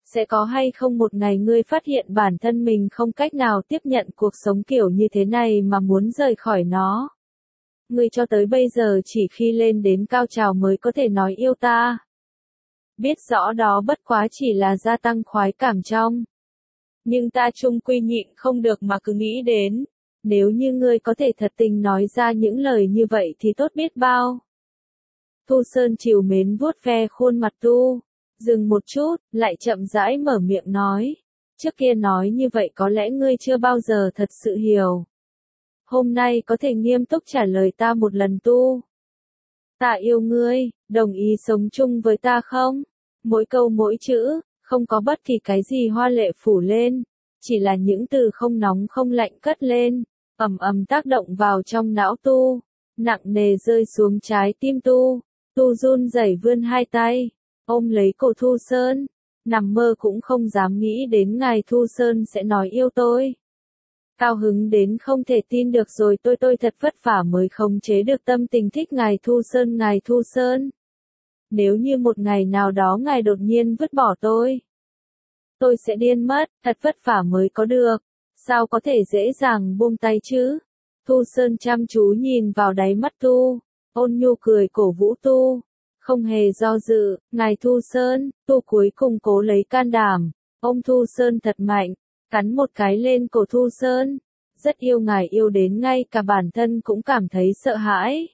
Sẽ có hay không một ngày ngươi phát hiện bản thân mình không cách nào tiếp nhận cuộc sống kiểu như thế này mà muốn rời khỏi nó. Ngươi cho tới bây giờ chỉ khi lên đến cao trào mới có thể nói yêu ta. Biết rõ đó bất quá chỉ là gia tăng khoái cảm trong. Nhưng ta chung quy nhịn không được mà cứ nghĩ đến. Nếu như ngươi có thể thật tình nói ra những lời như vậy thì tốt biết bao. Thu Sơn trìu mến vuốt ve khuôn mặt Tu. Dừng một chút, lại chậm rãi mở miệng nói. Trước kia nói như vậy có lẽ ngươi chưa bao giờ thật sự hiểu. Hôm nay có thể nghiêm túc trả lời ta một lần Tu. Ta yêu ngươi, đồng ý sống chung với ta không? Mỗi câu mỗi chữ, không có bất kỳ cái gì hoa lệ phủ lên. Chỉ là những từ không nóng không lạnh cất lên, ầm ầm tác động vào trong não Tu. Nặng nề rơi xuống trái tim Tu. Tu run rẩy vươn hai tay, ôm lấy cổ Thu Sơn, nằm mơ cũng không dám nghĩ đến ngày Thu Sơn sẽ nói yêu tôi. Cao hứng đến không thể tin được rồi, tôi tôi thật vất vả mới khống chế được tâm tình thích ngài Thu Sơn ngài Thu Sơn. Nếu như một ngày nào đó ngài đột nhiên vứt bỏ tôi, tôi sẽ điên mất, thật vất vả mới có được, sao có thể dễ dàng buông tay chứ? Thu Sơn chăm chú nhìn vào đáy mắt Tu, ôn nhu cười cổ vũ Tu. Không hề do dự, ngài Thu Sơn, Tu cuối cùng cố lấy can đảm, ôm Thu Sơn thật mạnh, cắn một cái lên cổ Thu Sơn, rất yêu ngài yêu đến ngay cả bản thân cũng cảm thấy sợ hãi.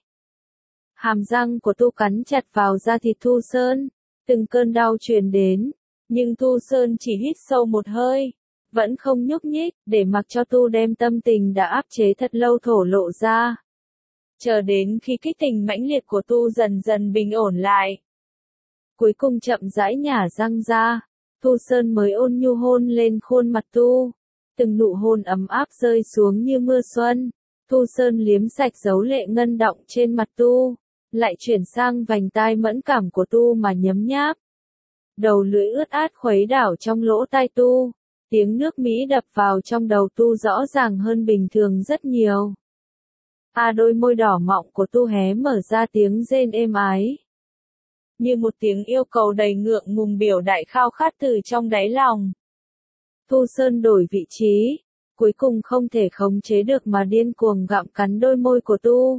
Hàm răng của Tu cắn chặt vào da thịt Thu Sơn, từng cơn đau truyền đến, nhưng Thu Sơn chỉ hít sâu một hơi, vẫn không nhúc nhích, để mặc cho Tu đem tâm tình đã áp chế thật lâu thổ lộ ra. Chờ đến khi kích tình mãnh liệt của Tu dần dần bình ổn lại. Cuối cùng chậm rãi nhả răng ra, Thu Sơn mới ôn nhu hôn lên khuôn mặt Tu. Từng nụ hôn ấm áp rơi xuống như mưa xuân. Thu Sơn liếm sạch dấu lệ ngân đọng trên mặt Tu, lại chuyển sang vành tai mẫn cảm của Tu mà nhấm nháp. Đầu lưỡi ướt át khuấy đảo trong lỗ tai Tu, tiếng nước Mỹ đập vào trong đầu Tu rõ ràng hơn bình thường rất nhiều. À đôi môi đỏ mọng của Tu hé mở ra tiếng rên êm ái. Như một tiếng yêu cầu đầy ngượng ngùng biểu đại khao khát từ trong đáy lòng. Thu Sơn đổi vị trí, cuối cùng không thể khống chế được mà điên cuồng gặm cắn đôi môi của Tu.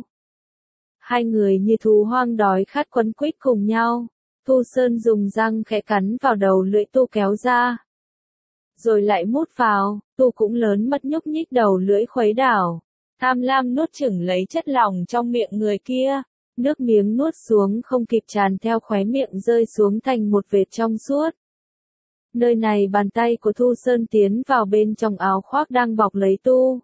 Hai người như thú hoang đói khát quấn quýt cùng nhau. Thu Sơn dùng răng khẽ cắn vào đầu lưỡi Tu kéo ra. Rồi lại mút vào, Tu cũng lớn mật nhúc nhích đầu lưỡi khuấy đảo. Tham lam nuốt chửng lấy chất lỏng trong miệng người kia, nước miếng nuốt xuống không kịp tràn theo khóe miệng rơi xuống thành một vệt trong suốt. Nơi này bàn tay của Thu Sơn tiến vào bên trong áo khoác đang bọc lấy Tu.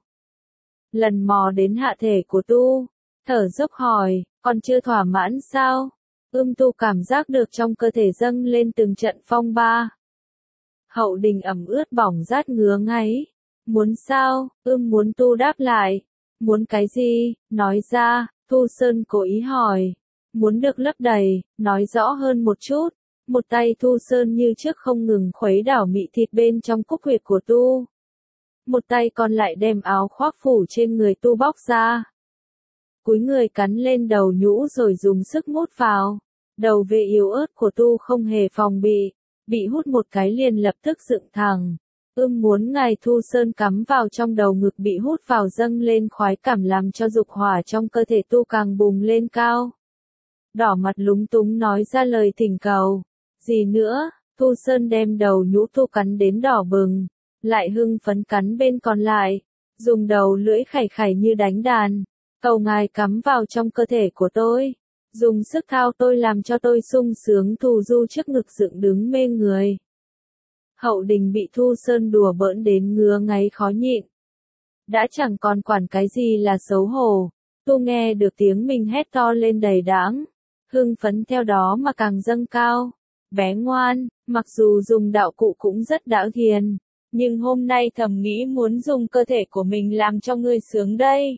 Lần mò đến hạ thể của Tu, thở dốc hỏi, còn chưa thỏa mãn sao? Ưm Tu cảm giác được trong cơ thể dâng lên từng trận phong ba. Hậu đình ẩm ướt bỏng rát ngứa ngáy. Muốn sao? Ưm muốn Tu đáp lại. Muốn cái gì? Nói ra, Thu Sơn cố ý hỏi. Muốn được lấp đầy, nói rõ hơn một chút. Một tay Thu Sơn như trước không ngừng khuấy đảo mị thịt bên trong cúc huyệt của Tu. Một tay còn lại đem áo khoác phủ trên người Tu bóc ra. Cúi người cắn lên đầu nhũ rồi dùng sức mút vào. Đầu về yếu ớt của Tu không hề phòng bị, bị hút một cái liền lập tức dựng thẳng. Ưm muốn ngài Thu Sơn cắm vào trong đầu ngực bị hút vào dâng lên khoái cảm làm cho dục hỏa trong cơ thể Tu càng bùng lên cao. Đỏ mặt lúng túng nói ra lời thỉnh cầu. Gì nữa? Thu Sơn đem đầu nhũ Tu cắn đến đỏ bừng, lại hưng phấn cắn bên còn lại, dùng đầu lưỡi khảy khảy như đánh đàn. Cầu ngài cắm vào trong cơ thể của tôi, dùng sức thao tôi làm cho tôi sung sướng thù du trước ngực dựng đứng mê người. Hậu đình bị Thu Sơn đùa bỡn đến ngứa ngáy khó nhịn. Đã chẳng còn quản cái gì là xấu hổ, Tu nghe được tiếng mình hét to lên đầy đãng, hưng phấn theo đó mà càng dâng cao. Bé ngoan, mặc dù dùng đạo cụ cũng rất đã ghiền, nhưng hôm nay thầm nghĩ muốn dùng cơ thể của mình làm cho ngươi sướng đây.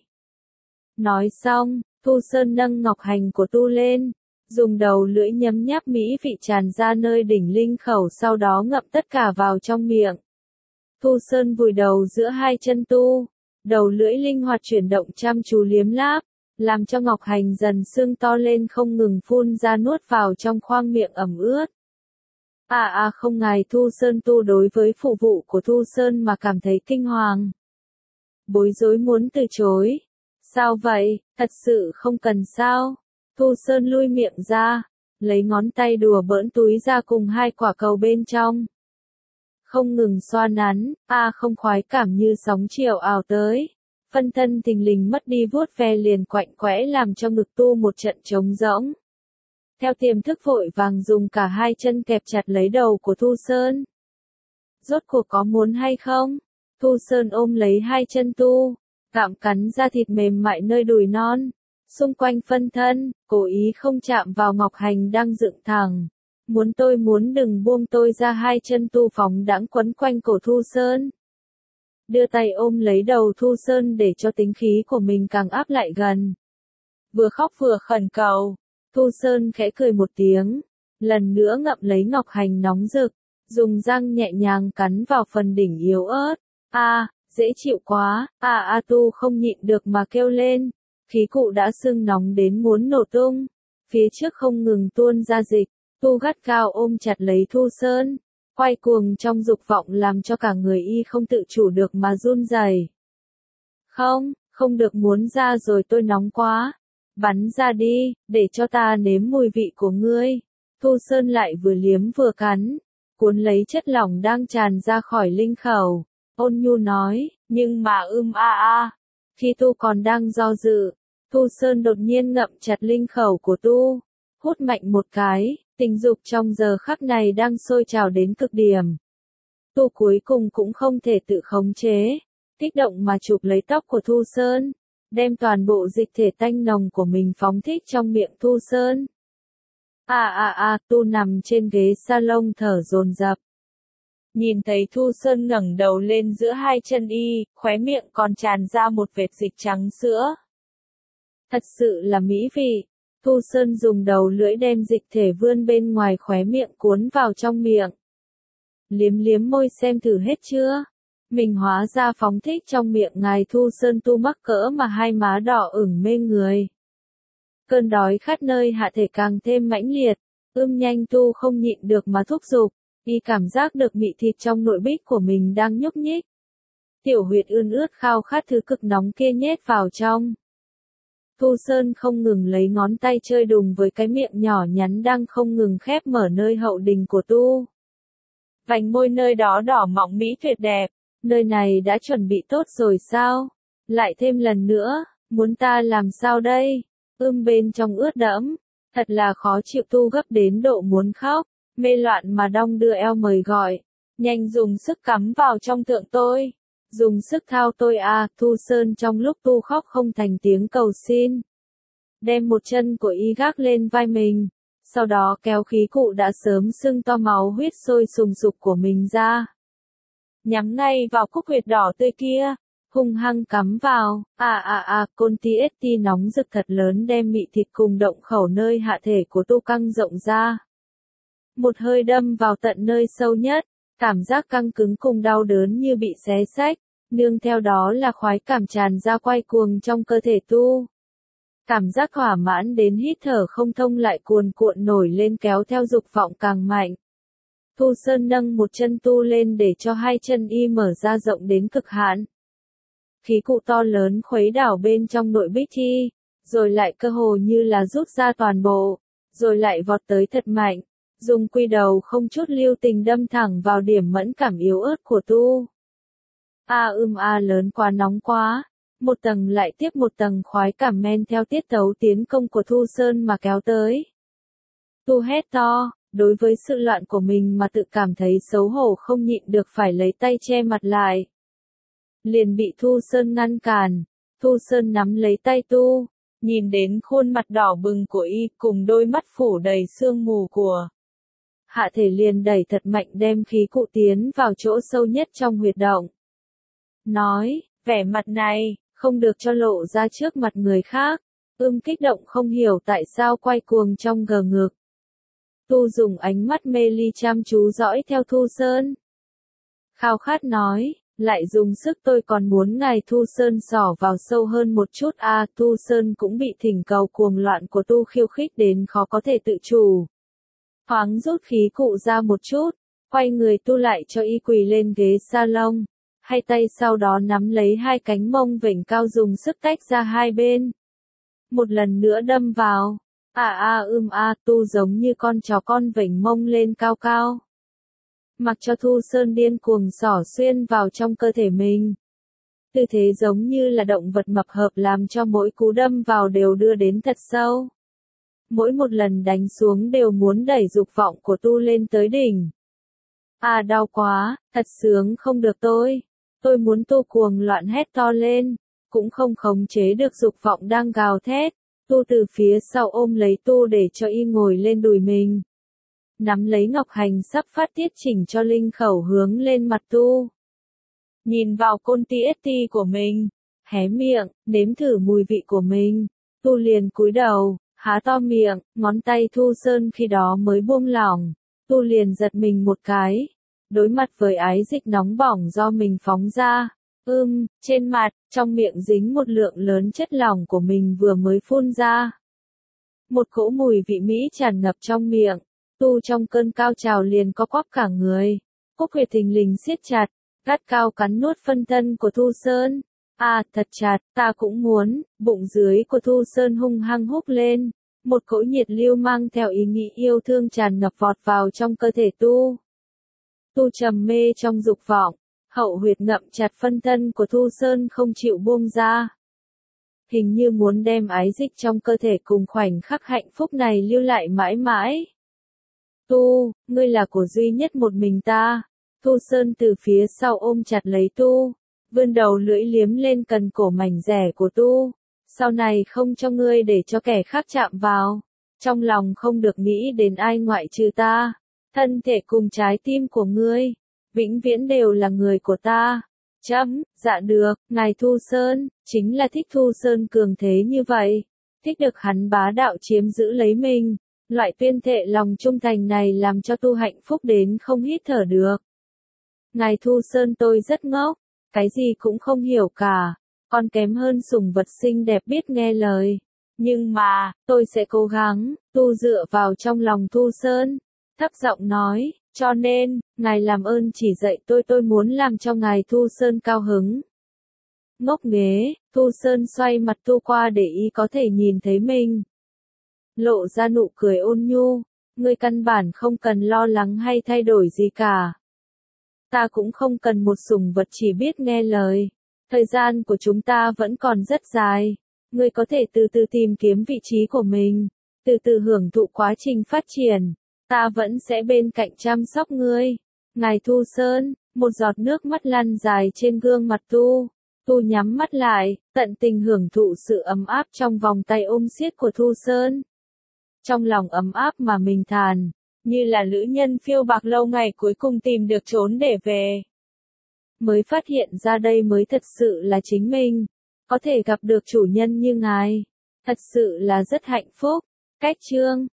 Nói xong, Thu Sơn nâng ngọc hành của Tu lên, dùng đầu lưỡi nhấm nháp mỹ vị tràn ra nơi đỉnh linh khẩu sau đó ngậm tất cả vào trong miệng. Thu Sơn vùi đầu giữa hai chân Tu, đầu lưỡi linh hoạt chuyển động chăm chú liếm láp, làm cho ngọc hành dần sưng to lên không ngừng phun ra nuốt vào trong khoang miệng ẩm ướt. À à không, ngài Thu Sơn tu đối với phụ vụ của Thu Sơn mà cảm thấy kinh hoàng. Bối rối muốn từ chối. Sao vậy, thật sự không cần sao? Thu Sơn lui miệng ra, lấy ngón tay đùa bỡn túi ra cùng hai quả cầu bên trong. Không ngừng xoa nắn, à không, khoái cảm như sóng chiều ào tới. Phân thân thình lình mất đi vuốt ve liền quạnh quẽ làm cho ngực tu một trận trống rỗng. Theo tiềm thức vội vàng dùng cả hai chân kẹp chặt lấy đầu của Thu Sơn. Rốt cuộc có muốn hay không? Thu Sơn ôm lấy hai chân tu, gặm cắn da thịt mềm mại nơi đùi non, xung quanh phân thân, cố ý không chạm vào ngọc hành đang dựng thẳng. Muốn tôi muốn đừng buông tôi ra, hai chân tu phóng đãng quấn quanh cổ Thu Sơn. Đưa tay ôm lấy đầu Thu Sơn để cho tính khí của mình càng áp lại gần. Vừa khóc vừa khẩn cầu. Thu Sơn khẽ cười một tiếng, lần nữa ngậm lấy ngọc hành nóng rực, dùng răng nhẹ nhàng cắn vào phần đỉnh yếu ớt. A, à, dễ chịu quá, a à, a à, tu không nhịn được mà kêu lên, khí cụ đã sưng nóng đến muốn nổ tung, phía trước không ngừng tuôn ra dịch, tu gắt gao ôm chặt lấy Thu Sơn, quay cuồng trong dục vọng làm cho cả người y không tự chủ được mà run rẩy. Không, không được, muốn ra rồi, tôi nóng quá. Bắn ra đi, để cho ta nếm mùi vị của ngươi. Thu Sơn lại vừa liếm vừa cắn, cuốn lấy chất lỏng đang tràn ra khỏi linh khẩu. Ôn nhu nói, nhưng mà ưm a a. Khi tu còn đang do dự, Thu Sơn đột nhiên ngậm chặt linh khẩu của tu, hút mạnh một cái, tình dục trong giờ khắc này đang sôi trào đến cực điểm. Tu cuối cùng cũng không thể tự khống chế, kích động mà chụp lấy tóc của Thu Sơn, đem toàn bộ dịch thể tanh nồng của mình phóng thích trong miệng Thu Sơn. À à à, tu nằm trên ghế salon thở dồn dập. Nhìn thấy Thu Sơn ngẩng đầu lên giữa hai chân y, khóe miệng còn tràn ra một vệt dịch trắng sữa. Thật sự là mỹ vị. Thu Sơn dùng đầu lưỡi đem dịch thể vươn bên ngoài khóe miệng cuốn vào trong miệng. Liếm liếm môi xem thử hết chưa? Mình hóa ra phóng thích trong miệng ngài Thu Sơn tu mắc cỡ mà hai má đỏ ửng mê người. Cơn đói khát nơi hạ thể càng thêm mãnh liệt, ưm nhanh tu không nhịn được mà thúc giục, y cảm giác được mị thịt trong nội bích của mình đang nhúc nhích. Tiểu huyệt ươn ướt khao khát thứ cực nóng kia nhét vào trong. Thu Sơn không ngừng lấy ngón tay chơi đùng với cái miệng nhỏ nhắn đang không ngừng khép mở nơi hậu đình của tu. Vành môi nơi đó đỏ mọng mỹ tuyệt đẹp. Nơi này đã chuẩn bị tốt rồi sao? Lại thêm lần nữa, muốn ta làm sao đây? Ưm bên trong ướt đẫm, thật là khó chịu, tu gấp đến độ muốn khóc, mê loạn mà đong đưa eo mời gọi. Nhanh dùng sức cắm vào trong tượng tôi. Dùng sức thao tôi à, Thu Sơn trong lúc tu khóc không thành tiếng cầu xin. Đem một chân của y gác lên vai mình, sau đó kéo khí cụ đã sớm sưng to máu huyết sôi sùng sục của mình ra. Nhắm ngay vào cúc huyệt đỏ tươi kia, hung hăng cắm vào, à à à, côn ti ết ti nóng rực thật lớn đem mị thịt cùng động khẩu nơi hạ thể của tu căng rộng ra. Một hơi đâm vào tận nơi sâu nhất, cảm giác căng cứng cùng đau đớn như bị xé xách, nương theo đó là khoái cảm tràn ra quay cuồng trong cơ thể tu. Cảm giác thỏa mãn đến hít thở không thông lại cuồn cuộn nổi lên kéo theo dục vọng càng mạnh. Thu Sơn nâng một chân tu lên để cho hai chân y mở ra rộng đến cực hạn. Khí cụ to lớn khuấy đảo bên trong nội bích y, rồi lại cơ hồ như là rút ra toàn bộ, rồi lại vọt tới thật mạnh, dùng quy đầu không chút lưu tình đâm thẳng vào điểm mẫn cảm yếu ớt của tu. A ưm a lớn quá, nóng quá, một tầng lại tiếp một tầng khoái cảm men theo tiết tấu tiến công của Thu Sơn mà kéo tới. Tu hét to. Đối với sự loạn của mình mà tự cảm thấy xấu hổ không nhịn được phải lấy tay che mặt lại. Liền bị Thu Sơn ngăn cản. Thu Sơn nắm lấy tay tu, nhìn đến khuôn mặt đỏ bừng của y cùng đôi mắt phủ đầy sương mù của. Hạ thể liền đẩy thật mạnh đem khí cụ tiến vào chỗ sâu nhất trong huyệt động. Nói, vẻ mặt này, không được cho lộ ra trước mặt người khác. Ưm kích động không hiểu tại sao quay cuồng trong gờ ngực. Tu dùng ánh mắt mê ly chăm chú dõi theo Thu Sơn. Khao khát nói, lại dùng sức, tôi còn muốn ngài Thu Sơn xỏ vào sâu hơn một chút a à, Thu Sơn cũng bị thỉnh cầu cuồng loạn của tu khiêu khích đến khó có thể tự chủ. thoáng rút khí cụ ra một chút, quay người Tu lại cho y quỳ lên ghế salon, hai tay sau đó nắm lấy hai cánh mông vểnh cao dùng sức tách ra hai bên. Một lần nữa đâm vào, à a ưm a Tu giống như con chó con vểnh mông lên cao cao. Mặc cho Thu Sơn điên cuồng xỏ xuyên vào trong cơ thể mình. Tư thế giống như là động vật mập hợp làm cho mỗi cú đâm vào đều đưa đến thật sâu. Mỗi một lần đánh xuống đều muốn đẩy dục vọng của Tu lên tới đỉnh. À đau quá, thật sướng không được tôi. Tôi muốn Tu cuồng loạn hét to lên, cũng không khống chế được dục vọng đang gào thét. Tu từ phía sau ôm lấy Tu để cho y ngồi lên đùi mình. Nắm lấy ngọc hành sắp phát tiết chỉnh cho linh khẩu hướng lên mặt Tu. Nhìn vào côn ti ét ti của mình, hé miệng, nếm thử mùi vị của mình. Tu liền cúi đầu, há to miệng, ngón tay Thu Sơn khi đó mới buông lỏng. Tu liền giật mình một cái, đối mặt với ái dịch nóng bỏng do mình phóng ra. Ưm, trên mặt, trong miệng dính một lượng lớn chất lỏng của mình vừa mới phun ra. Một cỗ mùi vị mỹ tràn ngập trong miệng, Tu trong cơn cao trào liền co quắp cả người. Cúc huyệt thình lình siết chặt, gắt cao cắn nuốt phân thân của Thu Sơn. À, thật chặt, ta cũng muốn, bụng dưới của Thu Sơn hung hăng húc lên. Một cỗ nhiệt lưu mang theo ý nghĩ yêu thương tràn ngập vọt vào trong cơ thể Tu. Tu trầm mê trong dục vọng, hậu huyệt ngậm chặt phân thân của Thu Sơn không chịu buông ra. Hình như muốn đem ái dịch trong cơ thể cùng khoảnh khắc hạnh phúc này lưu lại mãi mãi. Tu, ngươi là của duy nhất một mình ta. Thu Sơn từ phía sau ôm chặt lấy Tu, vươn đầu lưỡi liếm lên cần cổ mảnh rẻ của Tu. Sau này không cho ngươi để cho kẻ khác chạm vào. Trong lòng không được nghĩ đến ai ngoại trừ ta. Thân thể cùng trái tim của ngươi, vĩnh viễn đều là người của ta. Chấm, dạ được, ngài Thu Sơn, chính là thích Thu Sơn cường thế như vậy. Thích được hắn bá đạo chiếm giữ lấy mình. Loại tuyên thệ lòng trung thành này làm cho Tu hạnh phúc đến không hít thở được. Ngài Thu Sơn tôi rất ngốc, cái gì cũng không hiểu cả, còn kém hơn sủng vật xinh đẹp biết nghe lời. Nhưng mà, tôi sẽ cố gắng. Tu dựa vào trong lòng Thu Sơn, thấp giọng nói, cho nên, ngài làm ơn chỉ dạy tôi tôi muốn làm cho ngài Thu Sơn cao hứng. Ngốc nghế, Thu Sơn xoay mặt Tu qua để y có thể nhìn thấy mình. Lộ ra nụ cười ôn nhu, ngươi căn bản không cần lo lắng hay thay đổi gì cả. Ta cũng không cần một sủng vật chỉ biết nghe lời. Thời gian của chúng ta vẫn còn rất dài. Ngươi có thể từ từ tìm kiếm vị trí của mình, từ từ hưởng thụ quá trình phát triển. Ta vẫn sẽ bên cạnh chăm sóc ngươi. Ngài Thu Sơn, một giọt nước mắt lăn dài trên gương mặt Tu. Tu nhắm mắt lại, tận tình hưởng thụ sự ấm áp trong vòng tay ôm siết của Thu Sơn. Trong lòng ấm áp mà mình thàn, như là lữ nhân phiêu bạc lâu ngày cuối cùng tìm được trốn để về. Mới phát hiện ra đây mới thật sự là chính mình, có thể gặp được chủ nhân như ngài, thật sự là rất hạnh phúc. Cách chương